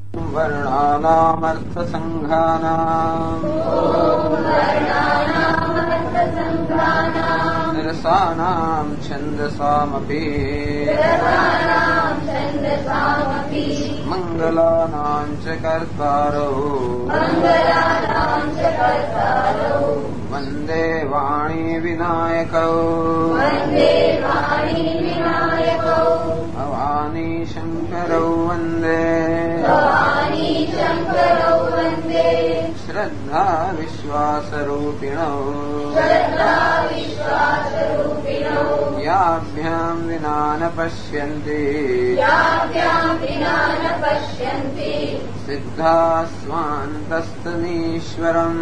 वर्णानामर्थसङ्घानाम् रसानाम् छन्दसामपि मङ्गलानाम् च कर्तारौ वन्दे वाणी विनायकौ भवानी शङ्करौ वन्दे श्रद्धा विश्वासरूपिणौ याभ्याम् विना न पश्यन्ति सिद्धा स्वान्तस्तमीश्वरम्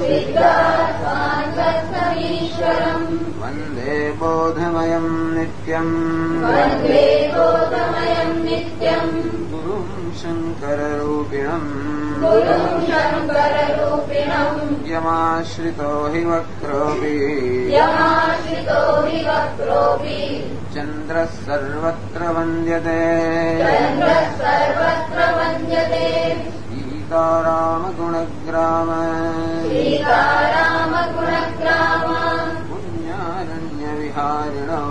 वन्दे बोधमयम् नित्यम् गुरुम् शङ्कररूपिणम् यमाश्रितो हि वक्रोऽपि चन्द्रः सर्वत्र वन्द्यते सीतारामगुणग्राम पुण्यारण्यविहारिणौ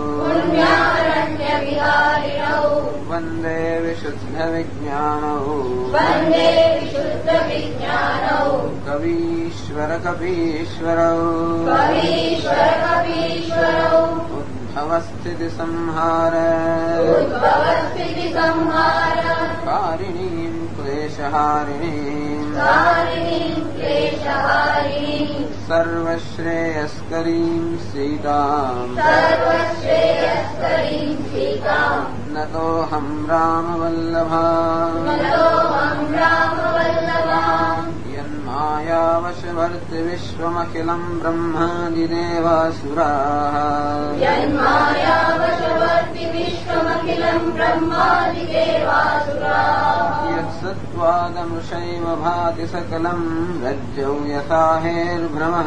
वन्दे विशुद्धविज्ञानौ कवीश्वरकपीश्वरौ उद्भवस्थितिसंहार कारिणीम् क्लेशहारिणीम् सर्वश्रेयस्करीम् सीताम् नतोऽहम् रामवल्लभा यन्मायावशवर्ति विश्वमखिलम् ब्रह्मादिदेवासुराः यत्सत्त्वादमृषैव भाति सकलम् रज्जौ यथा हेर्भ्रमः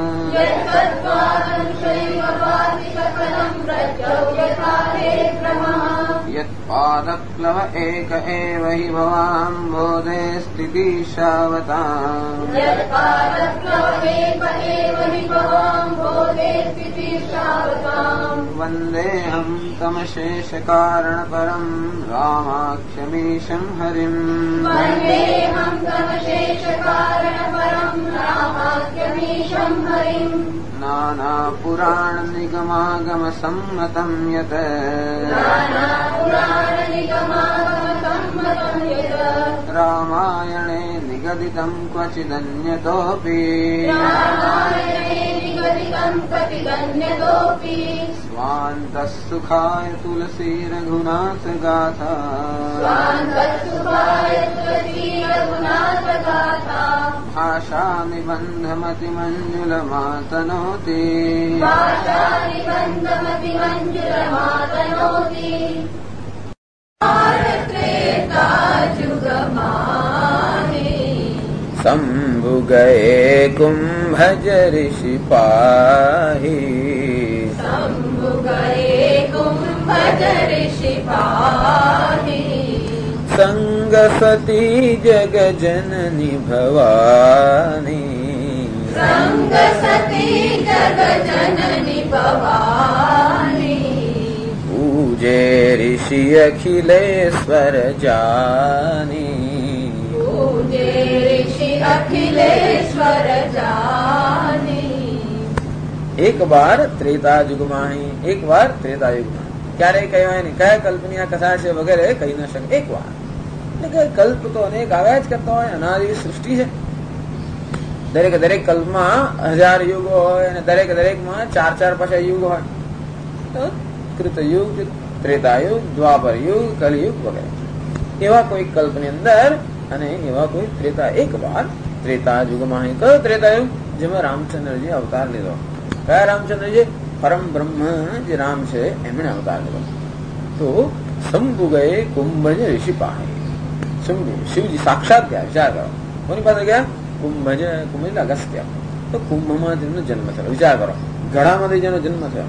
यत्पादप्लव एक एव हि भवाम्भोधे स्थितिशावताम् वन्देऽहम् तमशेषकारणपरम् रामाख्यमीशम् हरिम् नानापुराणनिगमागमसम्मतम् यत् रामायणे निगदितम् क्वचिदन्यतोऽपि स्वान्तः सुखाय तुलसी रघुनाथ गाथा भाषा निबन्धमतिमञ्जुलमातनोति शम्भुगये कुम्भज ऋषि पाहि संगसती जगजननी भवानी पूजे ऋषि अखिलेश्वर जानी एक बार त्रेता युग माही एक बार त्रेता युग में क्यारे कहेवाय नहीं कया कल्पनिया कथा से वगैरह कही न શકે એક વાર એટલે કલ્પ તો અનેક આવ્યા જ કરતા હોય અનાદિ સૃષ્ટિ છે દરેક દરેક કલ્પમાં 1000 યુગો હોય અને દરેક દરેકમાં 4 પાછા યુગ હોય તો કૃતયુગ ત્રેતાયુગ દ્વાપરયુગ કલિયુગ વગેરે એવા કોઈ કલ્પની અંદર અને એવા કોઈ ત્રેતા એક વાર ત્રેતા યુગમાં કયો ત્રેતાયુગ જેમાં રામચંદ્રજી અવતાર લીધો કયા રામચંદ્રજી પરમ બ્રહ્મ જે રામ છે એમણે અવતાર લીધો તો શંભુ ગયે કુંભજ ઋષિ પાસે શંભુ શિવજી સાક્ષાત ગયા વિચાર કરો કોની પાસે ગયા કુંભજ કુંભજ અગસ્ત્ય તો કુંભમાં જેમનો જન્મ થયો વિચાર કરો ઘડામાંથી જેનો જન્મ થયો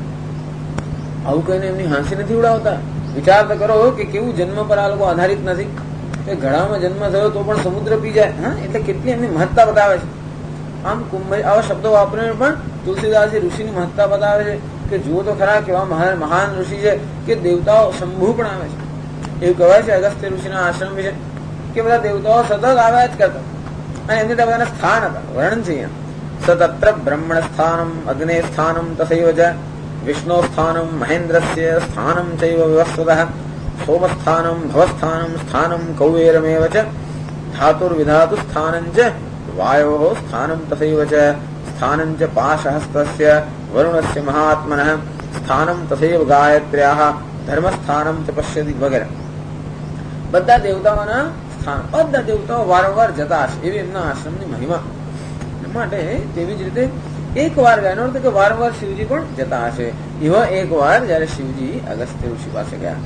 આવું કહીને એમની હાંસી નથી ઉડાવતા વિચાર તો કરો કે કેવું જન્મ પર આ લોકો આધારિત નથી કે ઘડામાં જન્મ થયો તો પણ સમુદ્ર પી જાય. હા, એટલે કેટલી એમની મહત્તા બતાવે છે. આમ કુંભ આવા શબ્દો વાપરીને પણ તુલસીદાસજી ઋષિની મહત્તા બતાવે છે કે જુઓ તો ખરા કેવા મહાન ઋષિ છે કે દેવતાઓ શંભુ પણ આવે છે. એવું કહેવાય છે અગસ્ત્ય ઋષિના આશ્રમ વિશે કે બધા દેવતાઓ સતત આવ્યા જ કરતા અને એમને ત્યાં બધાના સ્થાન હતા. વર્ણન છે અહીંયા સતત્ર બ્રહ્મણ સ્થાનમ અગ્ને સ્થાનમ તથૈવ ચ વિષ્ણુ સ્થાનમ મહેન્દ્રસ્ય સ્થાનમ ચૈવ વિવસ્વતઃ સોમસ્થાનમ ભવસ્થાનમ સ્થાનમ કૌવેરમેવ ચ ધાતુર્વિધાતુ સ્થાનં ચ વાયો સ્થાનમ તથૈવ ચ સ્થાનં ચ પાશહસ્તસ્ય વરુણસ્ય મહાત્મનઃ સ્થાનમ તથૈવ ગાયત્ર્યાઃ ધર્મસ્થાનમ ચ પશ્યતિ વગેરે. બધા દેવતાઓના સ્થાન, બધા દેવતાઓ વારંવાર જતા હશે એવી એમના આશ્રમની મહિમા માટે. તેવી જ રીતે એક વાર ગયા, એનો અર્થ કે વારંવાર શિવજી પણ જતા હશે. એવા એક વાર જયારે શિવજી અગસ્ત્ય ઋષિ પાસે ગયા.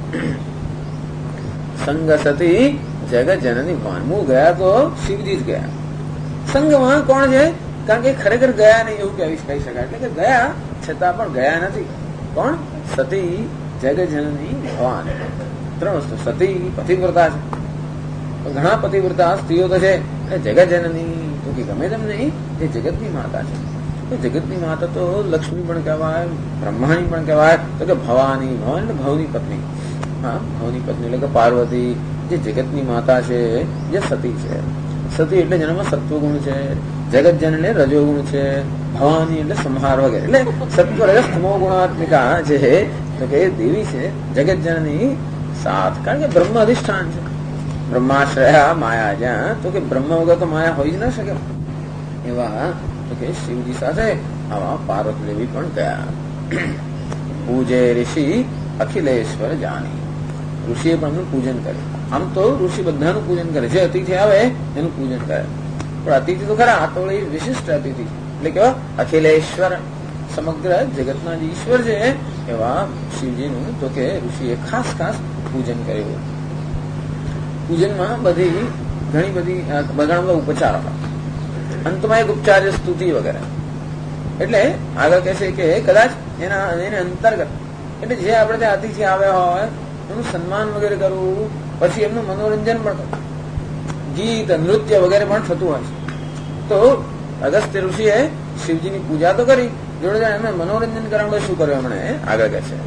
સંગ સતી જગત જનની ભાન. હું ગયા તો શિવજી જ ગયા. સંગમાં કોણ છે? કારણ કે ખરેખર ગયા નહીં એવું કહી શકાય. એટલે કે ગયા છતાં પણ ગયા નથી. કોણ? સતી જગત જનની ભવાન. ત્રણ વસ્તુ. સતી પતિવ્રતા છે, ઘણા પતિવ્રતા સ્ત્રીઓ તો છે. જગત જનની તો કે ગમે તેમ નહીં, એ જગતની માતા છે. તો જગતની માતા તો લક્ષ્મી પણ કહેવાય, બ્રહ્માણી પણ કહેવાય. તો કે ભવાની, ભવાન એટલે ભવની પત્ની. હા, ભવની પત્ની એટલે કે પાર્વતી જે જગતની માતા છે, જે સતી છે. સતી એટલે જેનામાં સત્વગુણ છે, જગત જન એટલે રજોગુણ છે, ભવાની એટલે સંહાર વગેરે. એટલે સત્વ રજસ તમો ગુણાત્મિકા છે તો કે દેવી છે જગત જનની સાથ. કારણ કે બ્રહ્મ અધિષ્ઠાન છે. બ્રહ્માશ્રયા માયા જ્યાં, તો કે બ્રહ્મ વગર તો માયા હોઈ જ ન શકે. એવા તો કે શિવજી સાથે આવા પાર્વતી દેવી પણ ગયા. પૂજે ઋષિ અખિલેશ્વર જાની. ઋષિએ પણ એમનું પૂજન કર્યું. આમ તો ઋષિ બધાનું પૂજન કરે, જે અતિથિ આવે એનું પૂજન કરે. પણ અતિથિ તો ખરા, આ તો વિશિષ્ટ અતિથિ એટલે કેવા અખિલેશ્વર, સમગ્ર જગતના જે ઈશ્વર છે એવા શિવજીનું તો કે ઋષિએ ખાસ પૂજન કર્યું. પૂજનમાં ઘણી બધી ઘણા બધા ઉપચાર હતા. અંતમાં એક ઉપચાર છે સ્તુતિ વગેરે. એટલે આગળ કહે છે કે કદાચ એને અંતર્ગત એટલે જે આપણે ત્યાં અતિથિ આવ્યા હોય એનું સન્માન વગેરે કરવું, પછી એમનું મનોરંજન પણ કરવું, ગીત નૃત્ય વગેરે પણ થતું હોય છે. તો અગસ્ત્ય ઋષિએ શિવજીની પૂજા તો કરી, જોડે જોડે એમને મનોરંજન કરવા શું કર્યું એમણે આગળ કહે છે.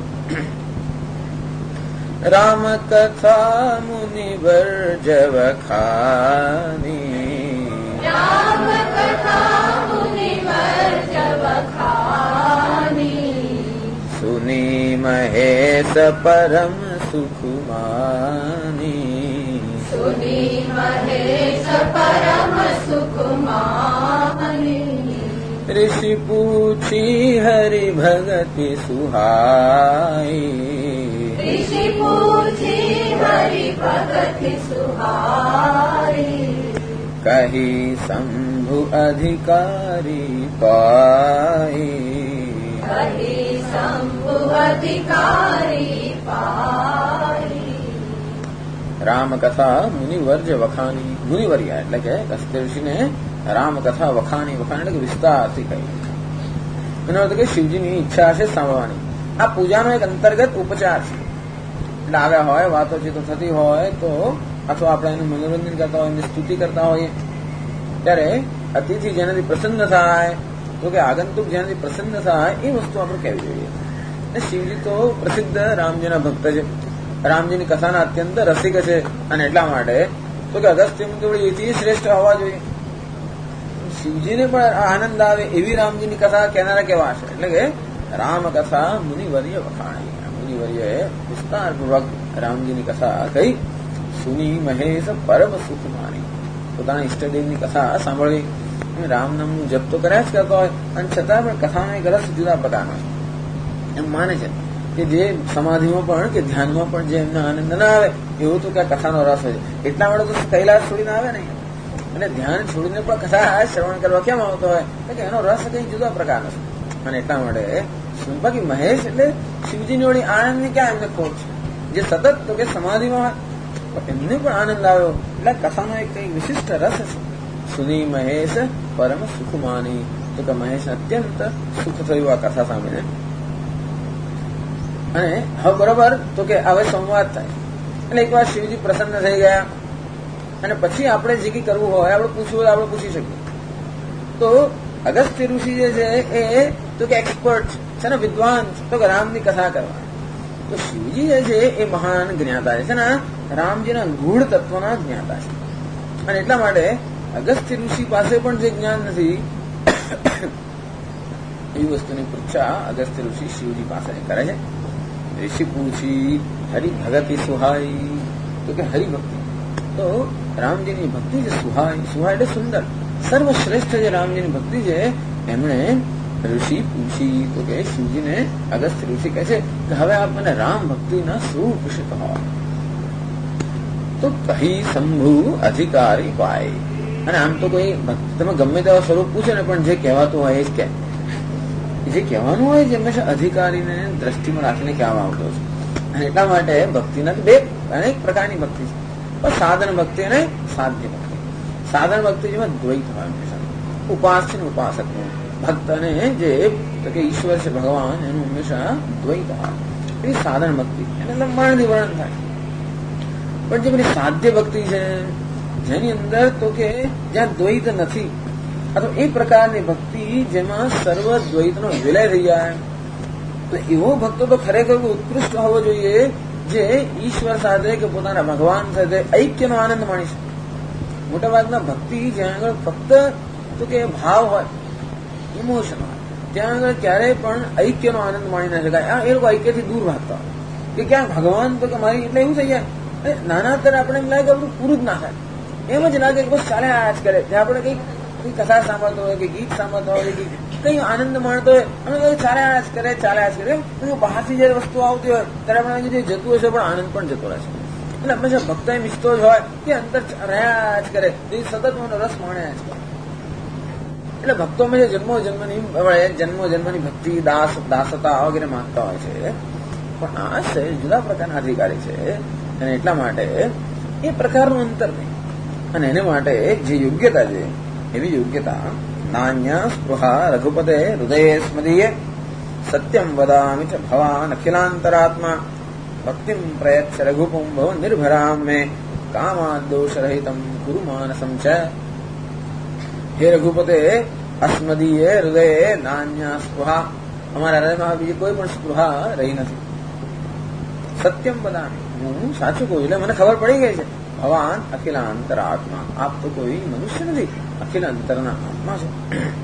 રામ કથા મુનિવર જવખાની, રામ કથા મુનિવર જવખાની, સુની મહેશ પરમ સુખમાની, સુની મહેશ પરમ સુખમાની. ऋषि पूछी हरि भगति सुहाई, ऋषि पूछी हरि भगति सुहाई, कही शंभु अधिकारी पाई, कही शंभु अधिकारी पाई. રામકથા મુનિવર્જ વખાની. મુનિવર્યા એટલે કે અગસ્ત્ય ઋષિને રામકથા વખાની, વખાની એટલે કે વિસ્તારથી કહી. એનો અર્થ કે શિવજીની ઈચ્છા છે સાંભળવાની. આ પૂજાનો એક અંતર્ગત ઉપચાર છે. એટલે આવ્યા હોય, વાતોચીતો થતી હોય તો, અથવા આપણે એનું મનોરંજન કરતા હોય, એની સ્તુતિ કરતા હોઈએ, ત્યારે અતિથિ જેનાથી પ્રસન્ન થાય, તો કે આગંતુક જેનાથી પ્રસન્ન થાય એ વસ્તુ આપણે કહેવી જોઈએ. શિવજી તો પ્રસિદ્ધ રામજીના ભક્ત છે, રામજીની કથાના અત્યંત રસિક છે, અને એટલા માટે તો કે અગસ્ત્ય મુનિ એથી શ્રેષ્ઠ હોવા જોઈએ. શિવજીને પણ આનંદ આવે એવી રામજીની કથા કહેનારા કેવા છે? એટલે કે રામકથા મુનિવર્ય વખાણી. મુનિવર્યએ વિસ્તારપૂર્વક રામજીની કથા કઈ, સુની મહેશ પરમ સુખ માની. પોતાના ઈષ્ટદેવની કથા સાંભળવી. રામ નામનું જપ તો કર્યા જ કરતો હોય, અને છતાં પણ કથાનો એક રસ જુદા પ્રકારનો છે. એમ માને છે કે જે સમાધિમાં પણ કે ધ્યાનમાં પણ જે એમને આનંદ ના આવે એવું તો કે કથાનો રસ હોય. એટલા માટે તો કૈલાસ છોડીને આવે નહીં, અને ધ્યાન છોડીને પણ કથા શ્રવણ કરવા કેમ આવતો હોય કે એનો રસ કઈ જુદા પ્રકારનો છે. અને એટલા માટે બાકી મહેશ એટલે શિવજીની વળી આનંદની ક્યાં એમને ખોટ છે? જે સતત તો કે સમાધિમાં હોય એમને પણ આનંદ આવ્યો, એટલે કથાનો એક કઈ વિશિષ્ટ રસ છે. સુની મહેશ પરમ સુખ માની, તો કે મહેશ અત્યંત સુખ થયું આ કથા સાંભળીને. અને હવે બરોબર તો કે હવે સંવાદ થાય. એટલે એકવાર શિવજી પ્રસન્ન થઈ ગયા, અને પછી આપણે જે કંઈ કરવું હોય આપણે પૂછવું હોય આપણે પૂછી શકીએ. તો અગસ્ત્ય ઋષિ જે છે એ તો કે એક્સપર્ટ છે ને, વિદ્વાન, તો કે રામની કથા કરવા. તો શિવજી જે છે એ મહાન જ્ઞાતા છે ને, રામજીના ગૂઢ તત્વના જ્ઞાતા છે. અને એટલા માટે અગસ્ત્ય ઋષિ પાસે પણ જે જ્ઞાન નથી એવી વસ્તુની પૃચ્છા અગસ્ત્ય ઋષિ શિવજી પાસે કરે છે. ઋષિ પૂછી હરિભગતિ સુહાઈ, તો કે હરિભક્તિ, તો રામજીની ભક્તિ જે સુહાય, સુહાય એટલે સુંદર, સર્વશ્રેષ્ઠ જે રામજીની ભક્તિ છે એમણે ઋષિ પૂછી. તો કે શિવજીને અગસ્ત્ય ઋષિ કહે છે કે હવે આપ મને રામ ભક્તિના સ્વરૂપ વિશે કહો. તો કહી શંભુ અધિકારી પાય. અને આમ તો કોઈ તમે ગમે તેવા સ્વરૂપ પૂછે ને, પણ જે કહેવાતું હોય એ જ કે, જે કહેવાનું હોય જે હંમેશા અધિકારીને દ્રષ્ટિમાં રાખીને કહેવામાં આવતો છે. અને એટલા માટે ભક્તિના બે અનેક પ્રકારની ભક્તિ છે, પણ સાધન ભક્તિ અને સાધ્ય ભક્તિ. સાધન ભક્તિ જેમાં દ્વૈત હોય હંમેશા, ઉપાસ છે ને ઉપાસકનું, ભક્ત અને જે તો કે ઈશ્વર છે ભગવાન, એનું હંમેશા દ્વૈત હોય. એ સાધન ભક્તિ, એને લંબાણથી વર્ણન થાય. પણ જે બધી સાધ્ય ભક્તિ છે જેની અંદર તો કે જ્યાં દ્વૈત નથી, અથવા એ પ્રકારની ભક્તિ જેમાં સર્વ દ્વૈતનો વિલય થઈ જાય, તો એવો ભક્તો તો ખરેખર ઉત્કૃષ્ટ હોવો જોઈએ જે ઈશ્વર સાથે કે પોતાના ભગવાન સાથે ઐક્યનો આનંદ માણી શકે. મોટાભાગના ભક્તિ જ્યાં આગળ ફક્ત તો કે ભાવ હોય, ઇમોશન હોય, ત્યાં આગળ ક્યારેય પણ ઐક્યનો આનંદ માણી ના શકાય. એ લોકો ઐક્યથી દૂર ભાગતા હોય કે ક્યાં ભગવાન તો કે મારી, એટલે એવું થઈ જાય નાના તર આપણે એમ લાગે કે બધું પૂરું જ ના થાય, એમ જ લાગે કે બસ ચાલે આ જ કરે. જ્યાં આપણે કઈ કથા સાંભળતો હોય કે ગીત સાંભળતો હોય કે કઈ આનંદ માણતો હોય, અને ચાલે આ જ કરે, ચાલે આ જ કરે. બહારથી જે વસ્તુ આવતી હોય ત્યારે આપણે જે જતું હશે પણ આનંદ પણ જતો રહેશે. એટલે હંમેશા ભક્ત મિસ્તો જ હોય કે અંતર રહ્યા જ કરે, એ સતત રસ માણ્યા જ કરે. એટલે ભક્તો જે જન્મો જન્મની ભક્તિ, દાસતા વગેરે માંગતા હોય છે, પણ આ છે જુદા પ્રકારના અધિકારી છે. અને એટલા માટે એ પ્રકારનું અંતર નહીં. અને એને માટે જે યોગ્યતા છે એવી યોગ્યતા નાન્ય સ્પૃહા રઘુપતે હૃદય સ્મદીય સત્યમ વદામિ ચ ભવાન અખિલાંતરાત્મા ભક્તિમ પ્રયચ્છ રઘુપું ભવ નિર્ભરામ મે કામાદોષરહિતમ ગુરુ માનસમ ચ. હે રઘુપતે અસ્મદીય હૃદય નાન્ય સ્પૃહા, અમારા હૃદયમાં બીજી કોઈ પણ સ્પૃહા રહી નથી. સત્યમ વદામિ, હું સાચું કહું એટલે મને ખબર પડી ગઈ છે. ભગવાન અખિલ અંતરાત્મા, આપ તો કોઈ મનુષ્ય નથી, અખિલ અંતરના આત્મા છે.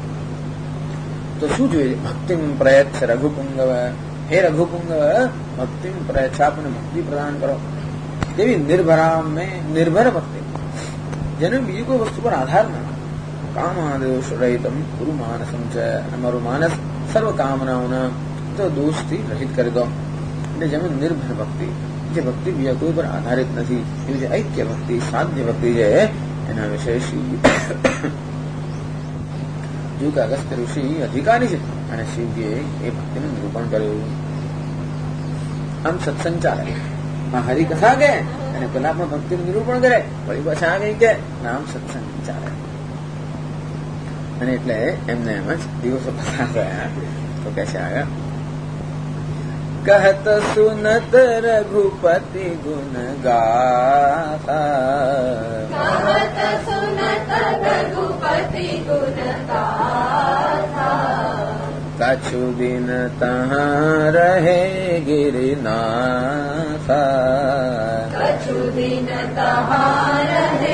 તો શું જોઈએ? ભક્તિમ પ્રયચ્છ રઘુપુંગવ, હે રઘુપુંગવ ભક્તિમ પ્રયચ્છ, આપને ભક્તિ પ્રદાન કરો. તેવી નિર્ભરામ મેં, નિર્ભર ભક્તિ જેને બીજી કોઈ વસ્તુ પર આધાર ના. કામાદોષ રહિતમ ગુરુ માનસમ છે, અમારું માનસ સર્વ કામનાઓના તો દોષથી રહિત કરી દો. એટલે જેમાં નિર્ભર ભક્તિ, જે ભક્તિ બીજા કોઈ પર આધારિત નથી, એવી જે ઐક્ય ભક્તિ, સાધ્ય ભક્તિ છે, એના વિશે શિવજી જો કે અગસ્ત્ય ઋષિ અધિકારી છે અને શિવજીએ એ ભક્તિનું નિરૂપણ કર્યું. આમ સત્સંગ ચાલે, આ હરિકથા કે અને પેલા પણ ભક્તિનું નિરૂપણ કરે, વળી પાછા આ કઈ કે આમ સત્સંગ ચાલે. અને એટલે એમને એમ જ દિવસો પસાર થયા. તો કે છે આગળ, कहत सुनत रघुपति गुण गाथा, कहत सुनत रघुपति गुण गाथा, कछु दिन तहाँ रहे गिरिनाथा, कछु दिन तहाँ रहे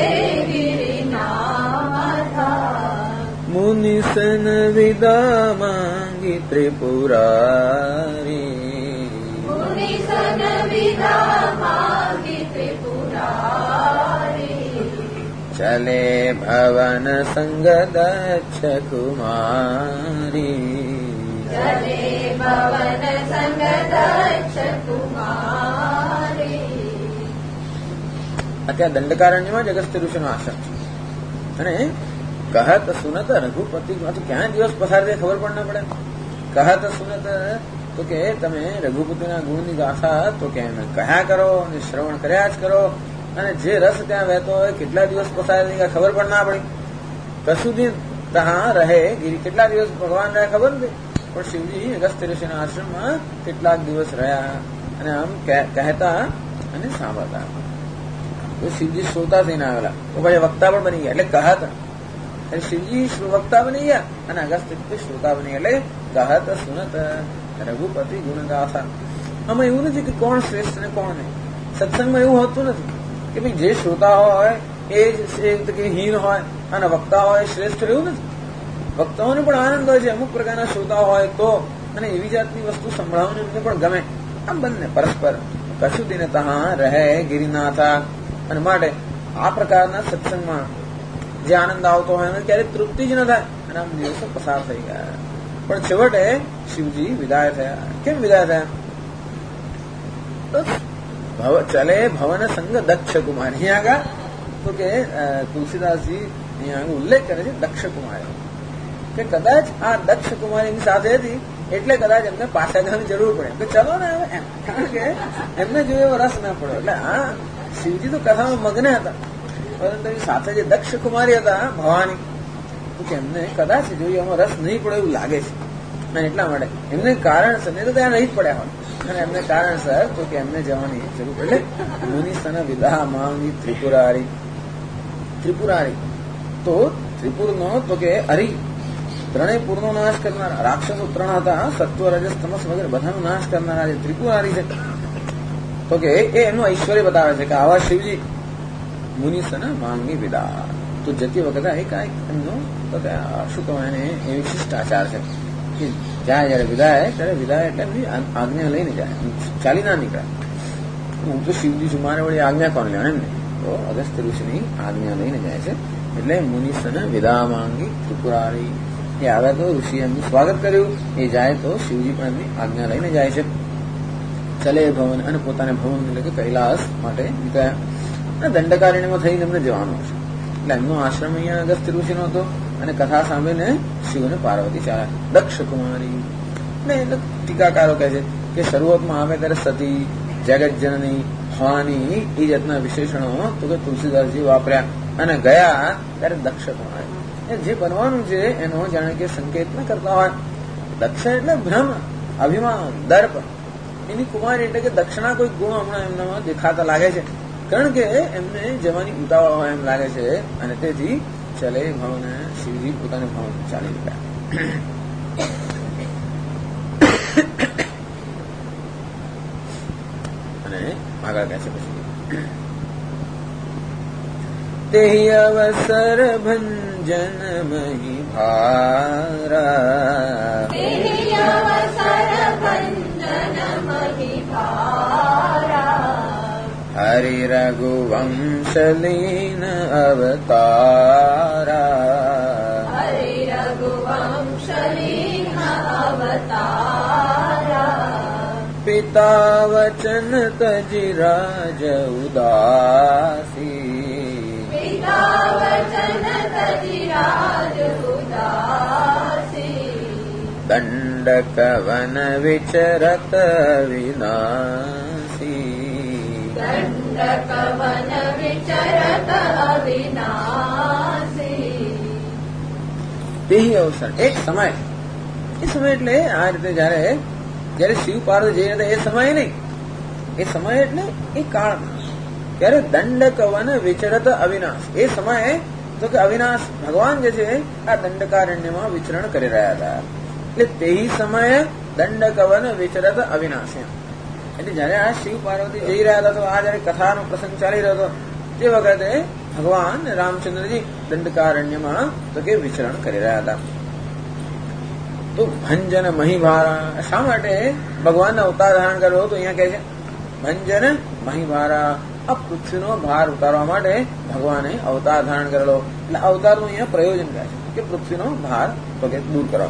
गिरिनाथा, मुनि सन विदा मांगी त्रिपुरारी, सन विदा मांगी त्रिपुरारी, चले भवन संग दक्ष कुमारी, चले भवन संग दक्ष कुमारी. અત્યારે દંડકારણ્યમાં જ અગસ્ત્ય ઋષિનો આશ્રમ છે. અને કહત સુનત રઘુપતિ, ક્યાં દિવસ પસાર થાય ખબર પણ ના પડે. કહત સુનત તો કે તમે રઘુપતિના ગુણની ગાથા તો કે કહ્યા કરો અને શ્રવણ કર્યા જ કરો, અને જે રસ ત્યાં વહેતો હોય કેટલા દિવસ પસાર થઈ ખબર પણ ના પડી. કશું દિન ત્યાં રહે ગિરી, કેટલા દિવસ ભગવાન રહ્યા ખબર નથી, પણ શિવજી અગસ્ત્ય ઋષિના આશ્રમમાં કેટલાક દિવસ રહ્યા અને આમ કહેતા અને સાંભળતા. તો શિવજી શ્રોતા થઈને આવેલા, તો પછી વક્તા પણ બની ગયા, એટલે કહત. એટલે શિવજી વક્તા બની ગયા અને અગસ્ત્ય શ્રોતા બની ગયા, એટલે કહત સુનત રઘુપતિ ગુણગાથા. આમાં એવું નથી કે કોણ શ્રેષ્ઠ ને કોણ નહીં. સત્સંગમાં એવું હોતું નથી કે ભાઈ જે શ્રોતા હોય એ જ હીન હોય અને વક્તા હોય શ્રેષ્ઠ, એવું નથી. વક્તાઓને પણ આનંદ હોય છે, અમુક પ્રકારના શ્રોતા હોય તો, અને એવી જાતની વસ્તુ સંભળાવવાની એમને પણ ગમે. આમ બંને પરસ્પર કશું દિને તહા રહે ગિરિનાથા. અને માટે આ પ્રકારના સત્સંગમાં જે આનંદ આવતો હોય એને ક્યારેક તૃપ્તિ જ ન થાય અને આમ દિવસો પસાર થઈ ગયા. પણ છેવટે શિવજી વિદાય થયા. કેમ વિદાય થયા? ચલે ભવન સંગ દક્ષ કુમાર. અહીંયા આગળ તો કે તુલસીદાસજી અહીંયા આગળ ઉલ્લેખ કરે છે દક્ષ કુમારી, કે કદાચ આ દક્ષ કુમારીની સાથે હતી એટલે કદાચ એમને પાછા જવાની જરૂર પડે કે ચલો ને હવે એમ, કારણ કે એમને જો એવો રસ ના પડ્યો. એટલે આ શિવજી તો કથામાં મગ્ન હતા, પરંતુ એ સાથે જે દક્ષ કુમારી હતા ભવાની, તો એમને કદાચ જોઈએ એમાં રસ નહીં પડે એવું લાગે છે. અને એટલા માટે એમને કારણસર નહીં તો ત્યાં નહીં જ પડ્યા હોય, અને એમને કારણસર તો કે એમને જવાની જરૂર પડે. મુનિસન વિદા માંગી ત્રિપુરારી. ત્રિપુરારી તો ત્રિપુરનો તો કે હરિ, ત્રણેય પૂરનો નાશ કરનારા રાક્ષસો 3 હતા, સત્વ રજસ તમસ વગેરે બધાનો નાશ કરનારા જે ત્રિપુરારી છે, તો કે એ એનું ઐશ્વર્ય બતાવે છે કે આવા શિવજી મુનિસન માંગી વિદા. તો જતી વખતે એ કાંઈક એમનું તો કે શું કહેવાય એને એવી શિષ્ટાચાર છે કે જાય જયારે વિદાય ત્યારે વિદાય એટલે એમની આજ્ઞા લઈને જાય, ચાલી ના નીકળે. હું તો શિવજી છું, મારે વળી આજ્ઞા કોણ લેવા એમને? તો અગસ્ત્ય ઋષિની આજ્ઞા લઈને જાય છે. એટલે મુનિસન વિદા માંગી ત્રિપુરારી. એ આવે તો ઋષિ એમનું સ્વાગત કર્યું, એ જાય તો શિવજી પણ એમની આજ્ઞા લઈને જાય છે. ચલે ભવન, અને પોતાને ભવન એટલે કે કૈલાસ માટે નીકળ્યા. અને દંડકારણ્યમાં થઈને એમને જવાનું છે. એટલે એમનો આશ્રમ અહીંયા અગસ્ત્ય ઋષિનો હતો, અને કથા સાંભળીને શિવ અને પાર્વતી ચાલ્યા. દક્ષ કુમારી ને એટલે ટીકાકારો કહે છે કે શરૂઆતમાં આવે ત્યારે સતી, જગત જનની, ભવાની એ જાતના વિશેષણો તો કે તુલસીદાસજી વાપર્યા, અને ગયા ત્યારે દક્ષ કુમારી. જે બનવાનું છે એનો જાણે કે સંકેત ન કરતા હોય. દક્ષ એટલે ભ્રમ, અભિમાન, દર્પ. એની કુમારી એટલે કે દક્ષના કોઈ ગુણ હમણાં એમનામાં દેખાતા લાગે છે, કારણ કે એમને જવાની ઉતાવળ હોય એમ લાગે છે. અને તેથી ચલે ભવન, શિવજી પોતાને ભવન ચાલી નીકળ્યા. અને આગળ કહે છે પછી તે અવસર ભંજન મહી ભારા. હરિ રઘુવંશલીન અવતારા. પિતા વચન તજી રાજ ઉદાસી. દંડક વન વિચરત વિનાશી. તે અવસર એક સમય, એ સમય એટલે આ રીતે જયારે શિવ પાર્વતી જઈ રહ્યા એ સમય નહીં, એ સમય એટલે એ કાળમાં ત્યારે દંડક વન વિચરત અવિનાશ. એ સમયે તો કે અવિનાશ ભગવાન જે છે આ દંડકારણ્યમાં વિચરણ કરી રહ્યા હતા. એટલે તે સમયે દંડક વન વિચરત અવિનાશ. એટલે જયારે આ શિવ પાર્વતી જઈ રહ્યા હતા તો આ જયારે કથાનો પ્રસંગ ચાલી રહ્યો હતો તે વખતે ભગવાન રામચંદ્રજી દંડકારણ્યમાં તો કે વિચરણ કરી રહ્યા હતા. તો ભંજન મહીભારા, શા માટે ભગવાનનો અવતાર ધારણ કર્યો? તો અહીંયા કહે છે ભંજન મહીભારા, આ પૃથ્વીનો ભાર ઉતારવા માટે ભગવાને અવતાર ધારણ કરેલો. એટલે અવતારનું અહીંયા પ્રયોજન કહે છે કે પૃથ્વીનો ભાર તો કે દૂર કરો.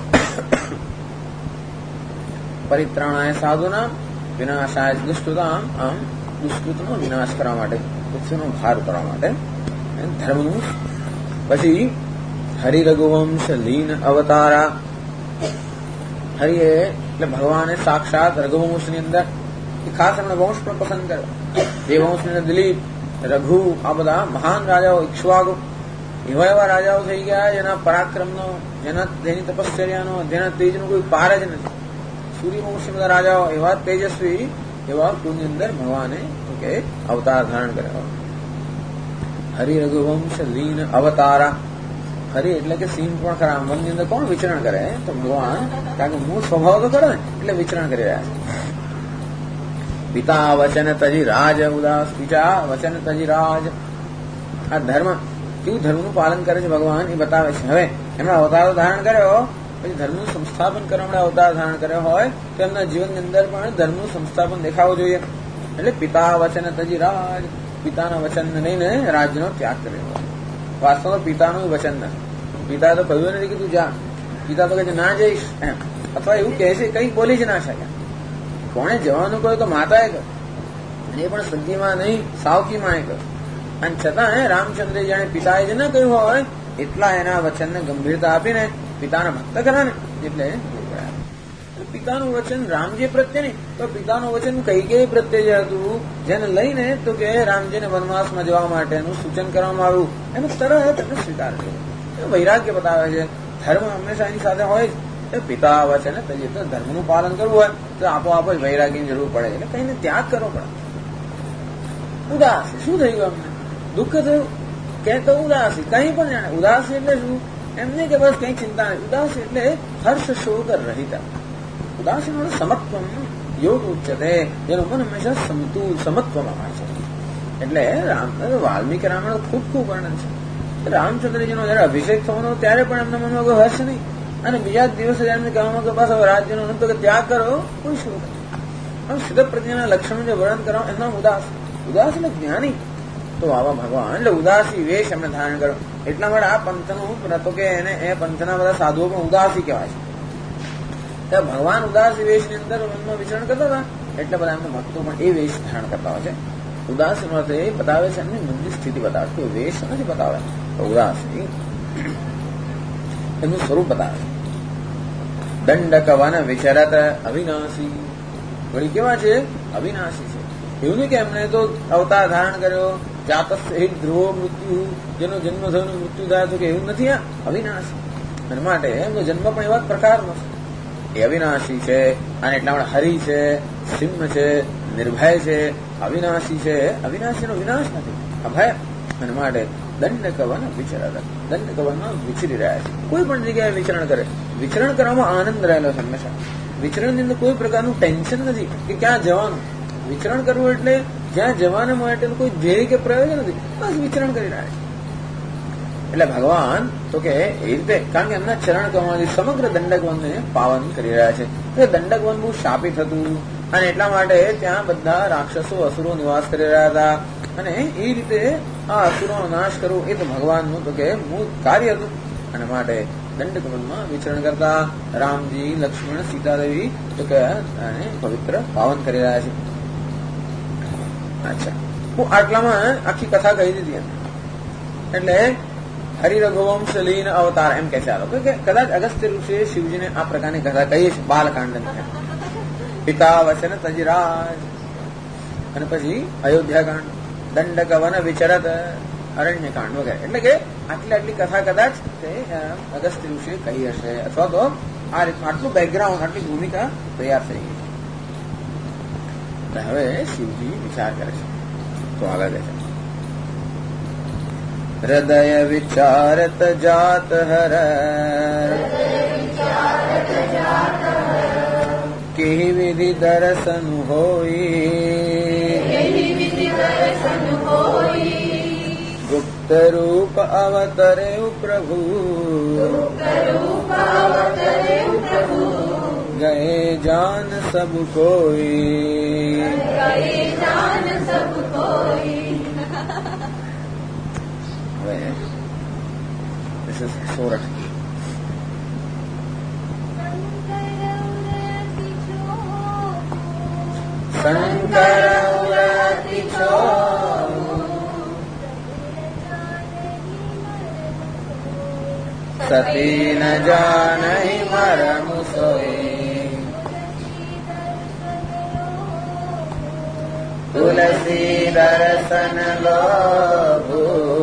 પરિત્રાણાય સાધુના વિનાશાય દુષ્કૃતામ. આમ દુષ્કૃતનો વિનાશ કરવા માટે, પૃથ્વીનો ભાર ઉતારવા માટે ધર્મનું. પછી હરિ રઘુવંશ લીન અવતારા. હરિએ એટલે ભગવાને સાક્ષાત રઘુવંશની અંદર ખાસ એમણે વંશ પણ પસંદ કર્યો. એ વંશની અંદર દિલીપ, રઘુ, આ બધા મહાન રાજાઓ, ઇક્ષ્વાકુ એવા એવા રાજાઓ થઈ ગયા જેના પરાક્રમનો, જેની તપશ્ચર્યાનો, જેના તેજનો કોઈ પાર જ નથી. સૂર્યવંશી બધા રાજાઓ એવા તેજસ્વી, એવા કુળની અંદર ભગવાને કે અવતાર ધારણ કર્યો. હરિ રઘુવંશ લીન અવતારા. હરિ એટલે કે સિંહ પણ ખરા. મનની અંદર કોણ વિચરણ કરે? તો ભગવાન. કારણ કે મૂળ સ્વભાવ તો કરે ને, એટલે વિચરણ કરી રહ્યા છે. પિતા વચન તજી રાજ ઉદાસ. પિતા વચન તજી રાજ. આ ધર્મ કેવું ધર્મનું પાલન કરે છે ભગવાન એ બતાવે છે. હવે એમના અવતારો ધારણ કર્યો, પછી ધર્મનું સંસ્થાપન કરવા માટે અવતાર ધારણ કર્યો હોય તો એમના જીવનની અંદર પણ ધર્મનું સંસ્થાપન દેખાવું જોઈએ. એટલે પિતા વચન તજી રાજ. પિતાના વચન લઈને રાજનો ત્યાગ કર્યો. વાસ્તવમાં પિતાનું વચન નથી. પિતા તો કહ્યું નથી કે તું જા. પિતા તો કહે છે ના જઈશ એમ, અથવા એવું કહે છે કંઈક બોલી જ ના શક્યા. કોણે જવાનું કહ્યું તો માતાએ કહ્યું, એ પણ સદ્યમાં નહીં સાવકીમાં એ કહ્યું. અને છતાં રામચંદ્ર જાણે પિતાએ જ ન કહ્યું હોય એટલા એના વચનને ગંભીરતા આપીને પિતાના ભક્ત કર્યા ને, એટલે પિતાનું વચન રામજી પ્રત્યે નહીં તો પિતાનું વચન કૈકેયી પ્રત્યે જે હતું, જેને લઈને તો કે રામજીને વનવાસમાં જવા માટેનું સૂચન કરવામાં આવ્યું, એનો તરત એને સ્વીકાર કર્યો. વૈરાગ્ય બતાવે છે. ધર્મ હંમેશા એની સાથે હોય જ. પિતા વચન તજી, તો ધર્મનું પાલન કરવું હોય તો આપોઆપ જ વૈરાગ્યની જરૂર પડે. એટલે કઈને ત્યાગ કરવો પડે. ઉદાસી શું થયું? અમને દુઃખ થયું કે તો ઉદાસી કંઈ પણ જાણે. ઉદાસી એટલે શું? એમ નહીં કે બસ કઈ ચિંતા નહીં. ઉદાસી એટલે હર્ષ શોક રહિતા. ઉદાસી નો સમત્વમ યોગ ઉચ્ચતે, જેનું મન હંમેશા સમત્વમાં હોય છે. એટલે વાલ્મીકી રામાયણ ખૂબ ખૂબ વર્ણન છે. રામચંદ્રજીનો જયારે અભિષેક થવાનો ત્યારે પણ એમના મનમાં કોઈ હર્ષ નહીં, અને બીજા જ દિવસે એમને કહેવામાં કે બસ હવે રાજ્યનો અનંત કે ત્યાગ કરો, કોઈ શું નથી. આમ સિદ્ધ પ્રજ્ઞાના લક્ષણો જે વર્ણન કરવા એમના ઉદાસ. ઉદાસ એટલે જ્ઞાની. તો આવા ભગવાન એટલે ઉદાસી વેશ એમને ધારણ કરો. એટલા માટે આ પંથનું તો કે એને એ પંથના બધા સાધુઓ પણ ઉદાસી કહેવાય છે. ભગવાન ઉદાસી વેશની અંદર મનમાં વિચરણ કરતા હતા, એટલે બધા એમના ભક્તો પણ એ વેશ ધારણ કરતા હોય છે. ઉદાસી નો એ બતાવે છે એમની મનની સ્થિતિ બતાવે છે, વેશ નથી બતાવે. ઉદાસી એમનું સ્વરૂપ બતાવે છે. દંડક વન વિચરત અવિનાશી. વળી કેવા છે? અવિનાશી છે. એવું નહીં કે એમને તો અવતાર ધારણ કર્યો, જાત ધ્રુવો મૃત્યુ, જેનો જન્મ થયો મૃત્યુ થાય તો કે એવું નથી. આ અવિનાશી. અને માટે એમનો જન્મ પણ એવા જ પ્રકારનો છે. એ અવિનાશી છે. અને એટલા માટે હરિ છે, સિંહ છે, નિર્ભય છે, અવિનાશી છે. અવિનાશીનો વિનાશ નથી, અભય. અને માટે દંડક વન વિચરત. દંડક વનમાં વિચરી રહ્યા છે. કોઈ પણ જગ્યાએ વિચરણ કરે. વિચરણ કરવામાં આનંદ રહેલો છે હંમેશા. વિચરણની અંદર કોઈ પ્રકારનું ટેન્શન નથી કે ક્યાં જવાનું. વિચરણ કરવું એટલે જ્યાં જવાના માટેનું કોઈ ધ્યેય કે પ્રયોજન નથી, બસ વિચરણ કરી રહ્યા છે. એટલે ભગવાન તો કે એ રીતે, કારણ કે એમના ચરણ કમળથી સમગ્ર દંડક વનને પાવન કરી રહ્યા છે. દંડક વન બહુ શાપિત હતું, અને એટલા માટે ત્યાં બધા રાક્ષસો અસુરો નિવાસ કરી રહ્યા હતા. અને એ રીતે આ અસુરોનો નાશ કરવો એ તો ભગવાનનું તો કે મૂળ કાર્ય હતું. અને માટે દંડક વનમાં વિચરણ કરતા રામજી, લક્ષ્મણ, સીતાદેવી તો કે પવિત્ર પાવન કરી રહ્યા છે. અચ્છા, હું આટલામાં આખી કથા કહી દીધી. એટલે હરિ રઘુવંશ લીન અવતાર એમ કે ચાલો કે કદાચ અગસ્ત્ય ઋષિએ શિવજીને આ પ્રકારની કથા કહીએ છે બાલકાંડ. પિતા વચન તજરાજ, અને પછી અયોધ્યાકાંડ, દંડક વન વિચરત, અરણ્યકાંડ વગેરે. એટલે કે આટલી કથા કદાચ તે અગસ્ત્ય ઋષિએ કહી હશે, અથવા તો આ રીતનું આટલું બેકગ્રાઉન્ડ, આટલી ભૂમિકા તૈયાર થઈ ગઈ. હવે શિવજી વિચાર કરે છે. તો આગળ કહે છે, હૃદય વિચારત જાત હર, કેહી વિધિ દર્શન હોઈ, ગુપ્ત રૂપ અવતરે પ્રભુ, ગયે જાન સબ કોઈ. હવે this is Sorat. શંકર ઉરતિ છો, સતી ન જાનહી મરમ સોઈ, તુલસી દર્શન લોભુ,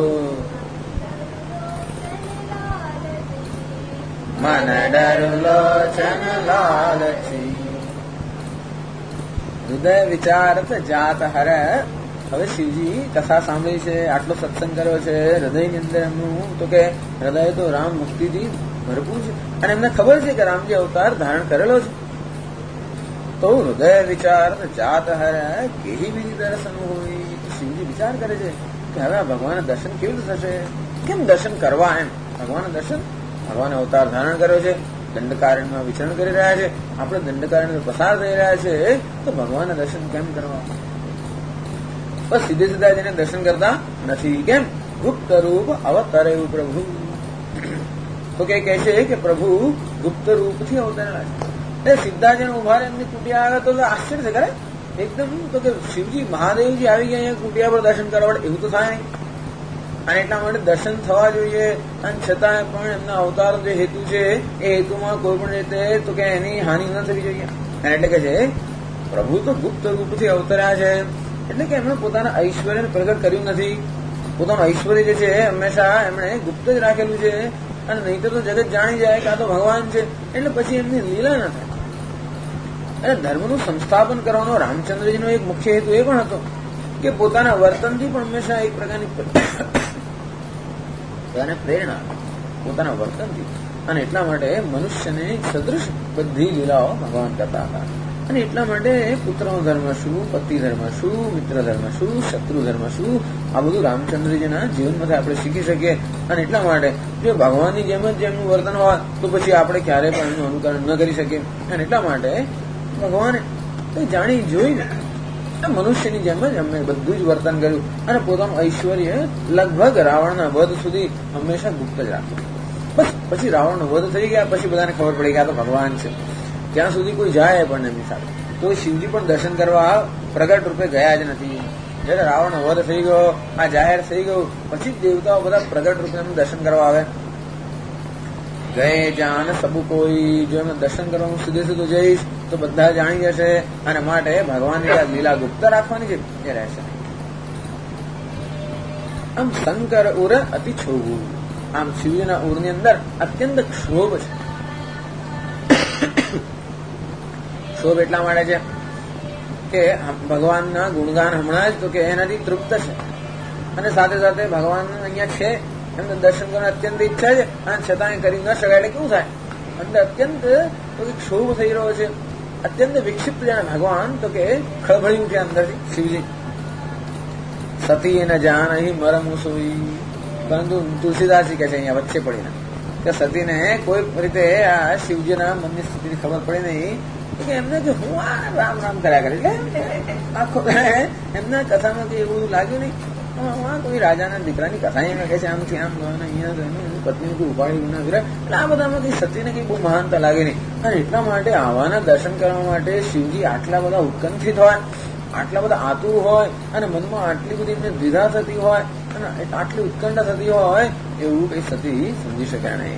મન ડરુ લોચન લાલચી. હૃદય વિચારત જાત હર. હવે શિવજી કથા સાંભળી છે, આટલો સત્સંગ કર્યો છે, હૃદયની અંદર એમનું તો કે હૃદય તો રામ મુક્તિથી ભરપૂર છે અને એમને ખબર છે કે રામજી અવતાર ધારણ કરેલો છે. તો હૃદય વિચાર જાત હર કેવી બીજી દર્શન હોય. શિવજી વિચાર કરે છે કે હવે આ ભગવાન દર્શન કેવી રીતે થશે, કેમ દર્શન કરવા, એમ ભગવાન દર્શન, ભગવાન અવતાર ધારણ કર્યો છે, દંડકારણ્યમાં વિચરણ કરી રહ્યા છે, આપણે દંડકારણ્ય પસાર થઈ રહ્યા છે, તો ભગવાન દર્શન કેમ કરવા? બસ સીધે સીધા જઈને દર્શન કરતા નથી. કેમ? ગુપ્ત રૂપ અવતરેવું પ્રભુ. તો કે કહે છે કે પ્રભુ ગુપ્ત રૂપથી અવતરેલા છે. એ સીધા જઈને ઉભા રહે એમની કુટિયા આવે તો આશ્ચર્ય કરે એકદમ. તો કે શિવજી મહાદેવજી આવી ગયા અહીંયા કુટિયા પર દર્શન કરવા, એવું તો થાય નહીં. અને એટલા માટે દર્શન થવા જોઈએ. અને છતાં પણ એમના અવતારનો જે હેતુ છે એ હેતુમાં કોઈ પણ રીતે તો કે એની હાનિ ન થવી જોઈએ. અને એટલે કે છે પ્રભુ તો ગુપ્ત રૂપથી અવતર્યા છે, એટલે કે એમણે પોતાના ઐશ્વર્યને પ્રગટ કર્યું નથી. પોતાનું ઐશ્વર્ય જે છે હંમેશા એમણે ગુપ્ત જ રાખેલું છે. અને નહીં તો જગત જાણી જાય કે આ તો ભગવાન છે, એટલે પછી એમની લીલા ન થાય. અને ધર્મનું સંસ્થાપન કરવાનો રામચંદ્રજીનો એક મુખ્ય હેતુ એ પણ હતો કે પોતાના વર્તનથી પણ હંમેશા એક પ્રકારની પ્રેરણા પોતાના વર્તનથી. અને એટલા માટે મનુષ્યને સદૃશ બધી લીલાઓ ભગવાન કરતા હતા. અને એટલા માટે પુત્રનો ધર્મ શું, પતિ ધર્મ શું, મિત્ર ધર્મ શું, શત્રુ ધર્મ શું, આ બધું રામચંદ્રજીના જીવનમાંથી આપણે શીખી શકીએ. અને એટલા માટે જો ભગવાનની જેમ જ જેમનું વર્તન હોય તો પછી આપણે ક્યારેય પણ એનું અનુકરણ ન કરી શકીએ. અને એટલા માટે ભગવાને જાણી જોઈને મનુષ્યની જેમ જ એમને બધું જ વર્તન કર્યું અને પોતાનું ઐશ્વર્ય લગભગ રાવણના વધ સુધી હંમેશા ગુપ્ત જ રાખ્યું. બસ પછી રાવણનો વધ થઈ ગયા પછી બધાને ખબર પડી કે આ તો ભગવાન છે. ત્યાં સુધી કોઈ જાય પણ એમની સાથે. તો શિવજી પણ દર્શન કરવા પ્રગટ રૂપે ગયા જ નથી. જયારે રાવણનો વધ થઈ ગયો, આ જાહેર થઈ ગયું, પછી જ દેવતાઓ બધા પ્રગટ રૂપે એમનું દર્શન કરવા આવે. ગયે જાન સબુ કોઈ, જો એમને દર્શન કરવાનું સીધે સીધું જઈશ તો બધા જાણી જશે. અને માટે ભગવાનની આ લીલા ગુપ્ત રાખવાની છે એ રહેશે. આમ શંકર ઉર અતિ ક્ષોભ. આમ શિવજીના ઉરની અંદર અત્યંત ક્ષોભ છે. ક્ષોભ એટલા માટે છે કે ભગવાનના ગુણગાન હમણાં જ તો કે એનાથી તૃપ્ત છે. અને સાથે સાથે ભગવાન અહીંયા છે, એમને દર્શન કરવાની અત્યંત ઈચ્છા છે, અને છતાં એ કરી ન શકાય. એટલે કેવું થાય? અંદર અત્યંત તો કે ક્ષોભ થઈ રહ્યો છે, અત્યંત વિક્ષિપ્ત જાણે ભગવાન તો કે ખળભળી ઉઠ્યા અંદરથી શિવજી. સતી એને જાન અહીં મરમ સોઈ. પરંતુ તુલસીદાસજી કહે છે અહીંયા વચ્ચે પડીને કે સતીને કોઈ રીતે આ શિવજીના મનની સ્થિતિની ખબર પડી નહીં કે એમને કે હું આ રામ રામ કર્યા કરે. એટલે આખો એમના કથામાં કઈ એવું લાગ્યું નહીં. કોઈ રાજાના દીકરાની કથા એમ કહે છે આમથી આમ અહીંયા પત્નીને કોઈ ઉપાડી ગુના કર્યા. એટલે આ બધામાં કઈ સતીને કઈ બહુ મહાનતા લાગે નહીં. અને એટલા માટે આવાના દર્શન કરવા માટે શિવજી આટલા બધા ઉત્કંઠિત હોય, આટલા બધા આતુર હોય, અને મનમાં આટલી બધી એમને દ્વિધા થતી હોય, અને આટલી ઉત્કંઠા થતી હોય, એવું કઈ સતી સમજી શક્યા નહીં.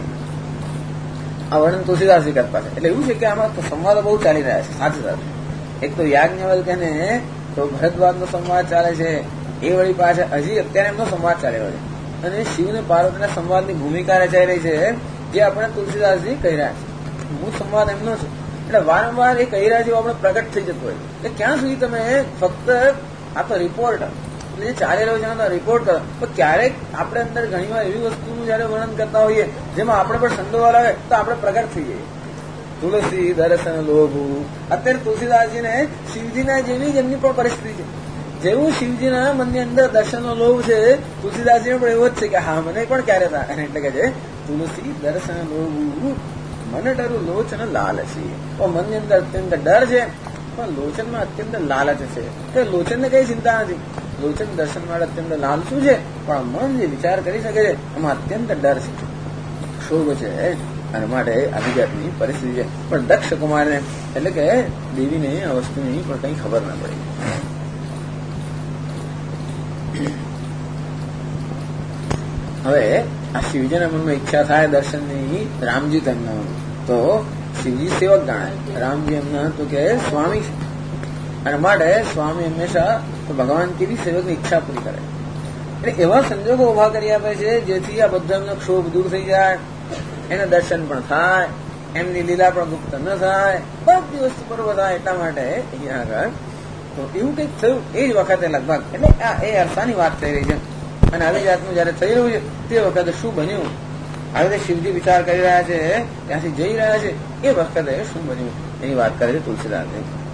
આ વર્ણન તુલસીદાસજી કરતા છે. એટલે એવું છે કે આમાં સંવાદો બહુ ચાલી રહ્યા છે સાથે સાથે. એક તો યાજ્ઞવલ્ક્ય ને તો ભરદ્વાજનો સંવાદ ચાલે છે, એ વળી પાછળ હજી અત્યારે એમનો સંવાદ ચાલી રહ્યો છે. અને શિવ ને પાર્વતીના સંવાદની ભૂમિકા રચાઈ રહી છે, જે આપણે તુલસીદાસજી કહી રહ્યા છે. મૂળ સંવાદ એમનો છે. એટલે વારંવાર એ કહી રહ્યા છે આપણે પ્રગટ થઈ જતું હોય. એટલે ક્યાં સુધી તમે ફક્ત આ તો રિપોર્ટ એટલે જે ચાલી રહ્યો છે એનો રિપોર્ટ કરો, પણ ક્યારેક આપણે અંદર ઘણી વાર એવી વસ્તુનું જયારે વર્ણન કરતા હોઈએ જેમાં આપણે પણ સંડોવાળ આવે તો આપણે પ્રગટ થઈ જઈએ. તુલસી દર્શન લોભું. અત્યારે તુલસીદાસજીને શિવજીના જેવી જ એમની પણ પરિસ્થિતિ છે. જેવું શિવજીના મનની અંદર દર્શનનો લોભ છે, તુલસીદાસજીને પણ એવો જ છે કે હા મને પણ ક્યારે થાય. એટલે કે છે તુલસી દર્શન લોભું મને ડરું લોચન લાલચી. મનની અંદર અત્યંત ડર છે, પણ લોચનમાં અત્યંત લાલચ છે. તો લોચનને કઈ ચિંતા નથી. લોચન દર્શન માટે અત્યંત લાલચુ છે, પણ મન જે વિચાર કરી શકે છે એમાં અત્યંત ડર છે, ક્ષોભ છે. અને માટે અભિજાતની પરિસ્થિતિ છે. પણ દક્ષ કુમારને એટલે કે દેવીને આ વસ્તુની પણ કઈ ખબર ના પડી. હવે આ શિવજીના મનમાં ઈચ્છા થાય દર્શનની, રામજી તેમનો તો શિવજી સેવક ગણાય, રામજી એમના તો કે સ્વામી છે. અને માટે સ્વામી હંમેશા ભગવાન કેવી સેવકની ઈચ્છા પૂરી કરે. એટલે એવા સંજોગો ઉભા કરી આપે છે જેથી આ બધા એમનો ક્ષોભ દૂર થઈ જાય, એને દર્શન પણ થાય, એમની લીલા પણ ગુપ્ત ન થાય, બધી વસ્તુ બરોબર થાય. એટલા માટે અહીંયા આગળ તો એવું કંઈક થયું એ જ વખતે લગભગ, એટલે એ અરસાની વાત થઈ રહી છે. અને આવી જાતનું જયારે થઈ રહ્યું છે તે વખતે શું બન્યું, આવી રીતે શિવજી વિચાર કરી રહ્યા છે, ત્યાંથી જઈ રહ્યા છે, એ વખતે શું બન્યું એની વાત કરે છે તુલસીદાસ.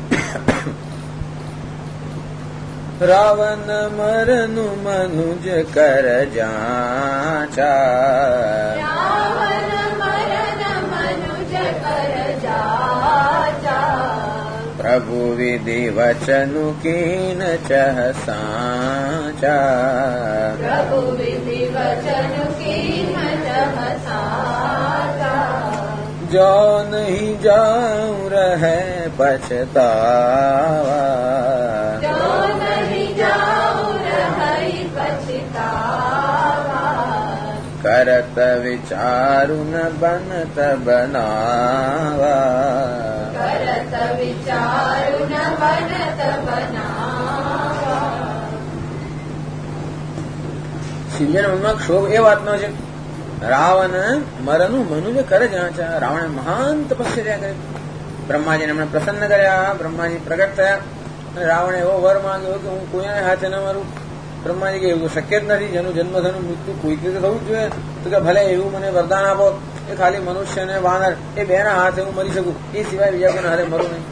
રાવણ મરનું મનુજ કર જાચા, રાવણ મરન મનુજ કર જાચા, પ્રભુ વિધિ વચનું કીન ચહ સાચા, પ્રભુ વિધિ વચન કીન ચહ સાચા, જો નહીં જાઉં રહે પછતાવા, જો નહીં જાઉં રહી પછતાવા, કરત વિચારું ન બનત બનાવા, કરત વિચારું ન બનત બનાવા. શિવજીના મનમાં ક્ષોભ એ વાતનો છે, રાવણ મરનું મનુજ કરે જાચા. રાવણે મહાન તપસ્યા કરી, બ્રહ્માજીને એમણે પ્રસન્ન કર્યા, બ્રહ્માજી પ્રગટ થયા અને રાવણે એવો વર માંગ્યો કે હું કોઈના હાથે ન મારું. બ્રહ્માજી કે એવું શક્ય જ નથી, જેનું જન્મ થયું મૃત્યુ કોઈક રીતે થવું જ જોઈએ. તો કે ભલે એવું મને વરદાન આપો એ ખાલી મનુષ્ય અને વાનર એ બેના હાથે હું મરી શકું, એ સિવાય બીજા કોઈના હાથે મરું નહીં.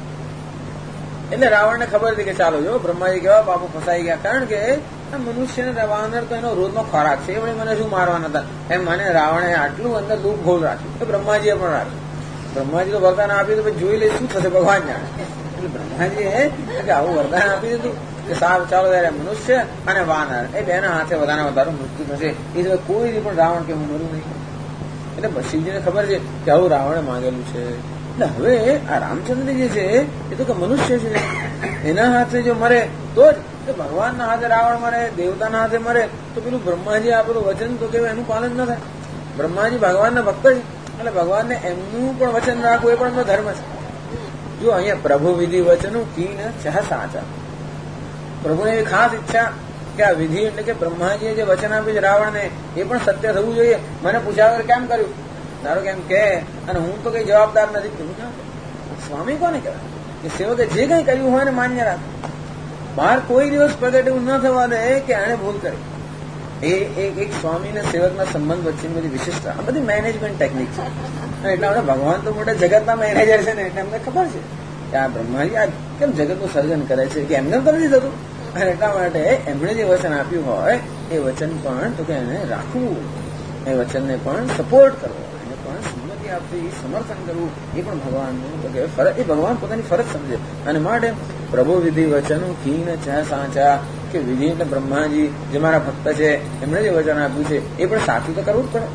એટલે રાવણને ખબર હતી કે ચાલો જો બ્રહ્માજી કેવા બાપુ ફસાઈ ગયા, કારણ કે મનુષ્ય ને વાનર તો એનો રોજનો ખોરાક છે, એ મને શું મારવાના હતા એમ મને રાવણે આટલું અંદર લૂપ ગોળ રાખ્યું, તો બ્રહ્માજીએ પણ રાખ્યું. બ્રહ્માજી તો વરદાન આપ્યું તો જોઈ લે શું થશે ભગવાન જાણે. એટલે બ્રહ્માજીએ કે આવું વરદાન આપી દીધું કે સારું ચાલો ત્યારે મનુષ્ય અને વાનર એ બેના હાથે વધારે વધારે મૃત્યુ થશે, એ સિવાય કોઈ પણ રાવણ કે હું મરું નહીં. એટલે શિવજીને ખબર છે કે આવું રાવણે માંગેલું છે. એટલે હવે આ રામચંદ્ર જે છે એ તો કે મનુષ્ય છે, એના હાથે જો મરે તો જ ભગવાનના હાથે રાવણ મરે, દેવતાના હાથે મરે તો પેલું બ્રહ્માજી આપેલું વચન તો કેવું એનું પાલન ન થાય. બ્રહ્માજી ભગવાનના ભક્ત છે, એટલે ભગવાનને એમનું પણ વચન રાખવું એ પણ એમનો ધર્મ છે. જો અહીંયા પ્રભુ વિધિ વચનું કીન ચહ સાચા, પ્રભુને એવી ખાસ ઈચ્છા કે આ વિધિ એટલે કે બ્રહ્માજીએ જે વચન આપ્યું છે રાવણને એ પણ સત્ય થવું જોઈએ. મને પૂછ્યા વગર કેમ કર્યું, ધારો કેમ કે અને હું તો કઈ જવાબદાર નથી. સ્વામી કોને કહેવાય કે સેવકે જે કઈ કર્યું હોય ને માન્ય રાખ, બહાર કોઈ દિવસ પ્રગટ એવું ન થવા દે કે આને ભૂલ કરી. એ એક સ્વામી ને સેવકના સંબંધ વચ્ચેની બધી વિશિષ્ટતા, આ બધી મેનેજમેન્ટ ટેકનિક છે. એટલા માટે ભગવાન તો મોટા જગતના મેનેજર છે ને, એટલે અમને ખબર છે કે આ બ્રહ્માજી આ કેમ જગતનું સર્જન કરે છે, કે એમને તો નથી થતું. અને એટલા માટે એમણે જે વચન આપ્યું હોય એ વચન પણ તો કે એને રાખવું, એ વચનને પણ સપોર્ટ કરવો, એને પણ સંમતિ આપવી, સમર્થન કરવું, એ પણ ભગવાનનું તો કે ફરજ, એ ભગવાન પોતાની ફરજ સમજે. અને માટે પ્રભુ વિધિ વચનું કીન ચહ સાચા, કે વિધિ એટલે બ્રહ્માજી જે મારા ભક્ત છે એમણે જે વચન આપ્યું છે એ પણ સાચું તો કરવું જ પડે.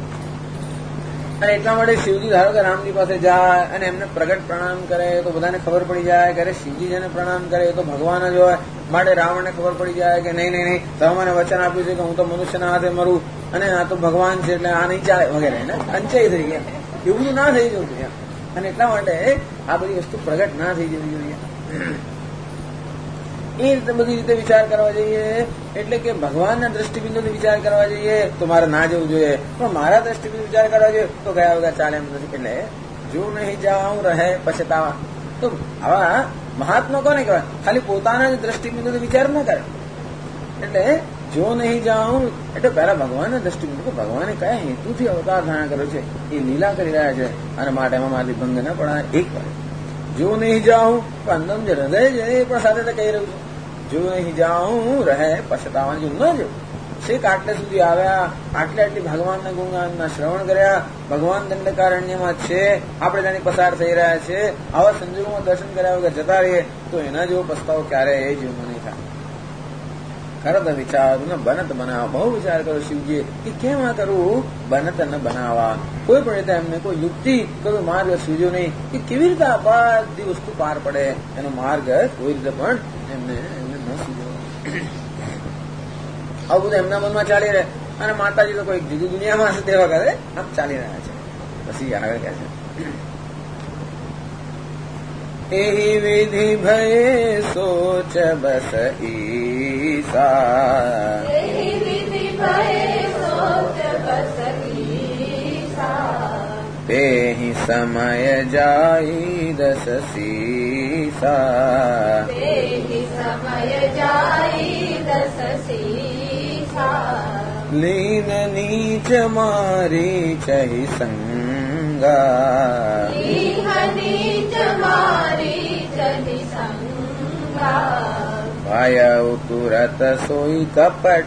અને એટલા માટે શિવજી ધારો કે રામજી પાસે જાય અને એમને પ્રગટ પ્રણામ કરે તો બધાને ખબર પડી જાય કે શિવજી જેને પ્રણામ કરે એ તો ભગવાન જ હોય. માટે રાવણને ખબર પડી જાય કે નહીં નહીં નહીં, તમે મને વચન આપ્યું છે કે હું તો મનુષ્યના હાથે મરું અને આ તો ભગવાન છે એટલે આ નહીં ચાલે વગેરે, અંચાઈ થઈ ગયા. એવું બધું ના થઈ જવું જોઈએ. અને એટલા માટે આ બધી વસ્તુ પ્રગટ ના થઈ જવી જોઈએ. એ રીતે બધી રીતે વિચાર કરવા જોઈએ. એટલે કે ભગવાનના દ્રષ્ટિબિંદુથી વિચાર કરવા જોઈએ તો મારે ના જવું જોઈએ, પણ મારા દ્રષ્ટિબિંદુ વિચાર કરવા જોઈએ તો ગયા વગર ચાલે એમ નથી. એટલે જો નહીં જાઉં રહે પછતાવા. તો આવા મહાત્મા કોને કહેવાય, ખાલી પોતાના જ દ્રષ્ટિબિંદુથી વિચાર ન કરે. એટલે જો નહીં જાઉં એટલે પહેલા ભગવાનના દ્રષ્ટિબિંદુ, ભગવાને કયા હેતુથી અવતાર ધારણ કર્યો છે એ લીલા કરી રહ્યા છે, અને માટે એમાં મારી ભંગ ન પડાય. એક વાર જો નહીં જાઉં અંદર જે હૃદય છે એ પણ સાથે કહી રહ્યું છે, જો નહીં જાઉં રહે પછતાવાનું. જો ન જો શેખ આટલે સુધી આવ્યા, આટલી ભગવાનના ગુણગાનના શ્રવણ કર્યા, ભગવાન દંડકારણ્યમાં છે, આપણે તેની પસાર થઈ રહ્યા છે, આવા સંજોગોમાં દર્શન કર્યા વગર જતા રહીએ તો એના જેવો પસ્તાવો ક્યારે એ જેવું નહીં થાય. કરત વિચારું ને બનત બનાવવા. બહુ વિચાર કરો શિવજીએ કે કેમ આ કરવું, બનત ન બનાવવા. કોઈ પણ રીતે એમને કોઈ યુક્તિ, કોઈ માર્ગ સૂઝ્યો નહીં કે કેવી રીતે આ બધી વસ્તુ પાર પડે, એનો માર્ગ કોઈ રીતે પણ એમને ન સૂઝ્યો. આવું બધું એમના મનમાં ચાલી રહે. અને માતાજી તો કોઈ જુદી દુનિયામાં દેવા કરે આમ ચાલી રહ્યા છે. પછી આગળ કહે છે એહી વિધિ ભયે સોચ બસ ઈસા, એહી વિધિ ભયે સોચ બસ ઈસા, તેહી સમય જાઈ દસ સીસા, તેહી ભય જાય દસ શીશા લીન નીચ મારી ચહી સંગા નીચ મારી ચહી સંગા ભય તુરત સોઈ કપટ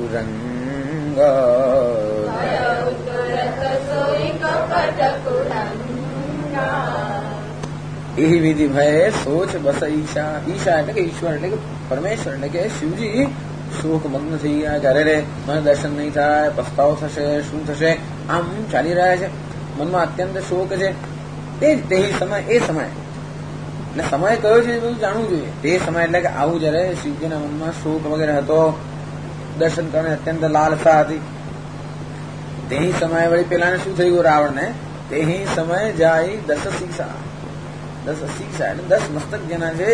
કુરંગા તુરત સોઈ કપટ કુરંગા એ વિધિ ભય સોચ બસ ઈશા. ઈશા એટલે કે ઈશ્વર એટલે કે પરમેશ્વર એટલે કે શિવજી શોક મગ્ન થઈ ગયા. જ્યારે રે મને દર્શન નહીં થાય, પસ્તાવો થશે, શું થશે, આમ ચાલી રહ્યા છે. મનમાં અત્યંત શોક છે. તે જ તે સમય, એ સમય એટલે સમય કયો છે એ બધું જાણવું જોઈએ. તે સમય એટલે કે આવું જયારે શિવજીના મનમાં શોક વગેરે હતો, દર્શન કરવાની અત્યંત લાલસા હતી, તે સમયે વળી પેલાને શું થઈ ગયું રાવણને? તે સમય જાય દસ શીશા. 10 શીશા એટલે 10 મસ્તક જેના છે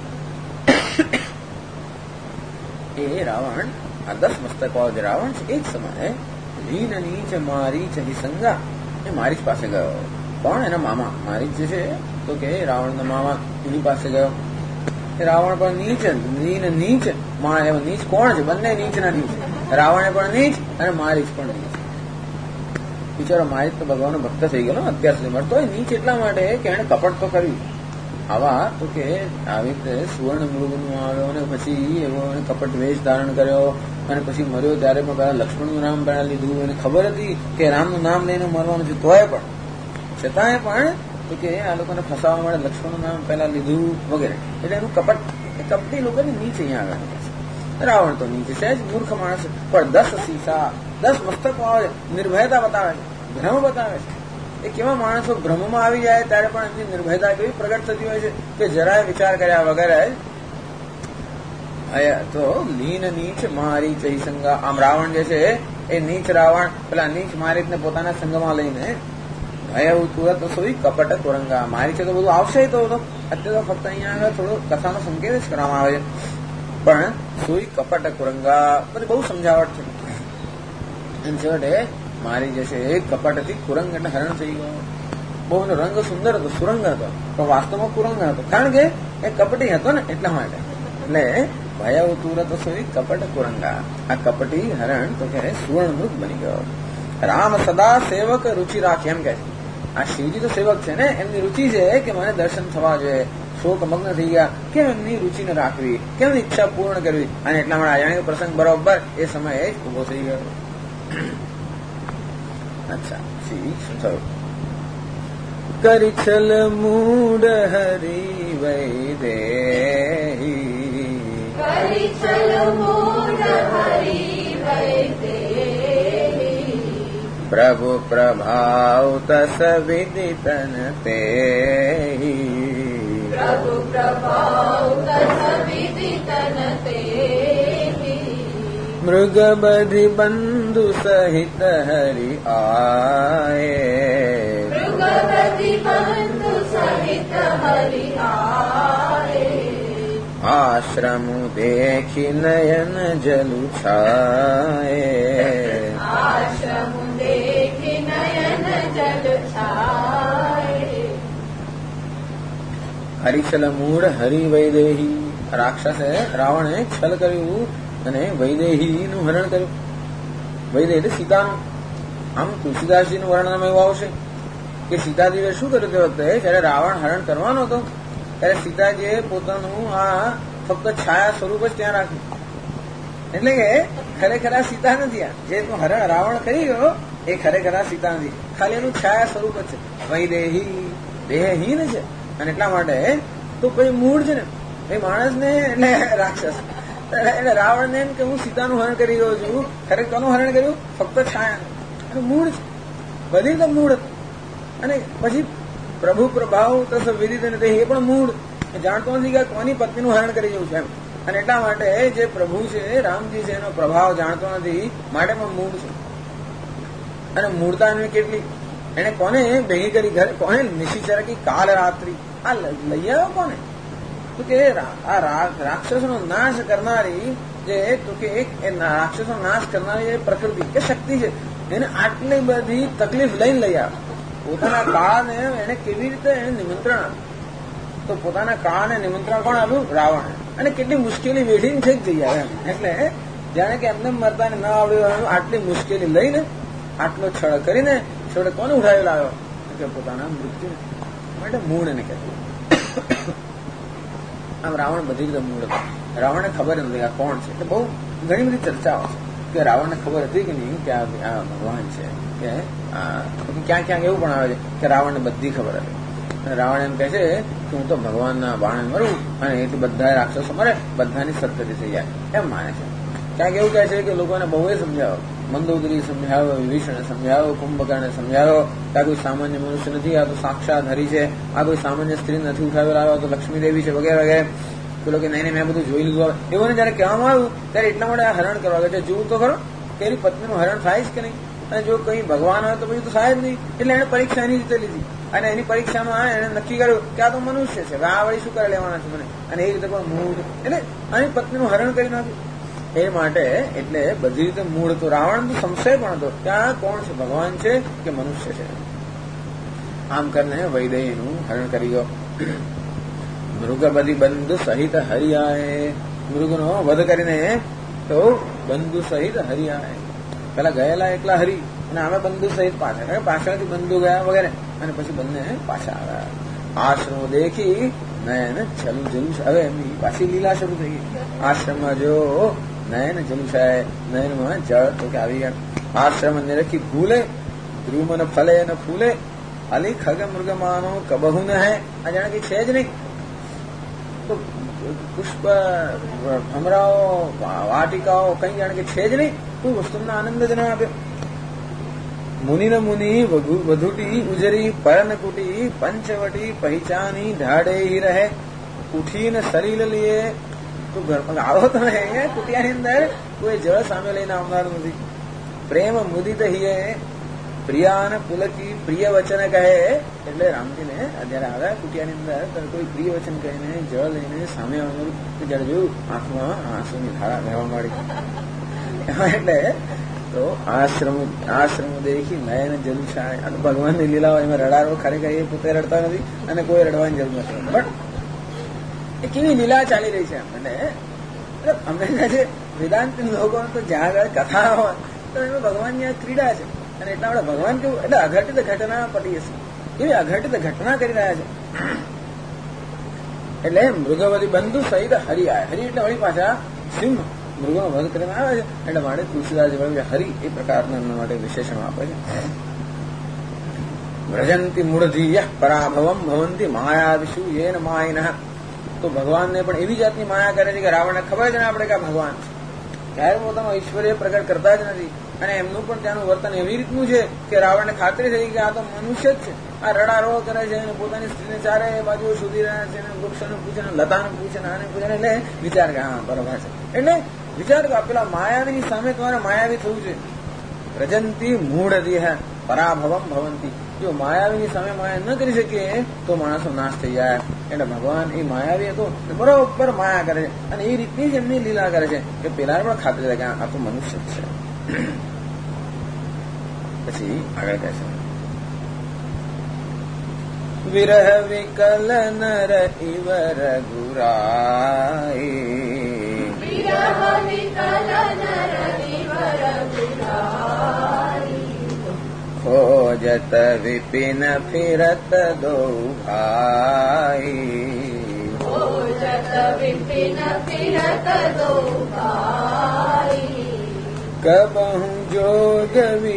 એ રાવણ, આ 10 મસ્તક વાળો જે રાવણ છે, એક સમયે લીન નીચ મારીચ વિસંગા એ મારીચ પાસે ગયો. કોણ? એના મામા મારીચ જે છે, તો કે રાવણના મામા એની પાસે ગયો. રાવણ પણ નીચ, લીન નીચ. નીચ કોણ છે? બંને નીચના નીચ. રાવણે પણ નીચ અને મારીચ પણ નીચ. બિચારો મારીચ તો ભગવાનનો ભક્ત થઈ ગયો અત્યાર સુધી મળતો હોય. નીચ એટલા માટે કે એને કપટ તો કર્યું. આવા તો કે આવી રીતે સુવર્ણ મૃગનું આવ્યો અને પછી એવો કપટ વેશ ધારણ કર્યો અને પછી મર્યો ત્યારે પણ પહેલા લક્ષ્મણનું નામ પહેલા લીધું. એને ખબર હતી કે રામનું નામ લઈને મરવાનું છે, તોય પણ છતાંય પણ તો કે આ લોકોને ફસાવવા માટે લક્ષ્મણનું નામ પહેલા લીધું વગેરે. એટલે એનું કપટ, એ કપટી લોકોની નીચે અહીંયા આગળ. રાવણ તો નીચે છે જ, મૂર્ખ માણસ. પણ 10 શીશા, 10 મસ્તક આવે, નિર્ભયતા બતાવે છે, ભ્રમ બતાવે છે. એ કેવા માણસો ભ્રમમાં આવી જાય ત્યારે પણ એમની નિર્ભયતા કેવી પ્રગટ થતી હોય છે કે જરાય વિચાર કર્યા વગેરે તો લીન નીચ મારી ચહી સંગા. આમ રાવણ જે છે એ નીચ રાવણ પેલા નીચ મારીચને પોતાના સંગમાં લઈને ભય તુરત સોઈ કપટ કુરંગા. મારી છે તો બધું આવશે તો અત્યારે તો ફક્ત અહીંયા આગળ થોડો કથાનો સંકેત જ કરવામાં આવે છે, પણ સોઈ કપટ કુરંગા બધી બહુ સમજાવટ છે. અને છેવટે મારી જે છે એ કપટથી કુરંગ એટલે હરણ થઈ ગયો. બહુ એનો રંગ સુંદર હતો, સુરંગ હતો, પણ વાસ્તવમાં કુરંગ હતો, કારણ કે એ કપટી હતો ને એટલા માટે. એટલે ભય તુરત સોઈ કપટ કુરંગા. આ કપટી હરણ તો કે સુવર્ણ મૃગ બની ગયો. રામ સદા સેવક રુચિ રાખે, એમ કે છે. આ શિવજી તો સેવક છે ને, એમની રુચિ છે કે મને દર્શન થવા જોઈએ. શોક મગ્ન થઈ ગયા, કેમ એમની રુચિને રાખવી, કેમ ઈચ્છા પૂર્ણ કરવી. અને એટલા માટે આયાણી પ્રસંગ બરોબર એ સમયે જ ઉભો થઈ ગયો. અચ્છા, શું થયું? કરી છલ મૂડ હરી વૈદેહી, કરી ચલ મૂળ હરી વૈદેહી પ્રભુ પ્રભાવ તસ વિદિતન તેહી, પ્રભુ પ્રભાવ તસ વિદિતન તેહી મૃગ બધી બંધુ સહિત હરિ આયે, મૃગપતિ બંધુ સહિત હરિ આયે આશ્રમ દેખી નયન જલુ છાયે, આશ્રમ દેખી નયન જલ છાયે હરિછલ મૂળ હરિ વૈદેહી. રાક્ષસે રાવણે છલ કર્યું અને વૈદેહીનું હરણ કર્યું. વૈદેહી એટલે સીતાનું. આમ તુલસીદાસજીનું વર્ણન એવું આવશે કે સીતાજીએ શું કર્યું તે વખતે જયારે રાવણ હરણ કરવાનો હતો ત્યારે સીતાજીએ પોતાનું આ ફક્ત છાયા સ્વરૂપ જ ત્યાં રાખ્યું. એટલે કે ખરેખર આ સીતા નથી. આ જે હરણ રાવણ કરી ગયો એ ખરેખર આ સીતા નથી, ખાલી એનું છાયા સ્વરૂપ જ છે. વૈદેહી દેહહીન છે. અને એટલા માટે તો કોઈ મૂળ છે ને એ માણસને એટલે રાક્ષસ એટલે રાવણને એમ કે હું સીતાનું હરણ કરી રહ્યો છું. ખરેખર કોનું હરણ કર્યું? ફક્ત છાયા. મૂળ છે, બધી તો મૂળ હતું. અને પછી પ્રભુ પ્રભાવ તસ વિદિત એ પણ મૂળ જાણતો નથી કે કોની પત્નીનું હરણ કરી જવું છે એમ. અને એટલા માટે જે પ્રભુ છે રામજી છે એનો પ્રભાવ જાણતો નથી, માટે પણ મૂળ છે. અને મૂળતા એની કેટલી, એને કોને ભેગી કરી ઘરે, કોને નિશિચર કી કાલ રાત્રિ, આ લઈ આવ્યો કોને? તો કે આ રાક્ષસોનો નાશ કરનારી જે તો કે એક રાક્ષસનો નાશ કરનારી જે પ્રકૃતિ કે શક્તિ છે એને આટલી બધી તકલીફ લઈને લઈ આવે. પોતાના કાળને એને કેવી રીતે એને નિમંત્રણ આપ્યું? તો પોતાના કાળને નિમંત્રણ કોણ આપ્યું? રાવણે. અને કેટલી મુશ્કેલી વેઠીને છે જઈ આવે એમ. એટલે જાણે કે એમને મરતા ને ના આવડ્યું આટલી મુશ્કેલી લઈને આટલો છળ કરીને છોડે કોને ઉઠાવી લાવ્યો કે પોતાના મૃત્યુ માટે મૂળ એને કહેતું. આમ રાવણ બધી રીતે મૂળ હતો. રાવણને ખબર નથી આ કોણ છે. એટલે બહુ ઘણી બધી ચર્ચાઓ છે કે રાવણને ખબર હતી કે નહીં કે આ ભગવાન છે, કે ક્યાંક ક્યાંક એવું પણ આવે છે કે રાવણને બધી ખબર હતી. અને રાવણ એમ કહે છે કે હું તો ભગવાનના બાણે મરું અને એથી બધા રાક્ષસો મરે, બધાની સદગતિ થઈ જાય એમ માને છે. ક્યાંક એવું કહે છે કે લોકોને બહુ સમજાવો, મંદોદરી સમજાવો, વિભીષણે સમજાવો, કુંભકર્ણે સમજાવો કે આ કોઈ સામાન્ય મનુષ્ય નથી, આ તો સાક્ષાત હરિ છે, આ કોઈ સામાન્ય સ્ત્રી નથી ઉઠાવેલા, આ તો લક્ષ્મી દેવી છે વગેરે વગેરે. પેલો કે નહીં મેં બધું જોઈ લીધું. એવું જયારે કહેવામાં આવ્યું ત્યારે એટલા માટે આ હરણ કરવા ગયા છે. જોવું તો ખરો કે એની પત્નીનું હરણ થાય જ કે નહીં, અને જો કઈ ભગવાન હોય તો પછી તો થાય જ નહીં. એટલે એને પરીક્ષા એની રીતે લીધી અને એની પરીક્ષામાં એને નક્કી કર્યું કે આ તો મનુષ્ય છે, આ વળી શું કરે લેવાના છે મને, અને એ રીતે પણ મૂળ એટલે આની પત્નીનું હરણ કરી નાખ્યું. એ માટે એટલે બધી રીતે મૂળ તો રાવણ તો સંશય પણ હતો કે આ કોણ છે, ભગવાન છે કે મનુષ્ય છે. આમ કરીને વૈદેહીનું હરણ કરી ગયો. મૃગબદી બંધુ સહિત હરિયાએ, મૃગનો વધ કરીને તો બંધુ સહિત હરિયાએ. પેલા ગયેલા એકલા હરી અને આમે બંધુ સહિત પાછા, પાછળથી બંધુ ગયા વગેરે, અને પછી બંને પાછા આવ્યા. આશ્રમ દેખી નયન છલું જલુસ. હવે એમની પાછી લીલા શરૂ થઈ ગઈ. આશ્રમમાં જો નયન જલુસાય, નયનમાં જળ તો કે આવી ગયા. આશ્રમ નિરખી ભૂલે, ધ્રુમ ન ફલે ન ફૂલે, અલી ખગ મૃગમાનો કબહુ ન હે. આ જાણે કે છે જ નહીં. તો પુષ્પ ભમરાઓ વાટિકાઓ કઈ જાણે કે છે જ નહીં, કોઈ વસ્તુનો આનંદ જ ના આપ્યો. મુનિ ન મુનિ વધુટી ઉજરી પરન કુટી, પંચવટી પહેચાની ઢાડે હી રહે, ઉઠીને શરીર લીએ. તો ઘરમાં આવો તમે કુટિયાની અંદર કોઈ જળ સામે લઈને આવનારું નથી. પ્રેમ મુદિત હિએ પ્રિયાન પુલકી, પ્રિય વચન કહે. એટલે રામજીને જયારે આવ્યા કુટિયાની અંદર કોઈ પ્રિય વચન કહીને જળ લઈને સામે આવવાનું, જયારે જોયું આંખમાં આંસુની ધારા વહેવા માંડી. એટલે તો આશ્રમ દેખી નયન જલુસાય. આ તો ભગવાનની લીલા હોય, એમાં રડારો ખરેખર એ પોતે રડતા નથી અને કોઈ રડવાની જરૂર નથી. બટ એ કેવી લીલા ચાલી રહી છે. એટલે અમને છે વેદાંત લોકો તો જ્યાં આગળ કથા હોય તો એમાં ભગવાનની આ ક્રીડા છે. અને એટલા માટે ભગવાન કેવું એટલે અઘટિત ઘટના પટી હશે, એવી અઘટિત ઘટના કરી રહ્યા છે. એટલે મૃગવલી બંધુ સહિત હરિ આવે. હરિ એટલે વળી પાછા સિંહ મૃગનો વધ કરીને આવે છે. એટલે માટે તુલસીદાસ હરિ એ પ્રકારના એમના માટે વિશેષણ આપે છે. વ્રજંતી મૂળધીય પરાભવમ ભવંતી માયાવિષુ યેન માયિનઃ. તો ભગવાનને પણ એવી જાતની માયા કરે છે કે રાવણને ખબર છે ને આપણે કે ભગવાન છે, ત્યારે પોતાનો ઐશ્વર્ય પ્રગટ કરતા જ નથી. અને એમનું પણ ત્યાંનું વર્તન એવી રીતનું છે કે રાવણને ખાતરી થઈ કે આ તો મનુષ્ય જ છે. આ રડારો કરે છે અને પોતાની સ્ત્રીને ચારે બાજુ શોધી રહ્યા છે, વૃક્ષોને પૂછે ને લતાને પૂછે ને આને પૂછે. એટલે વિચાર કે હા બરોબર છે. એટલે વિચાર કે પેલા માયાવીની સામે તમારે માયાવી થવું છે. વ્રજંતી મૂઢધિહ પરાભવમ ભવંતી. જો માયાવીની સામે માયા ન કરી શકીએ તો માણસો નાશ થઈ જાય. એટલે ભગવાન એ માયાવી હતો, બરોબર માયા કરે છે. અને એ રીતની જ એમની લીલા કરે છે કે પેલા પણ ખાતરી થાય કે આ તો મનુષ્ય જ છે. પછી આગળ કહે છે વિરહ વિકલ નર ઇવર ગુરાઈ, વિરહ વિકલ નર ઇવર ગુરાઈ, ખોજત વિપિન ફિરત દો ભાઈ, ખોજત વિપિન ફિરત દો ભાઈ, કબહુ જોગ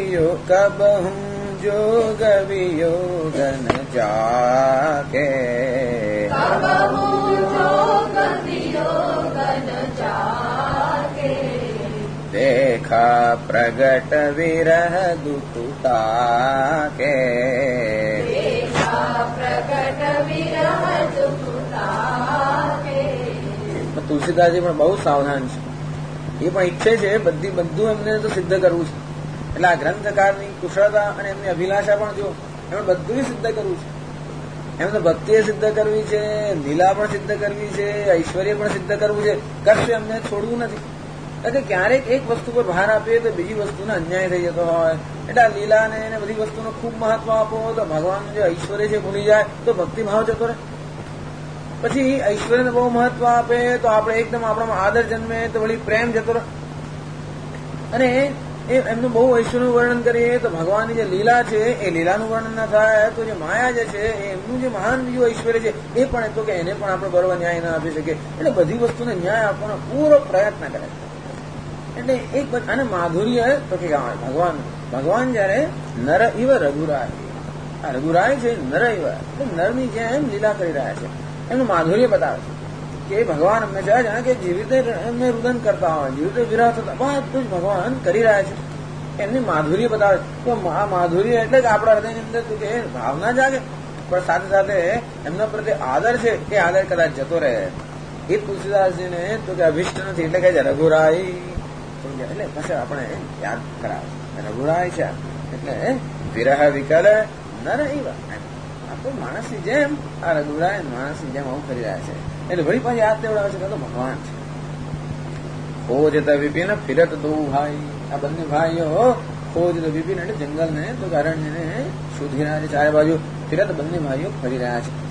વિયોગન જાકે, કબહુ જોગ વિયોગન જાકે, દેખા પ્રગટ વિરહ દુઃખતાકે, દેખા પ્રગટ વિરહ દુઃખતાકે. તુલસીદાસજી પણ બહુ સાવધાન છે. એ પણ ઈચ્છે છે બધું એમને તો સિદ્ધ કરવું છે. એટલે આ ગ્રંથકારની કુશળતા અને એમની અભિલાષા પણ જો એમણે બધું સિદ્ધ કરવું છે. એમને ભક્તિએ સિદ્ધ કરવી છે, લીલા પણ સિદ્ધ કરવી છે, ઐશ્વર્ય પણ સિદ્ધ કરવું છે. કશું એમને છોડવું નથી. એટલે ક્યારેક એક વસ્તુ પર ભાર આપીએ તો બીજી વસ્તુનો અન્યાય થઈ જતો હોય. એટલે આ લીલાને એને બધી વસ્તુનો ખૂબ મહત્વ આપો તો ભગવાનનું જે ઐશ્વર્ય છે ભૂલી જાય તો ભક્તિભાવ જતો રહે. પછી ઐશ્વર્યને બહુ મહત્વ આપે તો આપણે એકદમ આપણામાં આદર જન્મે તો વળી પ્રેમ જતો રહે. અને એમનું બહુ ઐશ્વર્યનું વર્ણન કરીએ તો ભગવાનની જે લીલા છે એ લીલાનું વર્ણન ના થાય તો જે માયા જે છે એમનું જે મહાન બીજું ઐશ્વર્ય છે એ પણ તો કે એને પણ આપણે બરોબર ન્યાય ના આપી શકીએ. એટલે બધી વસ્તુને ન્યાય આપવાનો પૂરો પ્રયત્ન કરે. એટલે એક અને માધુર્ય તો કે ભગવાન જયારે નર ઇવ રઘુરાય, આ રઘુરાય છે નર ઇવ એટલે નરની જેમ લીલા કરી રહ્યા છે, એમનું માધુર્ય બતાવે છે કે ભગવાન હંમેશા જાણે કે જેવી રીતે એમને રુદન કરતા હોય, જેવી રીતે વિરહ થતા બધું જ ભગવાન કરી રહ્યા છે, એમની માધુર્ય બતાવે. તો આ માધુર્ય એટલે જ આપણા હૃદયની અંદર તો કે ભાવના જાગે, પણ સાથે સાથે એમના પ્રત્યે આદર છે એ આદર કદાચ જતો રહે. એ તુલસીદાસજીને તો કે અભિષ્ટ નથી એટલે કે રઘુરાય, એટલે પછી આપણે યાદ કરાવે રઘુરાય છે એટલે વિરહ વિકલ નર ઇવ, આ તો માણસની જેમ આ રઘુરાય માણસની જેમ આવું કરી રહ્યા છે. એટલે વળી પાછી યાદ તેવડાવે છે કે તો ભગવાન છે. ખોજતા વિપિન ફિરત દો ભાઈ, આ બંને ભાઈઓ ખોજત વિપિન એટલે જંગલને તો અરણ્યને શોધી રહ્યા છે, ચારે બાજુ ફિરત બંને ભાઈઓ ફરી રહ્યા છે.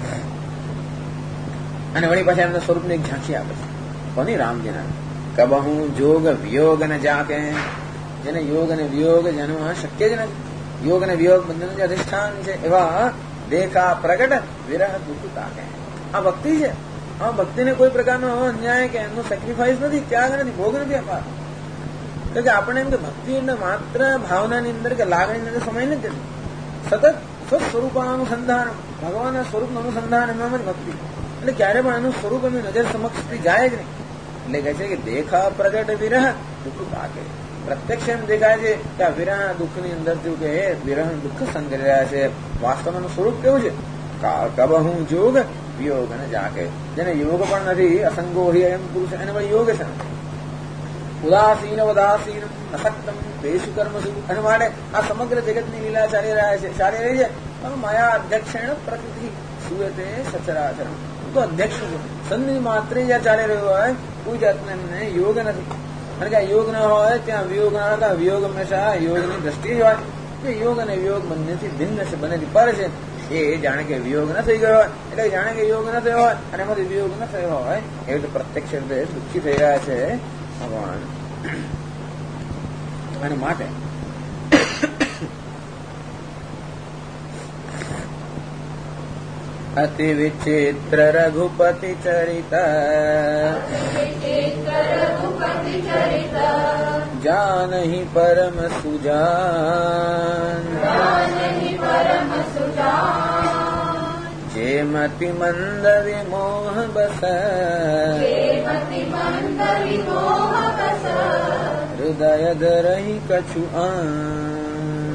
અને વળી પાછા એમના સ્વરૂપને એક ઝાંખી આપે છે. કોની? રામજીના. કબહુ જોગ વિયોગ ન જાકે, જેને યોગ અને વિયોગ જેનું શક્ય જ નથી, યોગ અને વિયોગ બંનેનું જે અધિષ્ઠાન છે એવા દેખા પ્રગટ વિરહ દુઃખ તાકે. આ ભક્તિ છે. આ ભક્તિને કોઈ પ્રકારનો અન્યાય કે એમનો સેક્રિફાઈસ નથી, ત્યાગ નથી, ભોગ નથી અપાર. કે આપણે એમ કે ભક્તિ એટલે માત્ર ભાવનાની અંદર કે લાગણીની અંદર સમય નથી, સતત સ્વસ્વરૂપાનુસંધાન, ભગવાનના સ્વરૂપનું અનુસંધાન એમાં જ ભક્તિ. એટલે ક્યારે પણ એનું સ્વરૂપ એમની નજર સમક્ષ જાય જ નહીં. એટલે કહે છે કે દેખા પ્રગટ વિરહ દુઃખ તાકે, પ્રત્યક્ષ એમ દેખાય છે કે આ વિરહ દુઃખની અંદર કે વિરહ દુઃખ સહન કરી રહ્યા છે. વાસ્તવનું સ્વરૂપ કેવું છે? કબહુ જોગ વિયોગ ને જાકે, જેને યોગ પણ નથી, અસંગો એમ પુરુષ એને પણ યોગ છે. ઉદાસીન ઉદાસીન અસક્તમ દેશુ કર્મસુ, અને માટે આ સમગ્ર જગતની લીલા ચાલી રહી છે. માયા અધ્યક્ષેણ પ્રકૃતિ સુયતે સચરાચરણ, તો અધ્યક્ષ છે. સંધિ માત્ર જ્યાં ચાલી રહ્યું હોય કોઈ જાતને એમને યોગ નથી. અને કે યોગ ના હોય ત્યાં વિયોગ ના હોય, વિયોગ હંમેશા યોગની દ્રષ્ટિ જ હોય. કે યોગ અને વિયોગ બંનેથી ભિન્ન છે, બંનેથી પર છે. એ જાણે કે વિયોગ ન થઈ ગયો હોય એટલે જાણે કે યોગ ન થયો હોય, અને એમાંથી વિયોગ ન થયો હોય એવી રીતે પ્રત્યક્ષ રીતે દુઃખી થઈ રહ્યા છે ભગવાન. અને માટે અતિ વિચિત્ર રઘુપતિ ચરિત, જાનહી પરમ સુજાન, જે મતિ મંદ વિમોહ બસ, હૃદય ધરહી કછુ આન.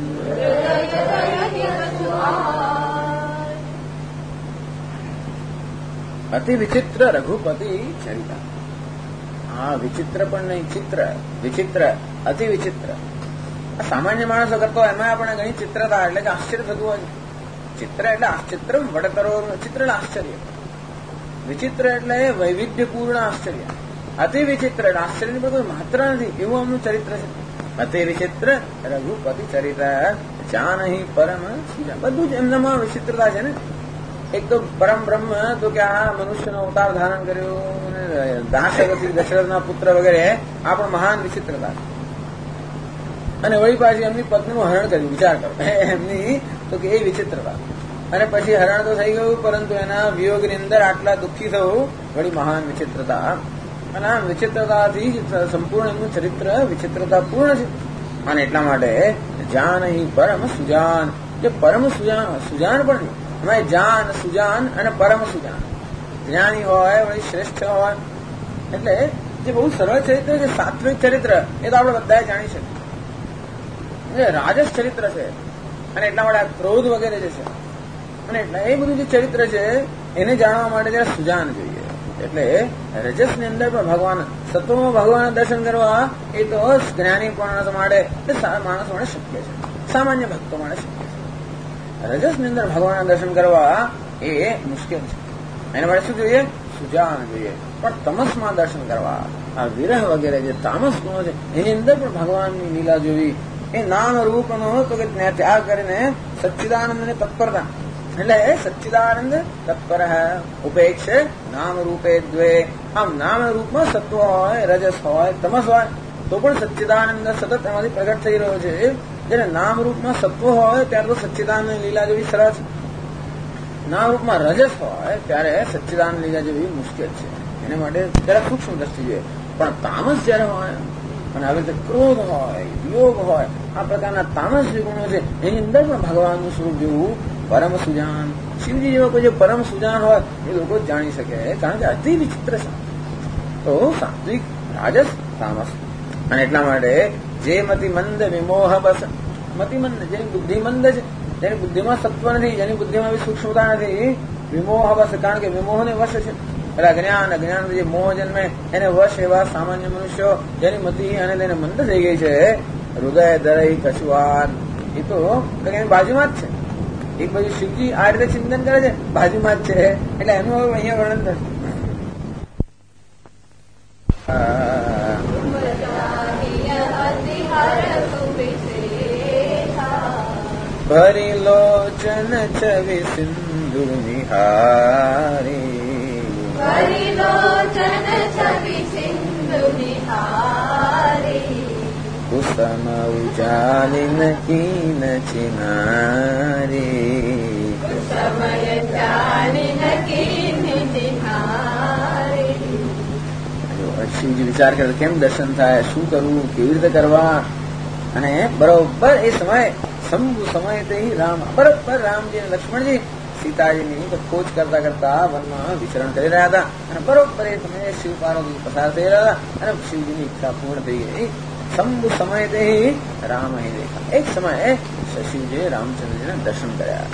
અતિ વિચિત્ર રઘુપતિ ચરિતા. હા, વિચિત્ર પણ નહીં, ચિત્ર વિચિત્ર, અતિ વિચિત્ર. સામાન્ય માણસો કરતો એમાં આપણે ઘણી ચિત્રતા એટલે કે આશ્ચર્ય થતું હોય. ચિત્ર એટલે આશ્ચર્ય, વડતરો, ચિત્ર એટલે આશ્ચર્ય, વિચિત્ર એટલે વૈવિધ્યપૂર્ણ આશ્ચર્ય. અતિ વિચિત્ર એટલે આશ્ચર્યની પર કોઈ માત્ર નથી એવું આમનું ચરિત્ર છે. અતિ વિચિત્ર રઘુપતિ ચરિત્ર, જાનહી પરમ સુજાન, બધું જ એમનામાં વિચિત્રતા છે ને. એક તો પરમ બ્રહ્મ તો કે આ મનુષ્યનો અવતાર ધારણ કર્યો, દાશરથી દશરથના પુત્ર વગેરે આ પણ મહાન વિચિત્રતા છે. અને વળી પાછી એમની પત્નીનું હરણ કર્યું, વિચાર કરો એમની તો કે એ વિચિત્રતા. અને પછી હરણ તો થઈ ગયું પરંતુ એના વિયોગની અંદર આટલા દુઃખી થવું વળી મહાન વિચિત્રતા. અને આ વિચિત્રતાથી સંપૂર્ણ એમનું ચરિત્ર વિચિત્રતા પૂર્ણ છે. અને એટલા માટે જાનહી પરમ સુજાન, જે પરમ સુજાન પણ એમાં જાન, સુજાન અને પરમ સુજાન, જ્ઞાની હોય વળી શ્રેષ્ઠ હોય. એટલે જે બહુ સરળ ચરિત્ર છે, સાત્વિક ચરિત્ર, એ તો આપણે બધા જાણી શકીએ. રાજસ ચરિત્ર છે અને એટલા માટે ક્રોધ વગેરે જે છે, અને એટલે એ બધું જે ચરિત્ર છે એને જાણવા માટે જરા સુજાન જોઈએ. એટલે રજસની અંદર પણ ભગવાન, સત્વમાં ભગવાન દર્શન કરવા એ તો જ્ઞાની માણસ માટે, માણસો માટે શક્ય છે, સામાન્ય ભક્તો માટે શક્ય છે. રજસની અંદર ભગવાનના દર્શન કરવા એ મુશ્કેલ છે. એના માટે શું જોઈએ? સુજાન જોઈએ. પણ તમસમાં દર્શન કરવા, આ વિરહ વગેરે જે તામસ ગુણો છે એની અંદર પણ ભગવાનની લીલા જોવી. એ નામ રૂપનો તો કે ત્યાગ કરીને સચ્ચિદાનંદની તત્પરતા, એટલે સચ્ચિદાનંદ તત્પર ઉપેક્ષ નામ રૂપે દ્વે. આમ નામ રૂપમાં સત્વ હોય, રજસ હોય, તમસ હોય તો પણ સચ્ચિદાનંદ સતત એમાંથી પ્રગટ થઈ રહ્યો છે. જેને નામ રૂપમાં સત્વ હોય ત્યારે તો સચ્ચિદાનંદ લીલા જેવી સરળ છે. નામ રૂપમાં રજસ હોય ત્યારે સચ્ચિદાનંદ લીલા જેવી મુશ્કેલ છે. એને માટે જરા સૂક્ષ્મ દ્રષ્ટિ જોઈએ. પણ તામસ જયારે હોય અને આવી રીતે ક્રોધ હોય, યોગ હોય, આ પ્રકારના તામસ જે ગુણો છે એની અંદર પણ ભગવાનનું સ્વરૂપ જેવું પરમ સુજાન, શિવજી જેવા કોઈ જે પરમ સુજાન હોય એ લોકો જાણી શકે, કારણ કે અતિ વિચિત્ર છે. તો સાત્વિક, રાજસ, તામસ. અને એટલા માટે જે મતિમંદ વિમોહ બસ, મતિમંદ જેની બુદ્ધિ મંદ છે, જેની બુદ્ધિમાં સત્વ નથી, જેની બુદ્ધિમાં સૂક્ષ્મતા નથી, વિમોહ બસ, કારણ કે વિમોહને વશ છે. એટલે અજ્ઞાન જે મોહ જન્મે એને વશ એવા સામાન્ય મનુષ્યો જેની મતિ અને તેને મંદ થઈ ગઈ છે. હૃદય દરઈ કશુઆન, એ તો એની બાજુમાં જ છે. એક બાજુ શિવજી આ રીતે ચિંતન કરે છે, બાજુમાં જ છે, એટલે એનું અહીંયા વર્ણન થશે. ભરી લોચન છવિ સિંધુ નિહારી, ભરી લોચન છવિ સિંધુ નિહારી, કુસમ ઉજાલિન કીન ચિનારી, સમય જાલિન કીન ચિનારી. શિવજી વિચાર કરે કેમ દર્શન થાય, શું કરવું, કેવી રીતે કરવા. અને બરોબર એ સમય શંભુ સમય તે રામ, બરોબર રામજી અને લક્ષ્મણજી સીતાજીની ખોજ કરતા કરતા વનમાં વિચરણ કરી રહ્યા હતા. અને બરોબર એ સમયે શિવ પાર્વતી પસાર થઈ રહ્યા હતા અને શિવજીની ઈચ્છા પૂર્ણ થઈ ગઈ. શંભુ સમય તે રામ અહીં દેખા. એક સમયે શિવજીએ રામચંદ્રજીને દર્શન કર્યા.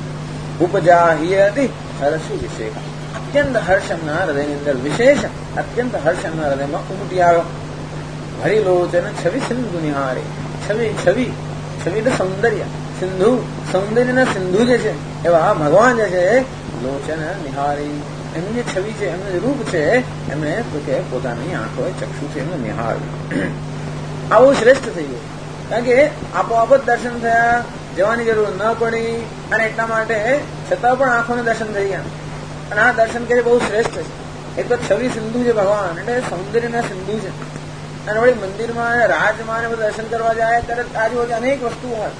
ઉપજા હતી હર્ષુ વિશેષ, અત્યંત હર્ષ એમના હૃદયની અંદર વિશેષ અત્યંત હર્ષ એમના હૃદયમાં ઉમટી આવ્યો. હરી લોચન છવિ સિંધુ નિહારી, છવિ છવિ છવિ એટલે સૌંદર્ય, સિંધુ સૌંદર્યના સિંધુ જે છે એવા ભગવાન જે છે લોચન નિહારી, એમની જે છવિ છે, એમનું જે રૂપ છે એમણે તો કે પોતાની આંખો ચક્ષુથી એમનું નિહાળ્યું. આવું શ્રેષ્ઠ થઈ ગયું, કારણ કે આપોઆપ જ દર્શન થયા, જવાની જરૂર ન પડી. અને એટલા માટે છતાં પણ આંખોને દર્શન થઈ ગયા. અને આ દર્શન કે બહુ શ્રેષ્ઠ છે. એક તો છવિ સિંધુ છે ભગવાન, એટલે સૌંદર્યના સિંધુ છે. અને વળી મંદિરમાં રાજમાં દર્શન કરવા જાય ત્યારે આજુબાજુ અનેક વસ્તુઓ હોય,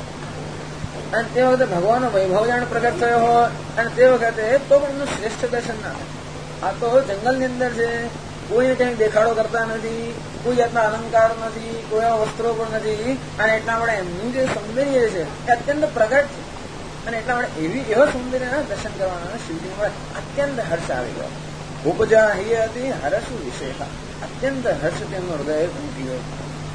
અને તે વખતે ભગવાનનો વૈભવ જાણ પ્રગટ થયો હોય, અને તે વખતે તો પણ એમનું શ્રેષ્ઠ દર્શન ના થાય. આ તો જંગલની અંદર છે, કોઈને કંઈ દેખાડો કરતા નથી, કોઈ જાતના અલંકાર નથી, કોઈ એવા વસ્ત્રો પણ નથી. અને એટલા માટે એમનું જે સૌંદર્ય છે એ અત્યંત પ્રગટ છે. અને એટલા માટે એવા સૌંદર્યના દર્શન કરવાના શિવજી મળે અત્યંત હર્ષ આવી ગયો. ઉપજા હતી હર્ષુ વિશેષા, અત્યંત હર્ષ તેમનો હૃદય ઉમટી ગયો.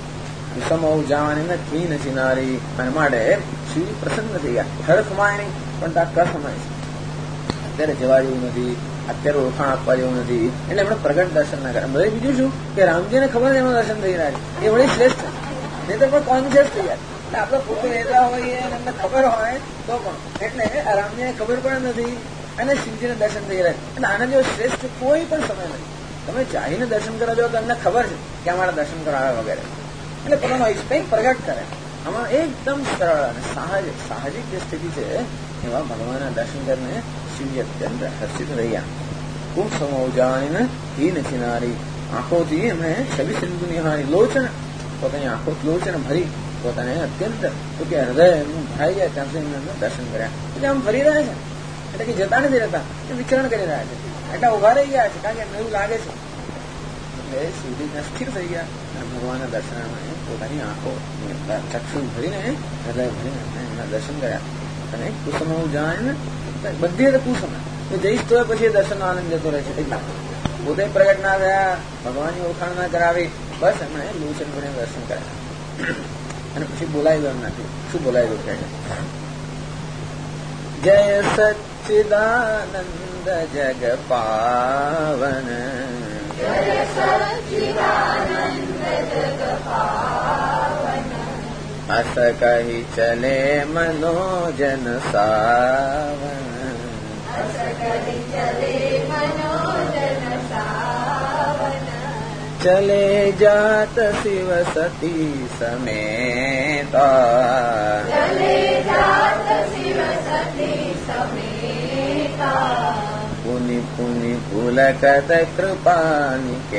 સમૌ જાણીને કીન ચિનારી, અને માટે શિવજી પ્રસન્ન થઈ ગયા. હર્ષ માય નહીં પણ ત્યાં કસમય છે, અત્યારે જવા જેવું નથી, અત્યારે ઓળખાણ આપવા જેવું નથી, એટલે એમણે પ્રગટ દર્શન ના કર્યા. બધે બીજું શું કે રામજીને ખબર એમનું દર્શન થઈ રહ્યા છે, એ વળી શ્રેષ્ઠ છે. નહીં તો પણ કોન્શિયસ થઈ જાય, એટલે આપણે પોતે રહેતા હોઈએ અને એમને ખબર હોય તો પણ, એટલે રામજીને ખબર પણ નથી અને શિવજીને દર્શન થઈ રહ્યા છે. એટલે આના જેવો શ્રેષ્ઠ કોઈ પણ સમય નથી. તમે ચાહીને દર્શન કરવા જાઓ તો એમને ખબર છે કે અમારા દર્શન કરાવે વગેરે, એટલે પોતાનો કંઈક પ્રગટ કરે. આમાં એકદમ સરળ અને સાહજિક જે સ્થિતિ છે એવા ભગવાનના દર્શન કરીને શિવજી અત્યંત હર્ષિત રહ્યા. ખૂબ સમો જાણીને હીન ચિનારી, આંખોથી એમણે છવિ સિંધુ નિહારી, લોચન પોતાની આંખો લોચન ભરી પોતાને અત્યંત તો કે હૃદય એમનું ભરાઈ જાય ત્યાં સુધી એમને દર્શન કર્યા. એટલે આમ ફરી રહ્યા છે, એટલે કે જતા નથી રહેતા, એ વિચરણ કરી રહ્યા છે, એટલા ઉભા રહી ગયા છે, કારણ કે એમને એવું લાગે છે. એટલે શિવજી સ્થિર થઈ ગયા અને ભગવાનના દર્શન પોતાની આંખો ચક્ષુ ભરીને હૃદય ભરીને એમના દર્શન કર્યા. અને કુસમ જાણીને બધી રીતે કુસમ જઈશ તો પછી દર્શન આનંદ જતો રહે છે. એટલા પોતે પ્રગટ ના થયા, ભગવાનની ઓળખાણ ના કરાવી, બસ એમણે લોચન ભરીને દર્શન કર્યા. અને પછી બોલાવી દો એમનાથી, શું બોલાવી દો કહે જય સચ્ચિદાનંદ જગ પાવન, જય સચ્ચિદાનંદ જગ પાવન, અસ કહી ચલે મનોજન સાવન, અસ કહી ચલે મનોજન સાવન, ચલે જાત શિવ સતી સમેતા, ચલે જાત શિવ સતી સમેતા, પુલકત કૃપા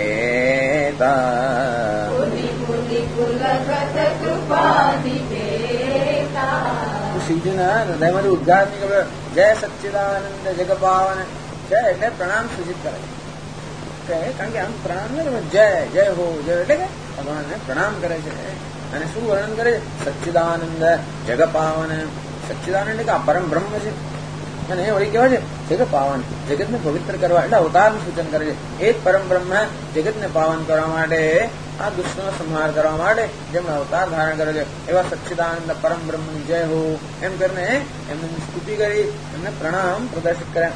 નિકેતા પુનિ પુનિ પુલકત કૃપા નિકેતા. શિવજીના હૃદયમાંથી ઉદ્ગાર નીકળ્યો, જય સચ્ચિદાનંદ જગપાવન. જય એટલે પ્રણામ સૂચિત કરે છે, કારણ કે આમ પ્રણામ ને જય જય હો જય એટલે કે ભગવાનને પ્રણામ કરે છે. અને શું વર્ણન કરે છે? સચ્ચિદાનંદ જગપાવન. સચ્ચિદાનંદ કે આ પરમ બ્રહ્મ છે, અને એ વળી કહેવાય છે જગપાવન, જગતને પવિત્ર કરવા એટલે અવતારનું સૂચન કરે છે. એ જ પરમ બ્રહ્મ જગતને પાવન કરવા માટે, આ દુષ્ટનો સંહાર કરવા માટે જેમણે અવતાર ધારણ કર્યો છે, એવા સચ્ચિદાનંદ પરમ બ્રહ્મની જય હો એમ કરીને એમની સ્તુતિ કરી, એમને પ્રણામ પ્રદર્શિત કર્યા.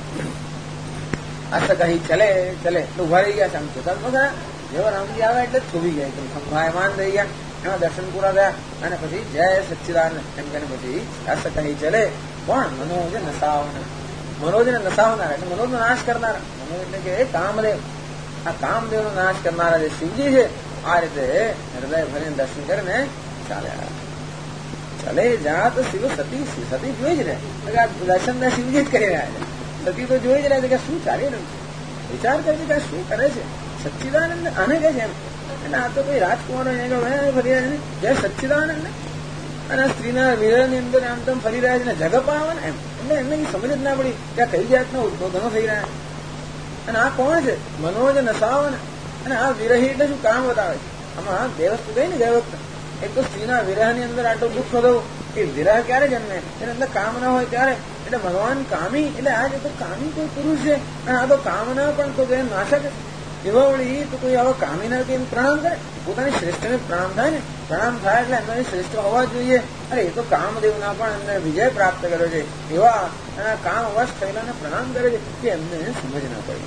આશા કહી ચલે ચલે તો ઉભા રહી ગયા. આમ જોતા ખરા, જેવો રામજી આવે એટલે જ થોભી ગયા, સંભાયમાન રહી ગયા. એમાં દર્શન પૂરા થયા અને પછી જય સચ્ચિદાનંદ એમ કરીને પછી આશા કહી ચલે. પણ મનોજ નસાવન, મનોજને નસાવનાર એટલે મનોજનો નાશ કરનાર. મનોજ એટલે કે કામદેવ, આ કામદેવનો નાશ કરનારા જે શિવજી છે, આ રીતે હૃદય ભરીને દર્શન કરીને ચાલ્યા. ચલે જાત શિવ સતી, સતી જોઈ જ રહે, દર્શન શિવજી જ કરી રહ્યા છે. સતી તો જોઈ જ રહ્યા છે કે શું ચાલી રહ્યું છે, વિચાર કરે છે કે શું કરે છે. સચ્ચિદાનંદ આને કહે છે એમ. એટલે આ તો કોઈ રાજકુમારો ફરી રહ્યા છે, જય સચ્ચિદાનંદ. અને આ સ્ત્રીના વિરહની અંદર આમ તેમ ફરી રહ્યા છે ને જગપાવન એમ. એટલે એમને સમજ જ ના પડી કે આ કઈ જાતના ઉદ્બોધનો થઈ રહ્યા. અને આ કોણ છે? મનોજ નસાવન. અને આ વિરહી એટલે શું કામ બતાવે છે. આમાં બે વસ્તુ ગઈ ને ગયા વખતે. એક તો સ્ત્રીના વિરહની અંદર આટલું દુઃખ થયું, એ વિરહ ક્યારે જન્મે? એની અંદર કામ ના હોય ત્યારે. એટલે ભગવાન કામી, એટલે આ જે તો કામી કોઈ પુરુષ છે, અને આ તો કામના પણ તો બે નાશક. એવા વળી તો કોઈ આવા કામીના પ્રણામ કરે? પોતાની શ્રેષ્ઠને પ્રણામ થાય ને, પ્રણામ થાય એટલે એમની શ્રેષ્ઠ હોવા જોઈએ. અરે એ તો કામદેવના પણ એમને વિજય પ્રાપ્ત કર્યો છે, એવા કામ અવશ થયેલાને પ્રણામ કરે છે કે એમને સમજ ના પડી.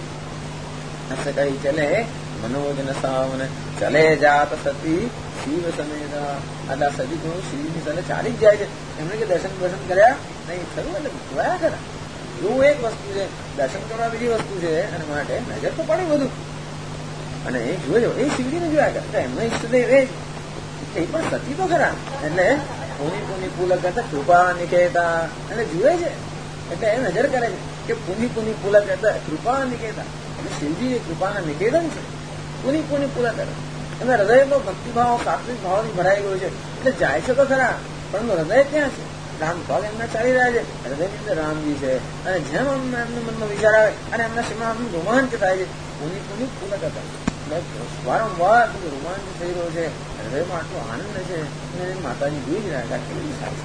કઈ ચલે મનોજ નસાવન ચલે જાત સતી શિવ સમેતા. આટલા સતી તો શિવની સાથે ચાલી જ જાય છે. એમને કે દર્શન દર્શન કર્યા નહીં, ખરું એટલે જોયા ખરા. જોવું એક વસ્તુ છે, દર્શન કરવા બીજી વસ્તુ છે. અને માટે નજર તો પડી બધું, અને એ જોયો એ શિવજીને જોયા કરતા એમનો ઈષ્ટદેવ એ પણ સતી તો ખરા. એટલે પુનિ પુનિ પુલક કરતા કૃપા નિકેતા, એટલે જુએ છે એટલે એ નજર કરે છે કે પુનિ પુનિ પુલક કરતા કૃપા નિકેતા. એટલે શિવજી એ કૃપાના નિકેતન છે. પુનિ પુનિ પુલક કરે, એમના હૃદયનો ભક્તિભાવ સાત્વિક ભાવથી ભરાઈ ગયો છે. એટલે જાય છે તો ખરા, પરંતુ હૃદય ક્યાં છે? રામ ભાગ એમના ચાલી રહ્યા છે, હૃદયની અંદર રામજી છે. અને જેમ એમના મનમાં વિચાર આવે અને એમના શરીરમાં રોમાંચ થાય છે, પુનિ પુનિ પુલક હતા. વારંવાર રોમાંચ થઈ રહ્યો છે, હૃદયમાં આટલો આનંદ છે. અને માતાજી જોઈ જ રહ્યા કેવી સારી.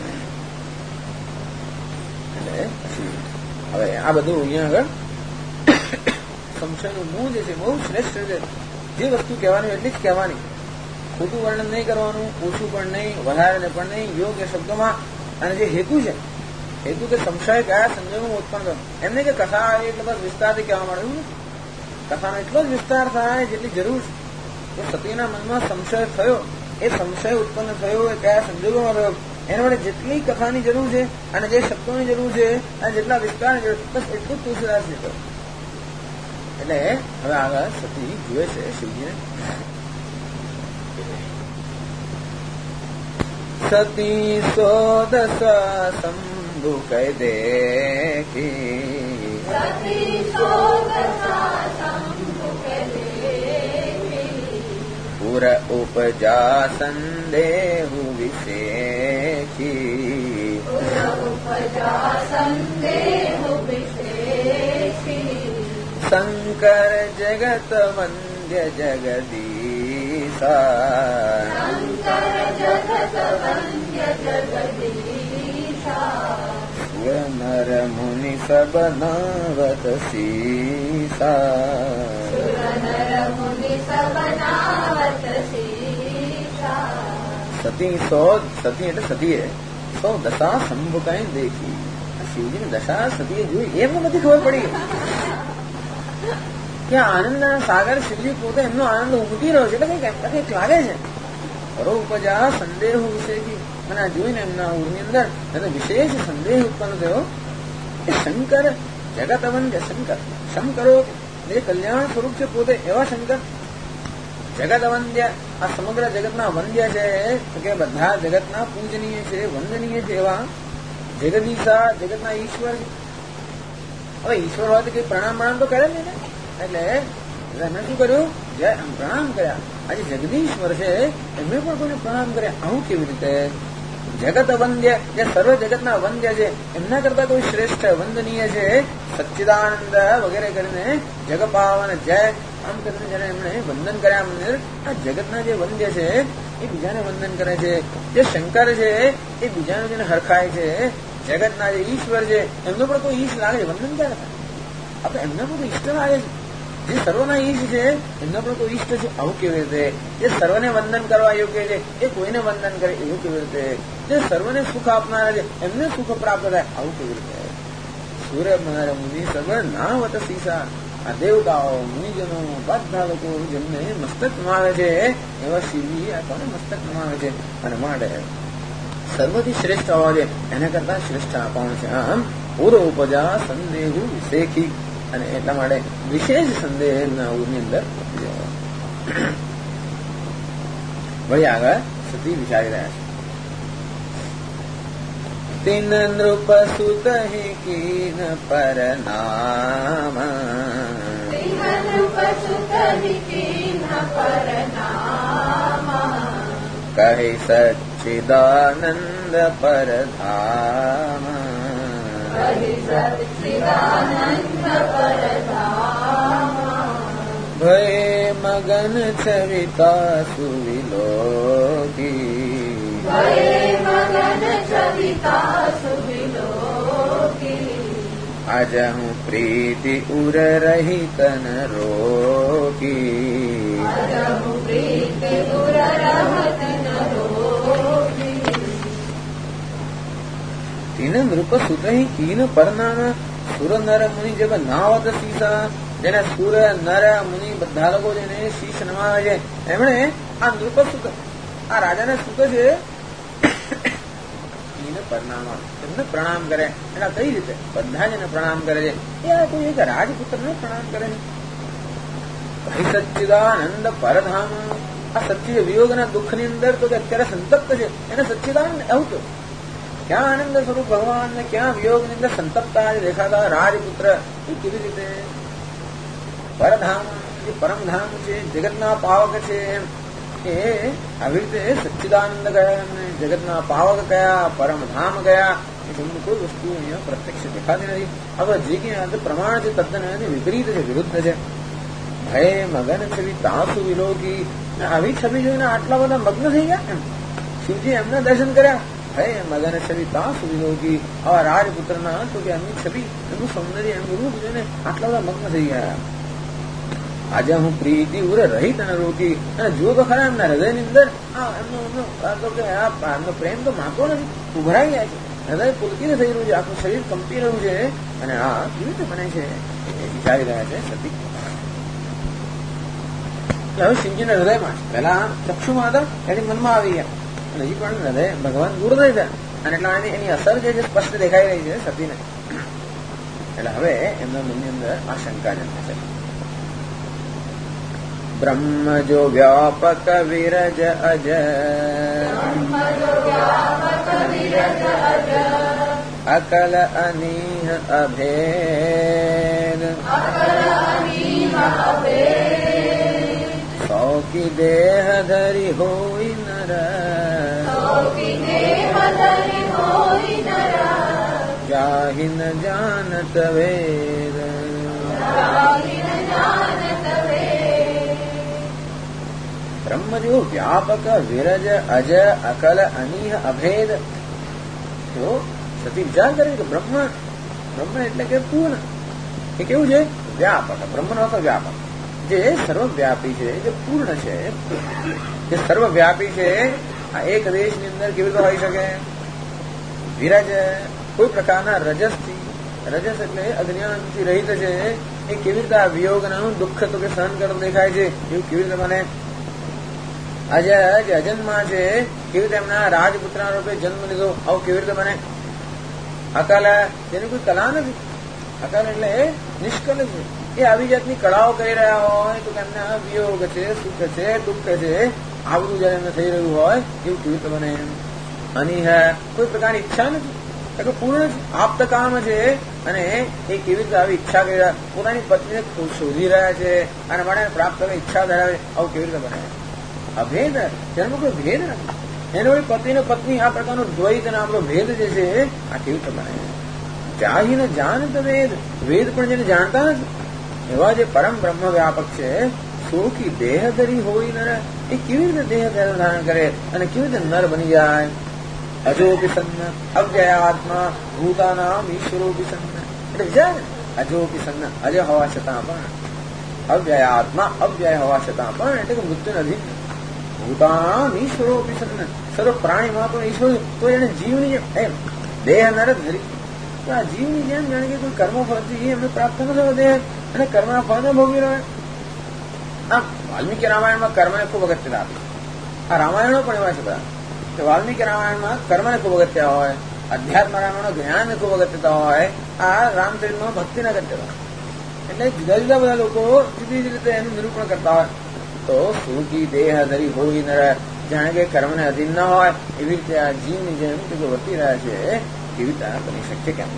એટલે પછી હવે આ બધું અહીંયા આગળ સંશયનું મૂળ જે છે બહુ શ્રેષ્ઠ છે. જે વસ્તુ કહેવાની એટલી જ કહેવાની, ખોટું વર્ણન નહીં કરવાનું, ઓછું પણ નહીં, વધારે પણ નહીં, યોગ્ય શબ્દોમાં. અને જે હેતુ છે, હેતુ કે સંશય કયા સંજોગોમાં ઉત્પન્ન કરો, એમને કે કથા એટલે બસ વિસ્તારથી કહેવા માંડે એવું. કથાનો એટલો જ વિસ્તાર થાય જેટલી જરૂર છે. તો સતીના મનમાં સંશય થયો, એ સંશય ઉત્પન્ન થયો એ કયા સંજોગોમાં થયો, એના માટે જેટલી કથાની જરૂર છે અને જે શબ્દોની જરૂર છે અને જેટલા વિસ્તારની જરૂર, બસ એટલું જ તુલસીદાસ લીધો. એટલે હવે આગળ સતી જુએ છે શિવજીને. સતી સોદસ શંભુ કહી દેખી, પુર ઉપજા સંદેહુ વિશેષી, શંકર જગત વંદ્ય જગદીશા, નર મુનિ સબ નાવત સીસા. સતી સતી એટલે સતીએ સો દશા શંભુ કઈ દેખી. શિવજીની દશા સતીએ જોઈ, એમને બધી ખબર પડી કે આનંદના સાગર શિવજી પોતે એમનો આનંદ ઉમટી રહ્યો છે. એટલે કંઈક લાગે છે. પરોપજા સંદેહ વિશેથી, અને આ જોઈને એમના ઉરની અંદર એને વિશેષ સંદેહ ઉત્પન્ન થયો કે શંકર જગત વંદ્ય, શંકર શંકરો જે કલ્યાણ સ્વરૂપ છે પોતે, એવા શંકર જગત વંદ્ય, આ સમગ્ર જગતના વંદ્ય છે કે બધા જગતના પૂજનીય છે, વંદનીય છે એવા જગદીશા, જગતના ઈશ્વર. હવે ઈશ્વર હોય તો કઈ પ્રણામ તો કરે નહીં ને. એટલે એમણે શું કર્યું? જય પ્રણામ કર્યા. આજે જગદીશ્વર છે એમને પણ કોઈને પ્રણામ કર્યા. આવું કેવી રીતે? જગત વંદ્ય, જે સર્વ જગતના વંદ્ય છે એમના કરતા કોઈ શ્રેષ્ઠ વંદનીય છે સચ્ચિદાનંદ વગેરે કરીને જગપાવન જય આમ કરીને જયારે એમણે વંદન કર્યા મંદિર. આ જગતના જે વંદ્ય છે એ બીજાને વંદન કરે છે. જે શંકર છે એ બીજાનું જેને હરખાય છે. જગતના જે ઈશ્વર છે એમનો પણ કોઈ ઈશ લાગે છે. વંદન ક્યારે થાય? આપણે એમના પણ કોઈ ઈષ્ટ લાગે છે. જે સર્વના ઈષ્ટ છે એમનો પણ કોઈ ઈષ્ટ છે. આવું કેવી રીતે? જે સર્વને વંદન કરવા યોગ્ય છે એ કોઈને વંદન કરે એવું કેવી રીતે? જે સર્વને સુખ આપનારા છે એમને સુખ પ્રાપ્ત થાય આવું કેવી રીતે? સૂર્ય મુનિ સર્વ નાવત સીસા. આ દેવતાઓ મુનિજનો બધા લોકો જેમને મસ્તક નમાવે છે એવા શિવજી આ કોને મસ્તક નમાવે છે. અને માટે સર્વથી શ્રેષ્ઠ હોવા છે એના કરતા શ્રેષ્ઠ કોણ છે? આમ પૂર્વોપજા સંદેહુ વિશેખી. અને એટલા માટે વિશેષ સંદેહ એમના ઉની અંદર વળી આગળ સતી વિચારી રહ્યા છે. તિન નૃપ સુત કીન પર નામ કહી સચ્ચિદાનંદ પર ધામ ભય મગન છવિતા સુવિલોકી આજ હું પ્રીતિ ઉર રહી તન રોકી તીન નૃપ સુત કીન પરનામ સુર નર મુનિ જબ નાવત સીસા. જેને સુર નર મુનિ બધા લોકો જેને શીશ નમાવે છે એમણે આ નૃપ સુત આ રાજાને સુત છે કીન પરનામ એમને પ્રણામ કરે. એના કઈ રીતે? બધા જેને પ્રણામ કરે છે એ કોઈ એક રાજપુત્રને પ્રણામ કરે છે. સચ્ચિદાનંદ પરધામ. આ સચ્ચિદ વિયોગના દુઃખની અંદર તો કે અત્યારે સંતપ્ત છે એને સચ્ચિદાનંદ એવું તો ક્યાં આનંદ સ્વરૂપ ભગવાન ને ક્યાં વિયોગની અંદર સંતપ્તા દેખાતા રાજપુત્ર એ કેવી રીતે? પરધામ જે પરમધામ છે જગતના પાવક છે એ આવી રીતે સચ્ચિદાનંદ ગયા એમને જગતના પાવક કયા પરમધામ ગયા એ તમને કોઈ વસ્તુ અહીંયા પ્રત્યક્ષ દેખાતી નથી. હવે જે કે પ્રમાણ છે તદ્દન વિપરીત છે, વિરુદ્ધ છે. ભય મગન છબી તાસુ વિલોકી. આવી છબી જોઈને આટલા બધા મગ્ન થઈ ગયા એમ શિવજી એમના દર્શન કર્યા. ભય મગન છબી તાસુ વિલોકી. આવા રાજપુત્રના તો કે એમની છબી એમનું સૌંદર્ય એમનું રૂપ જોઈને આટલા બધા મગ્ન થઈ ગયા. આજે હું પ્રીતિ ઉર રહી તને રોકી. અને જુઓ તો ખરા એમના હૃદયની અંદર એમનો પ્રેમ તો માતો નથી, ઉભરાઈ જાય છે. હૃદય પુલકિત થઈ રહ્યું છે, આખું શરીર કંપી રહ્યું છે. અને આ કેવી રીતે બને છે એ વિચારી રહ્યા છે સતી. હવે શિવજીના હૃદયમાં પેલા ચક્ષુમાં હતા એની મનમાં આવી ગયા અને હજી પણ હૃદય ભગવાન દૂર થઈ ગયા અને એટલા એની અસર જે સ્પષ્ટ દેખાઈ રહી છે સતીને. એટલે હવે એમના મનની અંદર આ શંકા જન્મે છે. બ્રહ્મ જો વ્યાપક વિરજ અજ અકલ અનીહ અભેદ સૌકી દેહ ધરી હોઈ નર જાહિન જાનત વેદ. બ્રહ્મ જો વ્યાપક વિરજ અજ અકલ અનીહ અભેદ. તો સતી વિચાર કરે કે બ્રહ્મ એટલે કે પૂર્ણ. એ કેવું છે? વ્યાપક. બ્રહ્મનો અર્થ વ્યાપક, જે સર્વવ્યાપી છે, જે પૂર્ણ છે, જે સર્વવ્યાપી છે. આ એક દેશની અંદર કેવી રીતે હોઈ શકે? વિરજ કોઈ પ્રકારના રજસથી, રજસ એટલે અજ્ઞાનથી રહિત છે. એ કેવી રીતે આ વિયોગનું દુઃખ તો કે સહન કરતો દેખાય છે એવું કેવી રીતે બને? અજ જે અજન્મા છે કેવી રીતે એમના રાજપુત્રના રૂપે જન્મ લીધો આવું કેવી રીતે બને? અકલ જેની કોઈ કલા નથી. અકલ એટલે નિષ્કલ છે. એ આવી જાતની કળાઓ કરી રહ્યા હોય તો એમને વિયોગ છે, સુખ છે, દુઃખ છે, આ બધું જયારે એમને થઈ રહ્યું હોય એવું કેવી રીતે બને? અનિહ કોઈ પ્રકારની ઈચ્છા નથી, પૂર્ણ છે. આપ્ત કામ છે, અને એ કેવી રીતે આવી ઈચ્છા કરી રહ્યા, પોતાની પત્નીને શોધી રહ્યા છે અને માટે પ્રાપ્ત કરવાની ઈચ્છા ધરાવે, આવું કેવી રીતે બને? અભેદ, તેમાં કોઈ ભેદ નથી. એને વળી પતિ ને પત્ની આ પ્રકારનો દ્વૈત અને આપણો ભેદ જે છે આ કેવી રીતે બને? જાહીને જાણત વેદ, વેદ પણ જેને જાણતા નથી એવા જે પરમ બ્રહ્મ વ્યાપક છે, સુખી દેહ ધરી હોય નર, એ કેવી રીતે દેહ ધારણ કરે અને કેવી રીતે નર બની જાય? અજોપી સન્ન અવ્યયાત્મા ભૂતાનામ ઈશ્વરોપી સન્ન, એટલે વિચાર, અજોપી સન્ન, અજય હોવા છતાં પણ, અવ્યયાત્મા, અવ્યય હોવા છતાં પણ, એટલે કે મૃત્યુ નથી. ભૂતાનામ ઈશ્વરોપી સન્ન, સર્વ પ્રાણીમાં પણ ઈશ્વર, તો એને જીવની જેમ એમ દેહ નર જ ધરી. તો આ જીવની જેમ જાણે કે કોઈ કર્મ ફળથી એમને પ્રાપ્ત ન થયો દેહ, અને કર્મના ફળને ભોગવી રહ્યો. આમ વાલ્મીકી રામાયણમાં કર્મને ખૂબ અગત્યતા આપી. આ રામાયણો પણ એવા છે બધા કે વાલ્મીકી રામાયણમાં કર્મને ખૂબ અગત્ય હોય, અધ્યાત્મ રામાયણમાં જ્ઞાનને ખૂબ અગત્યતા હોય, આ રામચરિતમાં ભક્તિને અગત્યતા. એટલે જુદા જુદા બધા લોકો જુદી જુદી રીતે એનું નિરૂપણ કરતા હોય. તો સુખી દેહ ધરી હોય નર, જાણે કે કર્મને અધીન ન હોય એવી રીતે આ જીવની જેમ વર્તી રહ્યા છે, કેવી રીતે બની શકશે કેમ?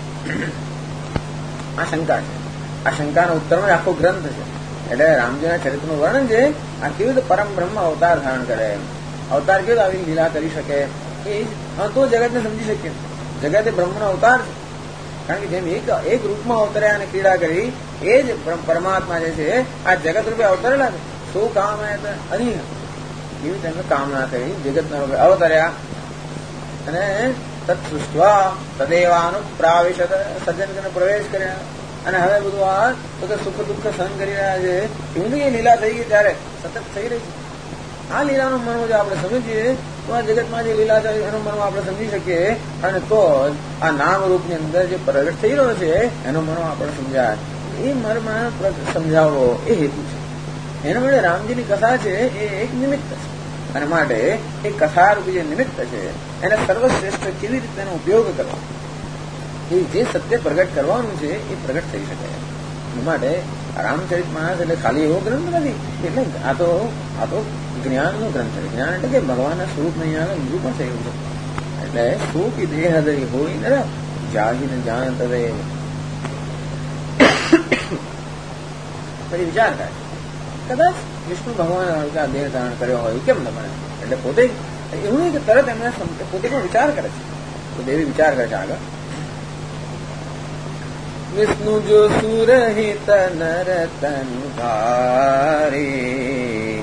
આ શંકા છે. આ શંકાના ઉત્તરમાં આખો ગ્રંથ છે. એટલે રામજીના ચરિત્રનું વર્ણન છે. આ કેવી રીતે પરમ બ્રહ્મ અવતાર ધારણ કરે, અવતાર કેવી રીતે આવી લીલા કરી શકે, એ તો જગતને સમજી શકીએ. જગત એ બ્રહ્મનો અવતાર છે. કારણ કે જેમ એક રૂપમાં અવતર્યા અને ક્રીડા કરી, એ જ પરમાત્મા જે છે આ જગત રૂપે અવતરેલા છે. શું કામ અનિહ, એવી તેમને કામના કરી જગતના રૂપે અવતર્યા અને તત્સૃષ્ટવા તદેવાનુપ્રાવિશત, સજ્જન પ્રવેશ કર્યા. અને હવે બધું આ તો સુખ દુઃખ સહન કરી રહ્યા છે. એવું એ લીલા થઈ ગઈ ત્યારે સતત થઈ રહી છે. આ લીલાનું મર્મ જો આપણે સમજીએ તો આ જગતમાં જે લીલા છે એનું મર્મ આપણે સમજી શકીએ, અને તો આ નામ રૂપની અંદર જે પ્રગટ થઈ રહ્યો છે એનો મર્મ આપણે સમજાય. એ મર્મ સમજાવવો એ હેતુ છે. એના માટે રામજીની કથા છે એ એક નિમિત્ત છે. અને માટે એ કથારૂપી જે નિમિત્ત છે એને સર્વશ્રેષ્ઠ કેવી રીતે એનો ઉપયોગ કરવો, એ જે સત્ય પ્રગટ કરવાનું છે એ પ્રગટ થઈ શકે. એ માટે રામચરિત માનસ એટલે ખાલી એવો ગ્રંથ નથી. એટલે આ તો જ્ઞાનનો ગ્રંથ છે. જ્ઞાન એટલે કે ભગવાનના સ્વરૂપને અહીંયા નિરૂપણ થયું છે. એટલે સુખી દેહ ધરી હોય નર, જાહીને જાણ તવે. પછી વિચાર થાય, કદાચ વિષ્ણુ ભગવાન દેહ ધારણ કર્યો હોય કેમ ન બને? એટલે પોતે એવું નહીં કે તરત એમને પોતે પણ વિચાર કરે છે. તો દેવી વિચાર કરે છે આગળ, વિષ્ણુ જો સુરહિત નર તનુ ધારી,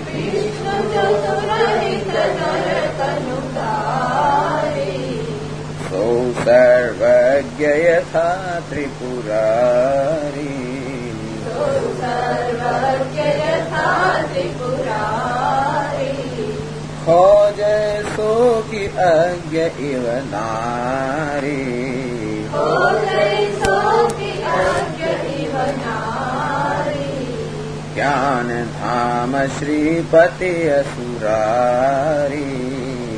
સૌ સર્વજ્ઞ યથા ત્રિપુરારી, ખોજે સો કી અજ્ઞ ઇવ નારી, જ્ઞાન ધામ શ્રીપતિ અસુરારી,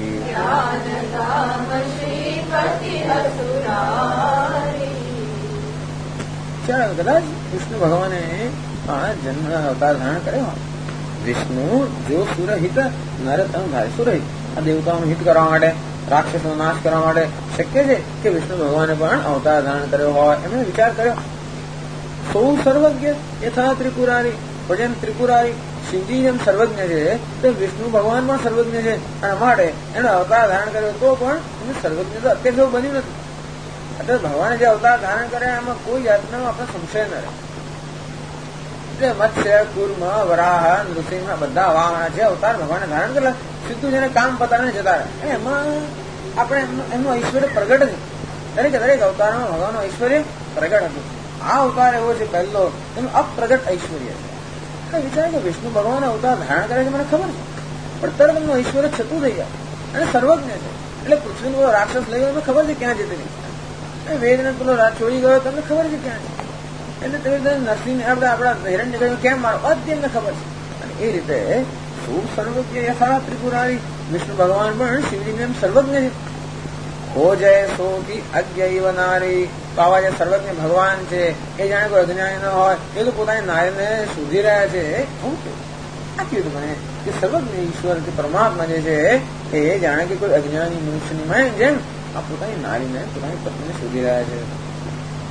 ચાલો કદાચ વિષ્ણુ ભગવાને આ જન્મ અવતાર ધારણ કર્યો. વિષ્ણુ જો સુરહિત નર તનુ ધારી, સુરહિત આ દેવતાઓનું હિત કરવા માટે, રાક્ષસનો નાશ કરવા માટે શક્ય છે કે વિષ્ણુ ભગવાને પણ અવતાર ધારણ કર્યો હોય. એમણે વિચાર કર્યો. સૌ સર્વજ્ઞ યથા ત્રિપુરારી, ભજન ત્રિપુરારી શિવજી જેમ સર્વજ્ઞ છે તેમ વિષ્ણુ ભગવાન પણ સર્વજ્ઞ છે. અને માટે એનો અવતાર ધારણ કર્યો તો પણ એનું સર્વજ્ઞ તો અત્યાર જેવું બન્યું નથી. એટલે ભગવાને જે અવતાર ધારણ કર્યા એમાં કોઈ જાતનો આપણે સંશય ન રહે. એટલે મત્સ્ય, કુર્મ, વરાહ, નૃસિંહ બધા વામના જે અવતાર ભગવાને ધારણ કરેલા સીધું જેને કામ પતાવીને જતા રહે. એમાં આપણે એમનું ઐશ્વર્ય પ્રગટ છે. દરેક અવતારમાં ભગવાનનું ઐશ્વર્ય પ્રગટ હતું. આ અવતાર એવો છે પહેલો, એનું અપ્રગટ ઐશ્વર્ય છે. વિચાર કે વિષ્ણુ ભગવાન અવતાર ધારણ કરે છે મને ખબર છે, પણ તરત એમનું ઐશ્વર્ય છતું થઈ જાય અને સર્વજ્ઞ છે. એટલે પૃથ્વીનો પેલો રાક્ષસ લઈ ગયો ખબર છે ક્યાં જતી રહી, વેદને પેલો છોડી ગયો તમને ખબર છે ક્યાં છે. એટલે તમે નરસિંહ આપણા હિરણ્ય કેમ મારો બધી એમને ખબર છે. અને એ રીતે શું સર્વજ્ઞ યથા ત્રિપુરારી, વિષ્ણુ ભગવાન પણ શિવજી એમ સર્વજ્ઞ છે. હો જય સો કી અજ્ઞ નારી, તો આવા જે સર્વજ્ઞ ભગવાન છે એ જાણે કોઈ અજ્ઞાની ન હોય, એ તો પોતાની નારીને શોધી રહ્યા છે. શું કે આ કેવું મને કે સર્વજ્ઞ ઈશ્વર કે પરમાત્મા જે છે એ જાણે કે કોઈ અજ્ઞાની મનુષ્યની જેમ આ પોતાની નારીને, પોતાની પત્નીને શોધી રહ્યા છે.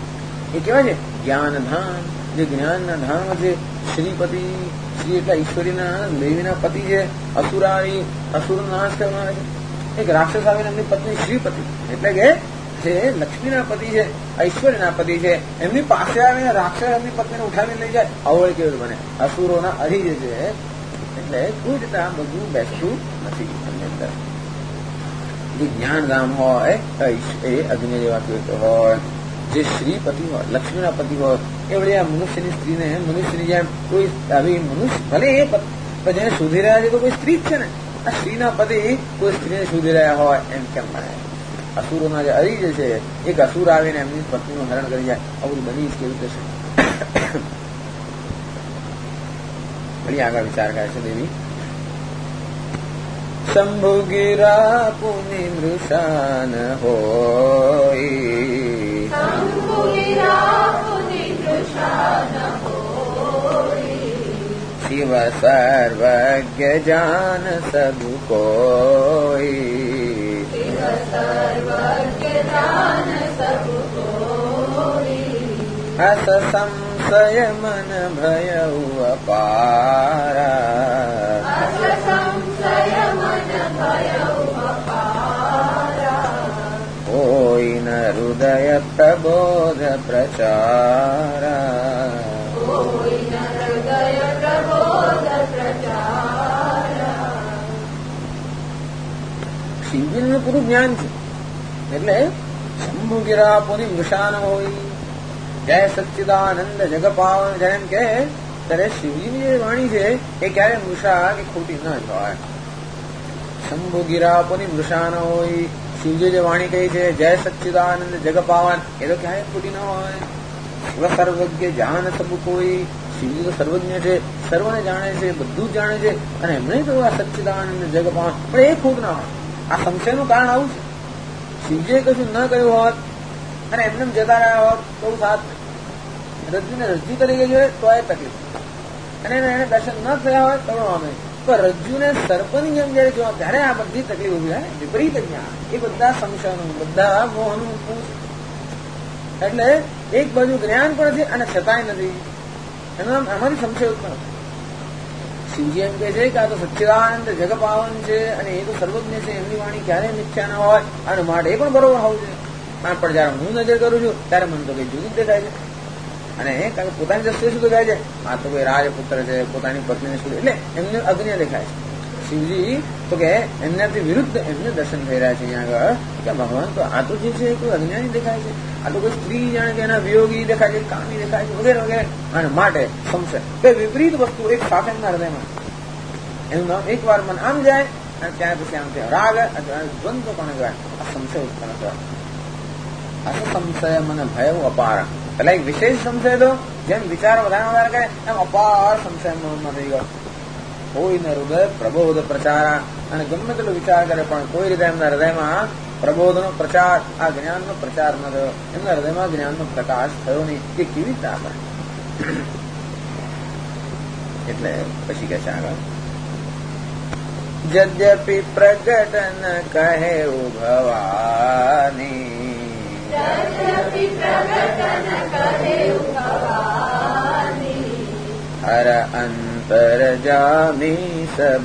એ કેવા છે જ્ઞાન ધામ, જે જ્ઞાનના ધામ છે. શ્રીપતિ, શ્રી એટલે ઈશ્વરીના દેવીના પતિ છે. અસુરારી, અસુર નાશ કરનાર છે. એક રાક્ષસ આવીને એમની પત્ની શ્રીપતિ એટલે કે જે લક્ષ્મીના પતિ છે, ઐશ્વર્યના પતિ છે, એમની પાસે આવીને રાક્ષસ એમની પત્નીને ઉઠાવીને લઈ જાય. અવળ કેવું બને? અસુરોના અધિ જે છે. એટલે કોઈ રીતે આ બધું બેસતું નથી એમની અંદર. જે જ્ઞાન ધામ હોય એ અગ્નિ જેવા કીર્ત હોય. જે શ્રીપતિ હોય, લક્ષ્મીના પતિ હોય, એ વળી આ મનુષ્યની સ્ત્રીને મનુષ્યની જેમ કોઈ આવી મનુષ્ય ભલે એ જેને શોધી રહ્યા છે તો કોઈ સ્ત્રી જ છે ને. આ સ્ત્રીના પતિ કોઈ સ્ત્રીને શોધી રહ્યા હોય એમ કેમ બને? અસુરોના જે હરી જે છે, એક અસુર આવીને એમની પત્નીનું હરણ કરી જાય. આવું બની જ કેવું થશે? વળી આગળ વિચાર કરે છે દેવી. શંભુ ગિરા પુનિ મૃષાન હોય, શિવ સર્વજ્ઞ જાન સબ કોઈ, અસ સંશય મન ભય અપારા, કોઈ ન હૃદય પ્રબોધ પ્રચારા, શિવજીનું પૂરું જ્ઞાન છે. એટલે શંભુ ગિરા પુનિ મૃષાન હોય, જય સચ્ચિદાનંદ જગ પાવન, જેમ કે ત્યારે શિવજીની જે વાણી છે એ ક્યારે મૃષા કે ખોટી ન હોય. શંભુ ગિરા પુનિ મૃષાન હોય, શિવજી જે વાણી કહી છે જય સચ્ચિદાનંદ જગ પાવન, એ તો ક્યારે ખોટી ન હોય. શિવ સર્વજ્ઞ જાન સબ કોઈ, શિવજી તો સર્વજ્ઞ છે, સર્વને જાણે છે, બધું જ જાણે છે. અને એમણે તો આ સચ્ચિદાનંદ જગ પાવન, પણ એ ખોટ ના હોય. આ સંશયનું કારણ આવું છે. શિવજીએ કશું ન કહ્યું હોત અને એમને જતા રહ્યા હોત તો સાથ રજ્જુને રજ્જુ તરીકે જોઈએ તો એ તકલીફ, અને એને દર્શન ન થયા હોય તો અમે પણ રજ્જુને સર્પની જેમ જયારે જોવા ત્યારે આ બધી તકલીફ ઉભી થાય. વિપરીત જ્ઞાન એ બધા સંશયનું, બધા મોહનું પૂછ. એટલે એક બાજુ જ્ઞાન પણ છે અને છતાંય નથી. એનું નામ આમાંથી સંશય ઉત્પન્ન. શિવજી એમ કે છે કે આ તો સચ્ચિદાનંદ જગ પાવન છે અને એ તો સર્વજ્ઞ છે, એમની વાણી ક્યારેય મિથ્યા ન હોય અને માટે એ પણ બરોબર હોવું છે. પણ જયારે હું નજર કરું છું ત્યારે મને તો કઈ જુદું જ દેખાય છે. અને કારણ કે પોતાની દ્રષ્ટિએ શું દેખાય છે? આ તો કોઈ રાજપુત્ર છે, પોતાની પત્નીને શું એટલે એમને અગ્નિ દેખાય છે. શિવજી તો કે એમનાથી વિરુદ્ધ એમને દર્શન થઈ રહ્યા છે અહીંયા આગળ કે ભગવાન તો આ તો જે છે કોઈ અજ્ઞાની દેખાય છે, આ તો કોઈ સ્ત્રી જાણે કે એના વિયોગી દેખાય છે, કામી દેખાય છે વગેરે વગેરે. અને માટે સંશય બે વિપરીત વસ્તુ એક સાથે હૃદયમાં. એનું નામ એક વાર મન આમ જાય અને ત્યાં પછી આમ છે રાગ દ્વંદ્વ કોને કહેવાય? આ સંશય ઉત્પન્ન થયો. આ સંશય મને ભય અપાર. એટલે એક વિશેષ સંશય તો જેમ વિચાર વધારે કરે એમ અપાર સંશય મનમાં થઈ ગયો. કોઈને હૃદય પ્રબોધ પ્રચાર, અને ગમે તેટલો વિચાર કરે પણ કોઈ રીતે એમના હૃદયમાં પ્રબોધનો પ્રચાર, આ જ્ઞાનનો પ્રચાર ન થયો. એમના હૃદયમાં જ્ઞાનનો પ્રકાશ થયો નહીં. એ કેવી રીતે આપણે એટલે પછી કે છે આગળ यद्यपि प्रकटन कहे भवानी, हर अंतर जामी सब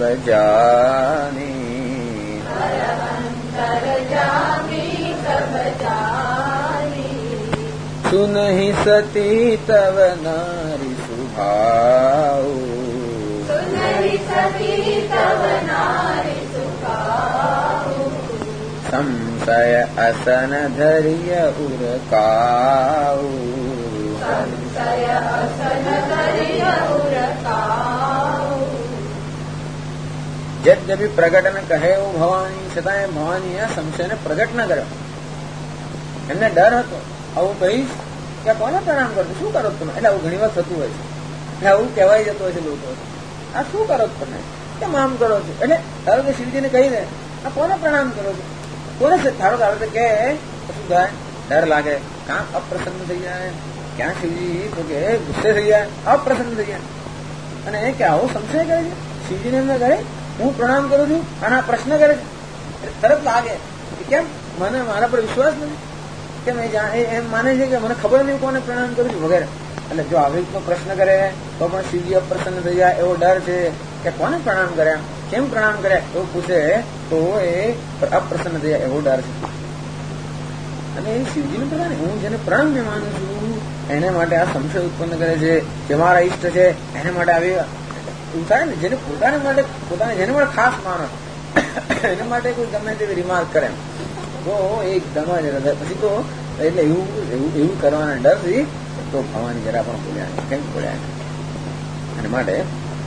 जानी, सुनहि सती तव नारी सुभाऊ, संशय असन धैर्य उरकाऊ, यद्यपि प्रकटन કહે ભવાની, છતાં ભવાની આ સંશયને પ્રગટ ન કર્યો. એમને ડર હતો આવું કહીશ કે કોને પ્રણામ કરતો, શું કરો તમે? એટલે આવું ઘણી વાર થતું હોય છે. એટલે આવું કહેવાય જતું હોય છે લોકો, આ શું કરો તમે, કેમ આમ કરો છો? એટલે ધારો કે શિવજીને કહી દે આ કોને પ્રણામ કરો છો, કોને ધારો ધારો તો કે શું થાય? ડર લાગે, ક્યાં અપ્રસન્ન થઈ જાય, ક્યાં શિવજી તો કે ગુસ્સે થઈ જાય, અપ્રસન્ન થઈ જાય. અને કે આવો સંશય કરે છે શિવજીને, એમને કરે હું પ્રણામ કરું છું અને આ પ્રશ્ન કરે છે. તરત લાગે કે કેમ મને મારા પર વિશ્વાસ નથી. કેમ એમ માને છે કે મને ખબર નહીં કોને પ્રણામ કરું છું વગેરે. એટલે જો આવી રીતનો પ્રશ્ન કરે તો પણ શિવજી અપ્રસન્ન થઈ જાય એવો ડર છે કે કોને પ્રણામ કર્યા, કેમ પ્રણામ કર્યા એવું પૂછે તો એ અપ્રસન્ન થઈ જાય એવો ડર છે. અને એ શિવજીને પતા ને હું જેને પ્રણમ્ય માનું છું એને માટે આ સંશય ઉત્પન્ન કરે છે જે મારા ઈષ્ટ છે એને માટે આવી એવું થાય ને. જેને પોતાને માટે જેને માટે ખાસ માનો એના માટે કોઈ ગમે તેવી રિમાર્ક કરે તો એકદમ જ હૃદય પછી તો એટલે એવું કરવાના ડરથી તો ભવાની જરા પણ બોલ્યા નહીં, કઈ બોલ્યા નહીં. અને માટે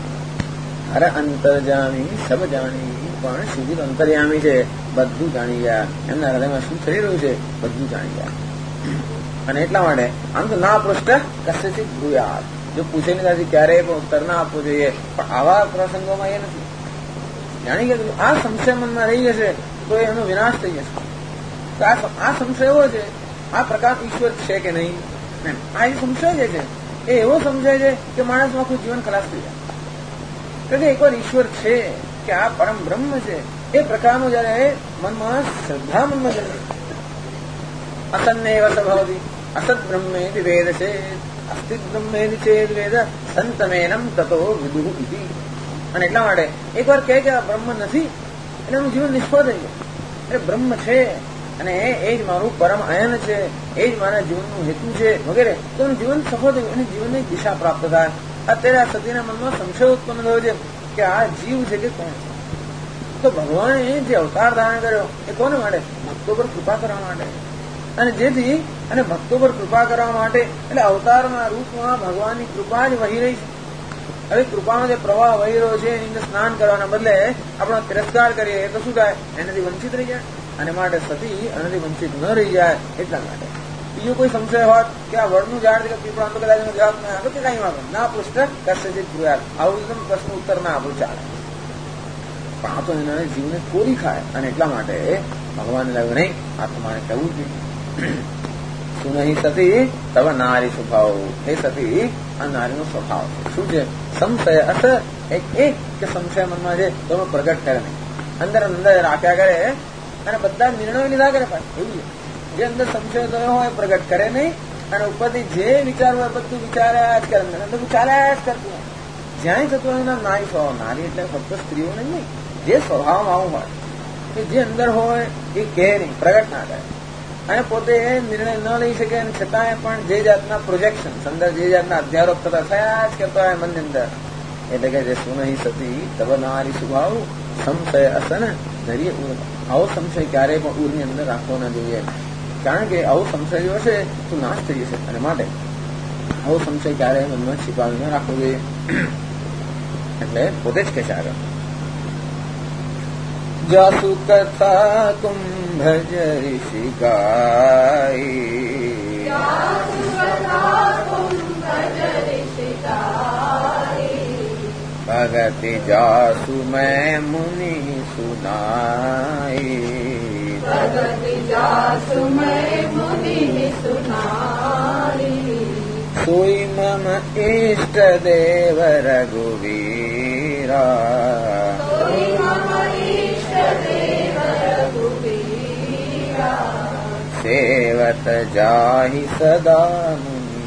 અરે અંતરજામી સબ જાણી પણ શિવજી અંતર્યામી છે, બધું જાણી ગયા. એમના હૃદયમાં શું થઈ રહ્યું છે બધું જાણી ગયા. અને એટલા માટે આમ તો ના પૃષ્ઠ કશે ભૂયાત, જો પૂછેલી ત્યાંથી ક્યારેય પણ ઉત્તર ના આપવો જોઈએ. પણ આવા પ્રસંગોમાં એ નથી જાણી ગયા. આ સંશય મનમાં રહી જશે તો એનો વિનાશ થઈ જશે. તો આ સંશય એવો છે, આ પ્રકાર ઈશ્વર છે કે નહીં, આ જે સંશય જે છે એ એવો સમજાય છે કે માણસનું આખું જીવન ખલાસ થઈ જાય. એટલે એકવાર ઈશ્વર છે કે આ પરમ બ્રહ્મ છે એ પ્રકારનો જયારે મનમાં શ્રદ્ધા મનમાં જન્મે, અસન્નેવ ભવતી અસત બ્રહ્મેતિ વેદ છે અસ્તિત બ્રહ્મેતિ ચેદ વેદ સંતમેનમ તતો વિદુઃ ઇતિ. અને એટલા માટે એકવાર કહે કે આ બ્રહ્મ નથી એટલે એનું જીવન નિષ્ફળ થઈ જાય. એટલે બ્રહ્મ છે અને એ જ મારું પરમ અયન છે, એ જ મારા જીવનનું હેતુ છે વગેરે, તો એનું જીવન સફળ થયું, એને જીવનની દિશા પ્રાપ્ત થાય. અત્યારે આ સતીના મનમાં સંશય ઉત્પન્ન થયો છે કે આ જીવ છે કે કોણ છે. તો ભગવાને જે અવતાર ધારણ કર્યો એ કોને માટે? ભક્તો પર કૃપા કરવા માટે. અને જેથી અને ભક્તો પર કૃપા કરવા માટે એટલે અવતારના રૂપમાં ભગવાનની કૃપા જ વહી રહી છે. હવે કૃપાનો જે પ્રવાહ વહી રહ્યો છે એની અંદર સ્નાન કરવાના બદલે આપણો તિરસ્કાર કરીએ તો શું થાય? એનાથી વંચિત રહી જાય. અને માટે સતી એનાથી વંચિત ન રહી જાય એટલા માટે. બીજો કોઈ સંશય હોત કે આ વડનું ઝાડ કે પીપળા તો કદાચ જવાબ ના આપો કે કઈ વાંધો ના પુસ્તક કશે જે ભૂયાત આવું એકદમ પ્રશ્ન ઉત્તર ના આપો ચાલે. પણ આ તો એના જીવને કોરી ખાય. અને એટલા માટે ભગવાન લાવ્યું નહીં, આ તમારે કહેવું જોઈએ. સુનહી સતી તવ નારી સ્વભાવ, હે સતી આ નારીનો સ્વભાવ શું છે? સંશય અસ એક કે સંશય મનમાં છે તો પ્રગટ કરે નહીં, અંદર અંદર રાખ્યા કરે અને બધા નિર્ણયો લીધા કરે. એવું છે જે અંદર સંશય થયો હોય પ્રગટ કરે નહીં અને ઉપરથી જે વિચાર હોય બધું વિચાર્યા જ કરે, અંદર વિચાર્યા જ કરતું હોય. જ્યાં થતું હોય એના નારી સ્વભાવ. નારી એટલે ફક્ત સ્ત્રીઓને નહીં, જે સ્વભાવમાં આવું હોય કે જે અંદર હોય એ કહે નહીં, પ્રગટ ના કરે અને પોતે નિર્ણય ન લઈ શકે અને છતાંય પણ જે જાતના પ્રોજેક્શન અંદર જે જાતના અધ્યારોપ થતા થયા જ કરતો હોય મનની અંદર. એટલે કે જે સુનહી સતી તવ નારી સ્વભાવ સંશય અસન ધૈર્ય ઉર. આવો સંશય ક્યારેય પણ ઉરની અંદર રાખવો ના જોઈએ, કારણ કે આવો સંશય જો હશે તો નાશ થઈ જશે. અને માટે આવો સંશય ક્યારેય મનમાં छिपाવી ન રાખવો જોઈએ. એટલે પોતે જ કહેશે આગળ જાસુ કથા કુંભજ ઋષિ ગાય, ભગતિ જાસુ મેં મુનિ સુનાઈ, સોઈ મમ ઇષ્ટ દેવ રઘુવીરા, સેવત જાહિ સદા મુનિ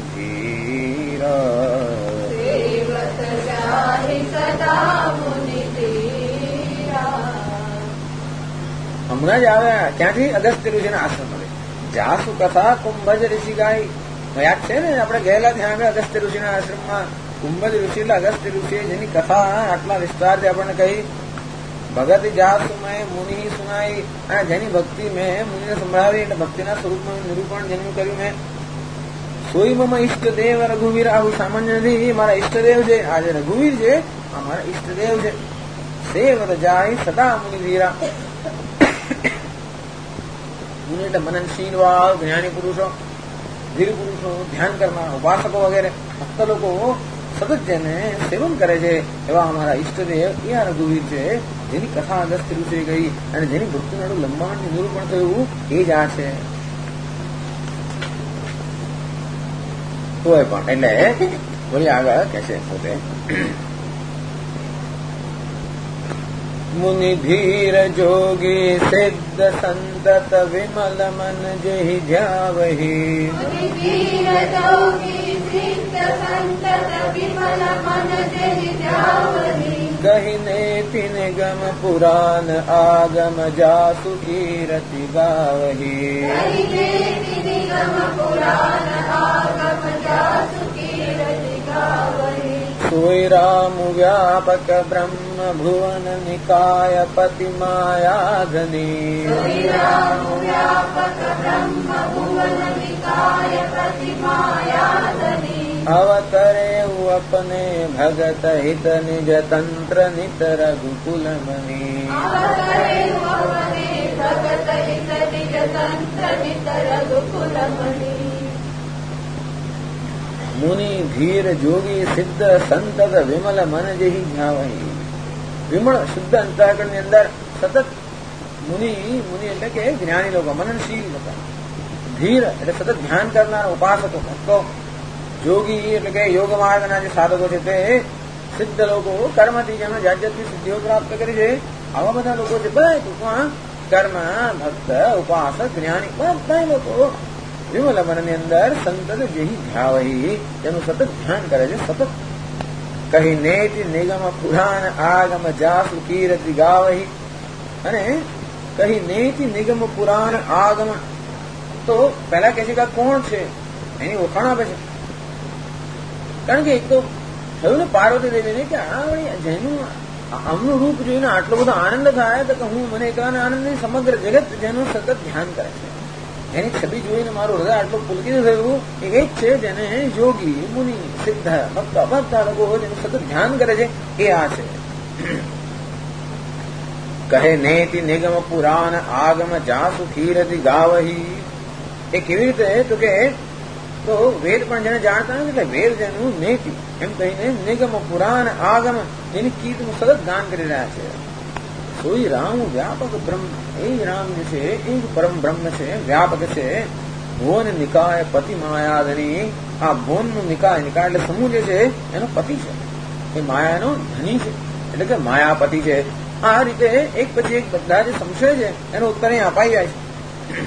હમણાં જ આવ્યા ક્યાંથી? અગસ્ત્ય ઋષિના આશ્રમ મળે. જાસુ કથા કુંભજ ઋષિ ગાય. યાદ છે ને આપણે ગયેલા ત્યાં આગળ અગસ્ત્ય ઋષિના આશ્રમમાં. કુંભજ ઋષિ એટલે અગસ્ત્ય ઋષિ જેની કથા આટલા વિસ્તારથી આપણને કહી. ભગત જાસુ મેં મુનિ સુનાઈ, અને જેની ભક્તિ મેં મુનિને સંભળાવી એટલે ભક્તિના સ્વરૂપનું નિરૂપણ જેનું કર્યું મેં. સોઈ મમ ઈષ્ટદેવ રઘુવીર. આવું સામાન્ય નથી, મારા ઈષ્ટદેવ છે. આ જે રઘુવીર છે આ મારા ઈષ્ટદેવ છે. સેવત જાય સદા મુનિ ધીરા. મુનિ એટલે મનનશીલ વાળ જ્ઞાની પુરુષો, વીર પુરુષો, ધ્યાન કરનાર ઉપાસકો વગેરે ભક્ત લોકો સતત જેને સેવન કરે છે એવા અમારા ઈષ્ટદેવ એ આ રઘુવીર છે, જેની કથા અગસ્ત્ય ઋષિએ ગઈ અને જેની ભક્તિનું લંબાણ નિરૂપણ થયું એ જ આ છે. તોય પણ એટલે બોલી આગળ કે છે પોતે मुनि धीर जोगी सिद्ध संतत विमल मन जहि ध्यावहि मुनि धीर जोगी सिद्ध संतत विमल मन जहि ध्यावहि कहि नेति निगम पुराण आगम जासु कीरति गावहि कहि नेति निगम पुराण आगम जासु कीरति गावहि सोई राम व्यापक ब्रह्म भुवन निकाय पति मायाधनी सोई राम व्यापक ब्रह्म भुवन निकाय पति मायाधनी अवतरे अपने भगत हित निज तंत्र नित रघुकुल मणि अवतरे अपने भगत हित निज तंत्र नित रघुकुल मणि मुनि धीर जोगी सिद्ध संतत विमल मन जहि ध्यावहि विमल शुद्ध अंतःकरण ની અંદર સતત મુનિ એટલે કે જ્ઞાની લોકો મનનશીલ હતા ધીર એટલે સતત ધ્યાન કરનાર ઉપાસકો ભક્તો જોગી એટલે કે યોગ માર્ગના જે સાધકો છે તે સિદ્ધ લોકો કર્મથી જેમણે જાત જાતની સિદ્ધિઓ પ્રાપ્ત કરી છે આવા બધા લોકો છે બધા ટૂંકમાં કર્મ ભક્ત ઉપાસક જ્ઞાની બધા લોકો વિમલ મનની અંદર સંતત જેહી ધ્યાવહી તેનું સતત ધ્યાન કરે છે સતત કહી નેતિ નિગમ પુરાણ આગમ જાસુ કીર્તિ ગાવહી અને કહી નેતિ નિગમ પુરાણ આગમ તો પહેલા કહે છે કે કોણ છે એની ઓળખાણ આપે છે કારણ કે એક તો થયું ને પાર્વતી દેવીને કે આ વળી જેનું આમનું રૂપ જોઈને આટલો બધો આનંદ થાય તો હું મને એકલાને આનંદ નહીં સમગ્ર જગત જેનું સતત ધ્યાન કરે છે એની છબી જોઈને મારું હૃદય આટલું પુલકિત થયું એ જ છે જેને યોગી મુનિ સિદ્ધ ભક્ત બધા લોકો જેનું સતત ધ્યાન કરે છે એ આ છે કહે નેતિ નિગમ પુરાણ આગમ જાસુ કીર્તિ ગાવહી એ કેવી રીતે તો કે તો વેદ પણ જેને જાણતા નથી એટલે વેદ જેનું નેતિ એમ કહીને નિગમ પુરાણ આગમ એની કીર્તિનું સતત ગાન કરી રહ્યા છે સોઈ રામ વ્યાપક બ્રહ્મ એ જ રામ જે છે એ જ પરમ બ્રહ્મ છે વ્યાપક છે ભુવન નિકાય પતિ માયાધની આ ભુવનનું નિકાય એટલે સમૂહ જે છે એનો પતિ છે એ માયાનો ધની છે એટલે કે માયાપતિ છે આ રીતે એક પછી એક બધા જે સંશય છે એનો ઉત્તર અહીં અપાઈ જાય છે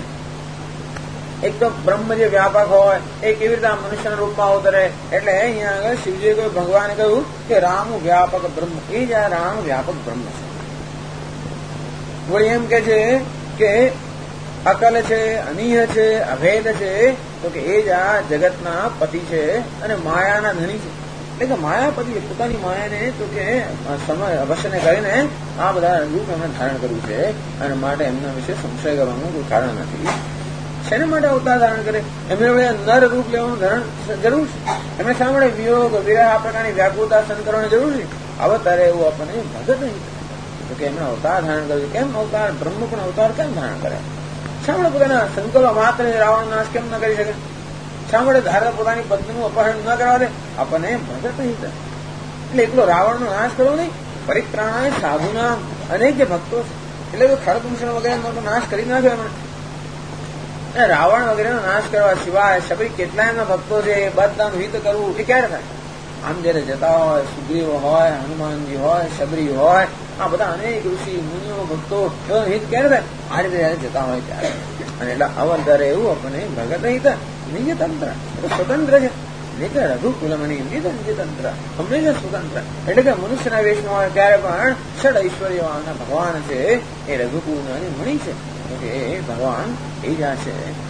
એક તો બ્રહ્મ જે વ્યાપક હોય એ કેવી રીતે આ મનુષ્યના રૂપમાં અવતરે એટલે અહીંયા આગળ શિવજીએ કહ્યું ભગવાને કહ્યું કે રામ વ્યાપક બ્રહ્મ એ જ આ રામ વ્યાપક બ્રહ્મ છે વળી એમ કે છે કે અકલ છે અનીહ છે અભેદ છે તો કે એ જ આ જગતના પતિ છે અને માયાના ધણી છે એટલે કે માયાપતિ પોતાની માયાને તો કે સમય અવશ્યને કરીને આ બધા રૂપ એમણે ધારણ કર્યું છે અને માટે એમના વિશે સંશય કરવાનું કોઈ કારણ નથી શેના માટે અવતાર ધારણ કરે એમને વડે નર રૂપ લેવાનું ધારણ જરૂર છે એમને શા માટે વિયોગ વિરહ આ પ્રકારની વ્યાકુળતા સહન કરવાની જરૂર છે અવતારે એવું આપણને ભગત નહીં તો કે એમણે અવતાર ધારણ કર્યું કેમ અવતાર બ્રહ્મ પણ અવતાર કેમ ધારણ કરે શા માટે પોતાના સંકલ્પ માત્ર રાવણ નાશ કેમ ન કરી શકે શા માટે ધારે પોતાની પત્નીનું અપહરણ ન કરવા દે આપણને ભગત નહીં એટલે એકલો રાવણનો નાશ કરવો નહીં પરિત્રાણાય સાધુના અનેક જે ભક્તો છે એટલે ખરદૂષણ વગેરેનો નાશ કરી નાખ્યો એમણે રાવણ વગેરેનો નાશ કરવા સિવાય શબરી કેટલા એમના ભક્તો છે એ બધાનું હિત કરવું એ ક્યારે થાય આમ જયારે જતા હોય સુગ્રીવ હોય હનુમાનજી હોય શબરી હોય આ બધા અનેક ઋષિ મુનિઓ ભક્તો હિત ક્યારે થાય આ રીતે જયારે જતા હોય ત્યારે અને એટલે અવતારે એવું આપણને ભગત હિત નિજતંત્ર સ્વતંત્ર છે નિત રઘુકુલમણી નિજતંત્ર હંમેશા સ્વતંત્ર એટલે કે મનુષ્યના વેશમાં હોય ત્યારે પણ ષડ ઐશ્વર્યવાના ભગવાન છે એ રઘુકુલના મણી છે કે ભગવાન એ જ આ છે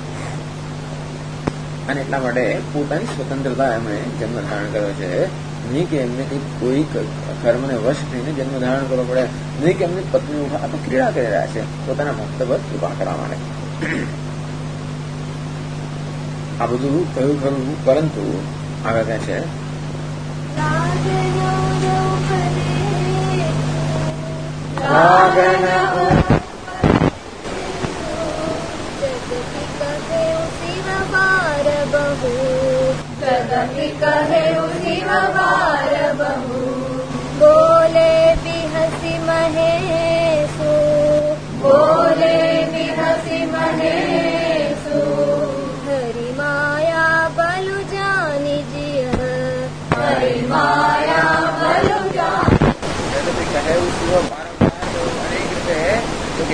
અને એટલા માટે પોતાની સ્વતંત્રતા એમણે જન્મ ધારણ કર્યો છે નહીં કે એમને કઈ કોઈ કર્મને વશ થઈને જન્મ ધારણ કરવો પડે નહીં કે એમની પત્ની આપણે ક્રીડા કરી રહ્યા છે પોતાના ભક્ત પર કૃપા કરવા માટે આ બધું કહ્યું ખરું પરંતુ આગળ કહે છે जगति कहे शिव बार बहु बोले बिहसी महेशु बोले बिहसी महेशु हरि माया बलु जानी जिय हरि माया बलु जानी जगति कहे शिव बार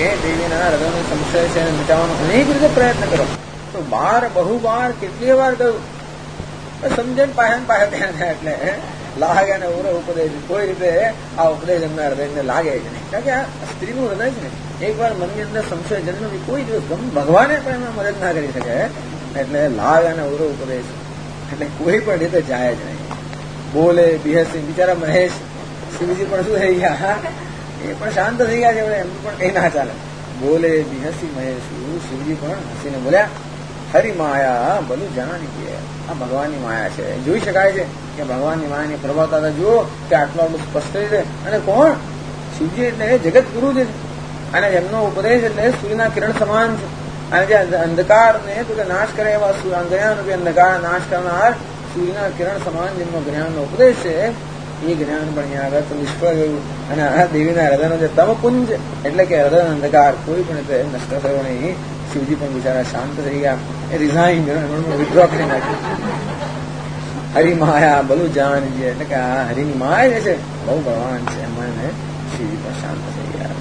કે દેવીના હૃદયનો સંશય છે મિટાવવાનો અનેક રીતે પ્રયત્ન કરો. તો બહુવાર કેટલી વાર કહ્યું, સમજણ પાસે ધ્યાન થાય એટલે લાગે ને ઓરો ઉપદેશ. કોઈ રીતે આ ઉપદેશ એમના હૃદયને લાગે જ નહીં. કારણ કે આ સ્ત્રીનું હૃદય છે ને, એક વાર મનની અંદર સંશય જન્મ કોઈ દિવસ ભગવાને પણ એમાં મદદ ના કરી શકે. એટલે લાગ અને ઓરો ઉપદેશ એટલે કોઈ પણ રીતે જાય જ નહીં. બોલે બિહસી બિચારા મહેશ શિવજી પણ શું થઈ ગયા, એ પણ શાંત થઈ ગયા છે. એમનું પણ કઈ ના ચાલે. બોલે બિહસી મહેશ, શિવજી પણ હસીને બોલ્યા, હરી માયા ભલું જાણી કે આ ભગવાનની માયા છે. જોઈ શકાય છે કે ભગવાનની માયાની પ્રભાવતા જુઓ કે આટલું આટલું સ્પષ્ટ રીતે. અને કોણ? શિવજી એટલે જગત ગુરુ છે. અને એમનો ઉપદેશ એટલે સૂર્યના કિરણ સમાન છે. અને જે અંધકારને તો કે નાશ કરે એવા જ્ઞાન અંધકાર નાશ કરનાર સૂર્યના કિરણ સમાન જેમનો જ્ઞાનનો ઉપદેશ છે, એ જ્ઞાન પણ અહીંયા આગળ તો નિષ્ફળ ગયું. અને આ દેવીના હૃદયનો જે તમપુંજ એટલે કે હૃદય અંધકાર કોઈ પણ રીતે નષ્ટ થયો નહીં. શિવજી પણ બિચારા શાંત થઈ ગયા. એ રિઝાઇન વિડ્રો કરી નાખ્યું. હરિમાયા બલું જાણજે એટલે કે આ હરિની માયા જે છે બહુ બળવાન છે. એમાં શિવજી પણ શાંત થઈ ગયા.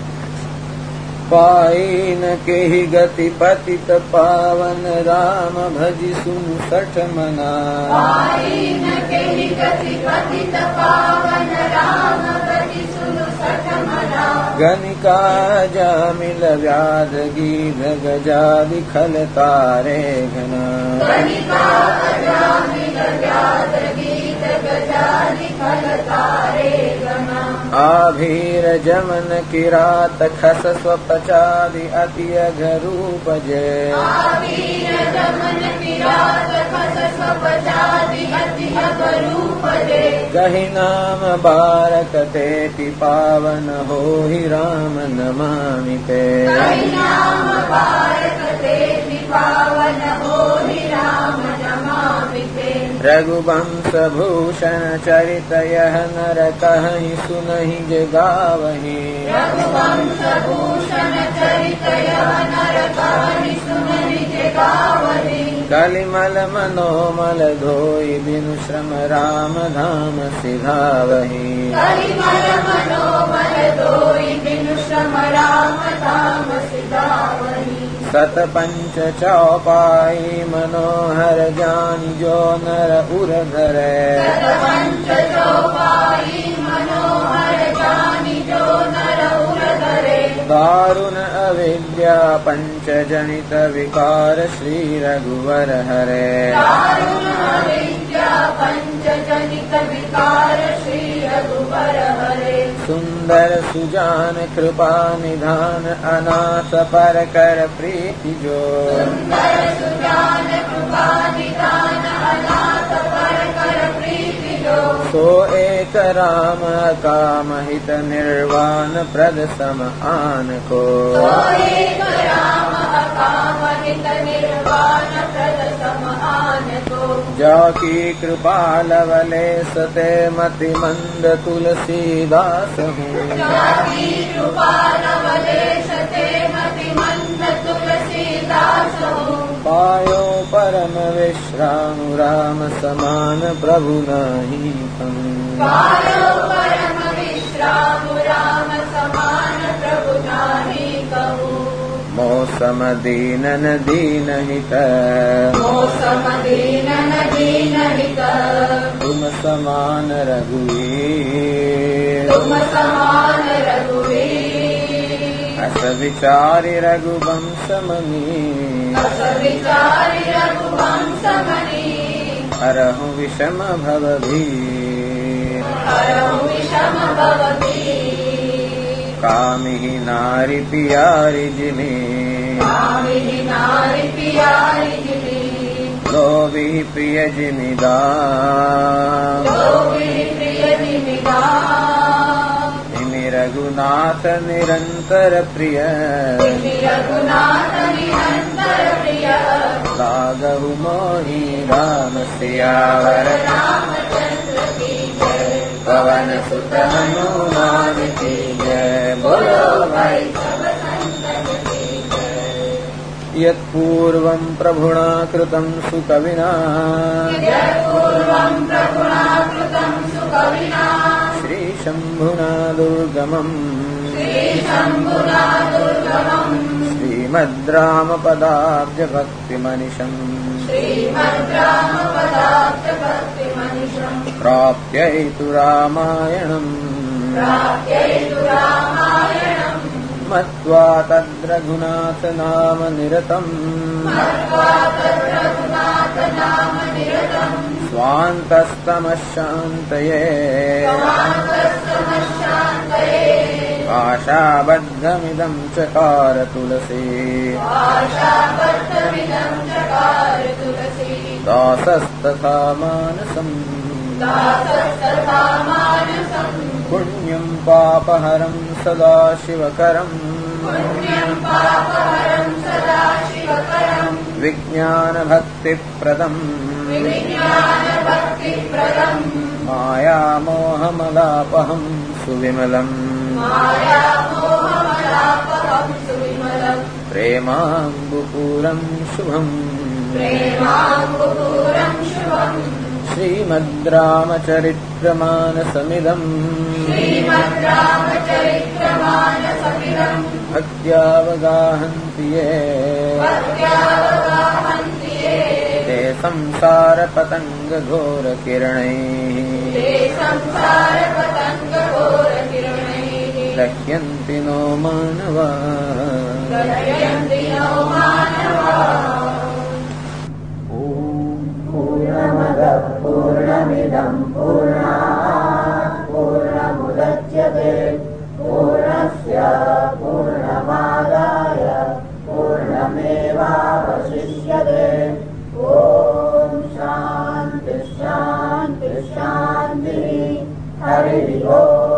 પાઈ ન કેહી ગતિ પતિત પાવન રામ ભજી સુન સઠ મના. પાઈ ન કેહી ગતિ પતિત પાવન રામ ભજી સુન સઠ મના. ગનિકા જામિલ વ્યાધ ગીધ ગજાદિ ખલ તારે ઘના. ગનિકા જામિલ વ્યાધ ગીધ ગજાદિ ખલ તારે ઘના. આભીર જમન કિરાત ખસ સ્વપચાદિ અતિ અઘરૂપ જય. આભીર જમન કિરાત ખસ સ્વપચાદિ અતિ અઘરૂપ જય. કહી નામ બારક તે પાવન હોહિ રામ નમામિ તે. કહી નામ બારક તે પાવન હોહિ રામ નમામિ તે. રઘુવંશ ભૂષણ ચરિત યહ નર કહી સુનહિ જે ગાવહી. રઘુવંશ ભૂષણ ચરિત યહ નર કહી સુનહિ જે ગાવહી. કલિમલ મનોમલ ધોઈ બિनु શ્રમ રામ ધામ સિધાવહી. કલિમલ મનોમલ ધોઈ બિनु શ્રમ રામ ધામ સિધાવહી. સત પંચ ચૌપાઈ મનોહર જાન જો નર ઉર ધરે. સત પંચ ચૌપાઈ મનોહર જાની જો નર ઉર ધરે. દારુણ અવિદ્યા પંચ જનિત વિકાર શ્રી રઘુવર હરે. દારુણ અવિદ્યા પંચ જનિત વિકાર શ્રી રઘુવર હરે. સુંદર સુજાન કૃપા નિધાન અનાથ પર કર પ્રીતિ જો. સુંદર સુજાન કૃપા નિધાન અનાથ પર કર પ્રીતિ જો. સો એક રામ કામ હિત નિર્વાણ પ્રદ સમ આન કો. સો એક રામ અકામ હિત નિર્વાણ પ્રદ સમ આન કો. જાકી કૃપા લવલે સતે મતિ મંદ તુલસીદાસ હું. જાકી કૃપા લવલેશ તે મતિ મંદ તુલસીદાસ હું. પાયો પરમ વિશ્રામ રામ સમાન પ્રભુ નહીં તમ. પાયો પરમ વિશ્રામ રામ સમાન પ્રભુ નાહી કહું. મોસમ દીનન દીન હિત. મોસમ દીનન દીન હિત. તુમ સમાન રઘુવીર. તુમ સમાન રઘુવીર. અસ વિચારી રઘુવંશ મની. અસ વિચારી રઘુવંશ મની. હરહુ વિષમ ભવ ભીર. હરહુ વિષમ ભવ ભીર. કામિહી નારી પિયારી જીમી. કામિની નારી પિયારી જીમી. લોભી પ્રિય જીમીદાર. લોભી પ્રિય જીમીદાર. ઇમિ રઘુનાથ નિરંતર પ્રિય. ઇમિ રઘુનાથ નિરંતર પ્રિય. લાગહુ મોહી રામ સિયાવર. રામચંદ્ર કી જય. પવન સુત હનુમાન કી જય. બોલો ભાઈ सब संतन की जय. યત્પૂર્વં પ્રભુણા કૃतं સુકવિના. यत्पूर्वं प्रभुना कृतं सुकविना. શ્રી શંભુના દુર્ગમં. श्रीशम्भुना दुर्गमम्. श्रीमद् रामपदाब्ज भक्तिमनिशम् प्राप्यैतु रामायणम् मत्वा तद्रघुनाथ नाम निरतम् स्वान्तस्तमशान्तये आशाबद्धमिदं चकार तुलसी दासस्तथा मानसम् पुण्यं पापहरं सदा शिवकरम् विज्ञानभक्तिप्रदम् मायामोहमलापहं सुविमलम् प्रेमाम्बुपूरं शुभम् श्रीमद् रामचरित्रमानसमिदम् भक्त्यावगाहन्ति ये ते संसारपतङ्गघोरकिरणैः दह्यन्ति नो मानवाः पूर्णमदः पूर्णमिदं पूर्णात् पूर्णमुदच्यते पूर्णस्य पूर्णमादाय पूर्णमेवावशिष्यते ॐ शान्तिः शान्तिः शान्तिः हरिः ओम्।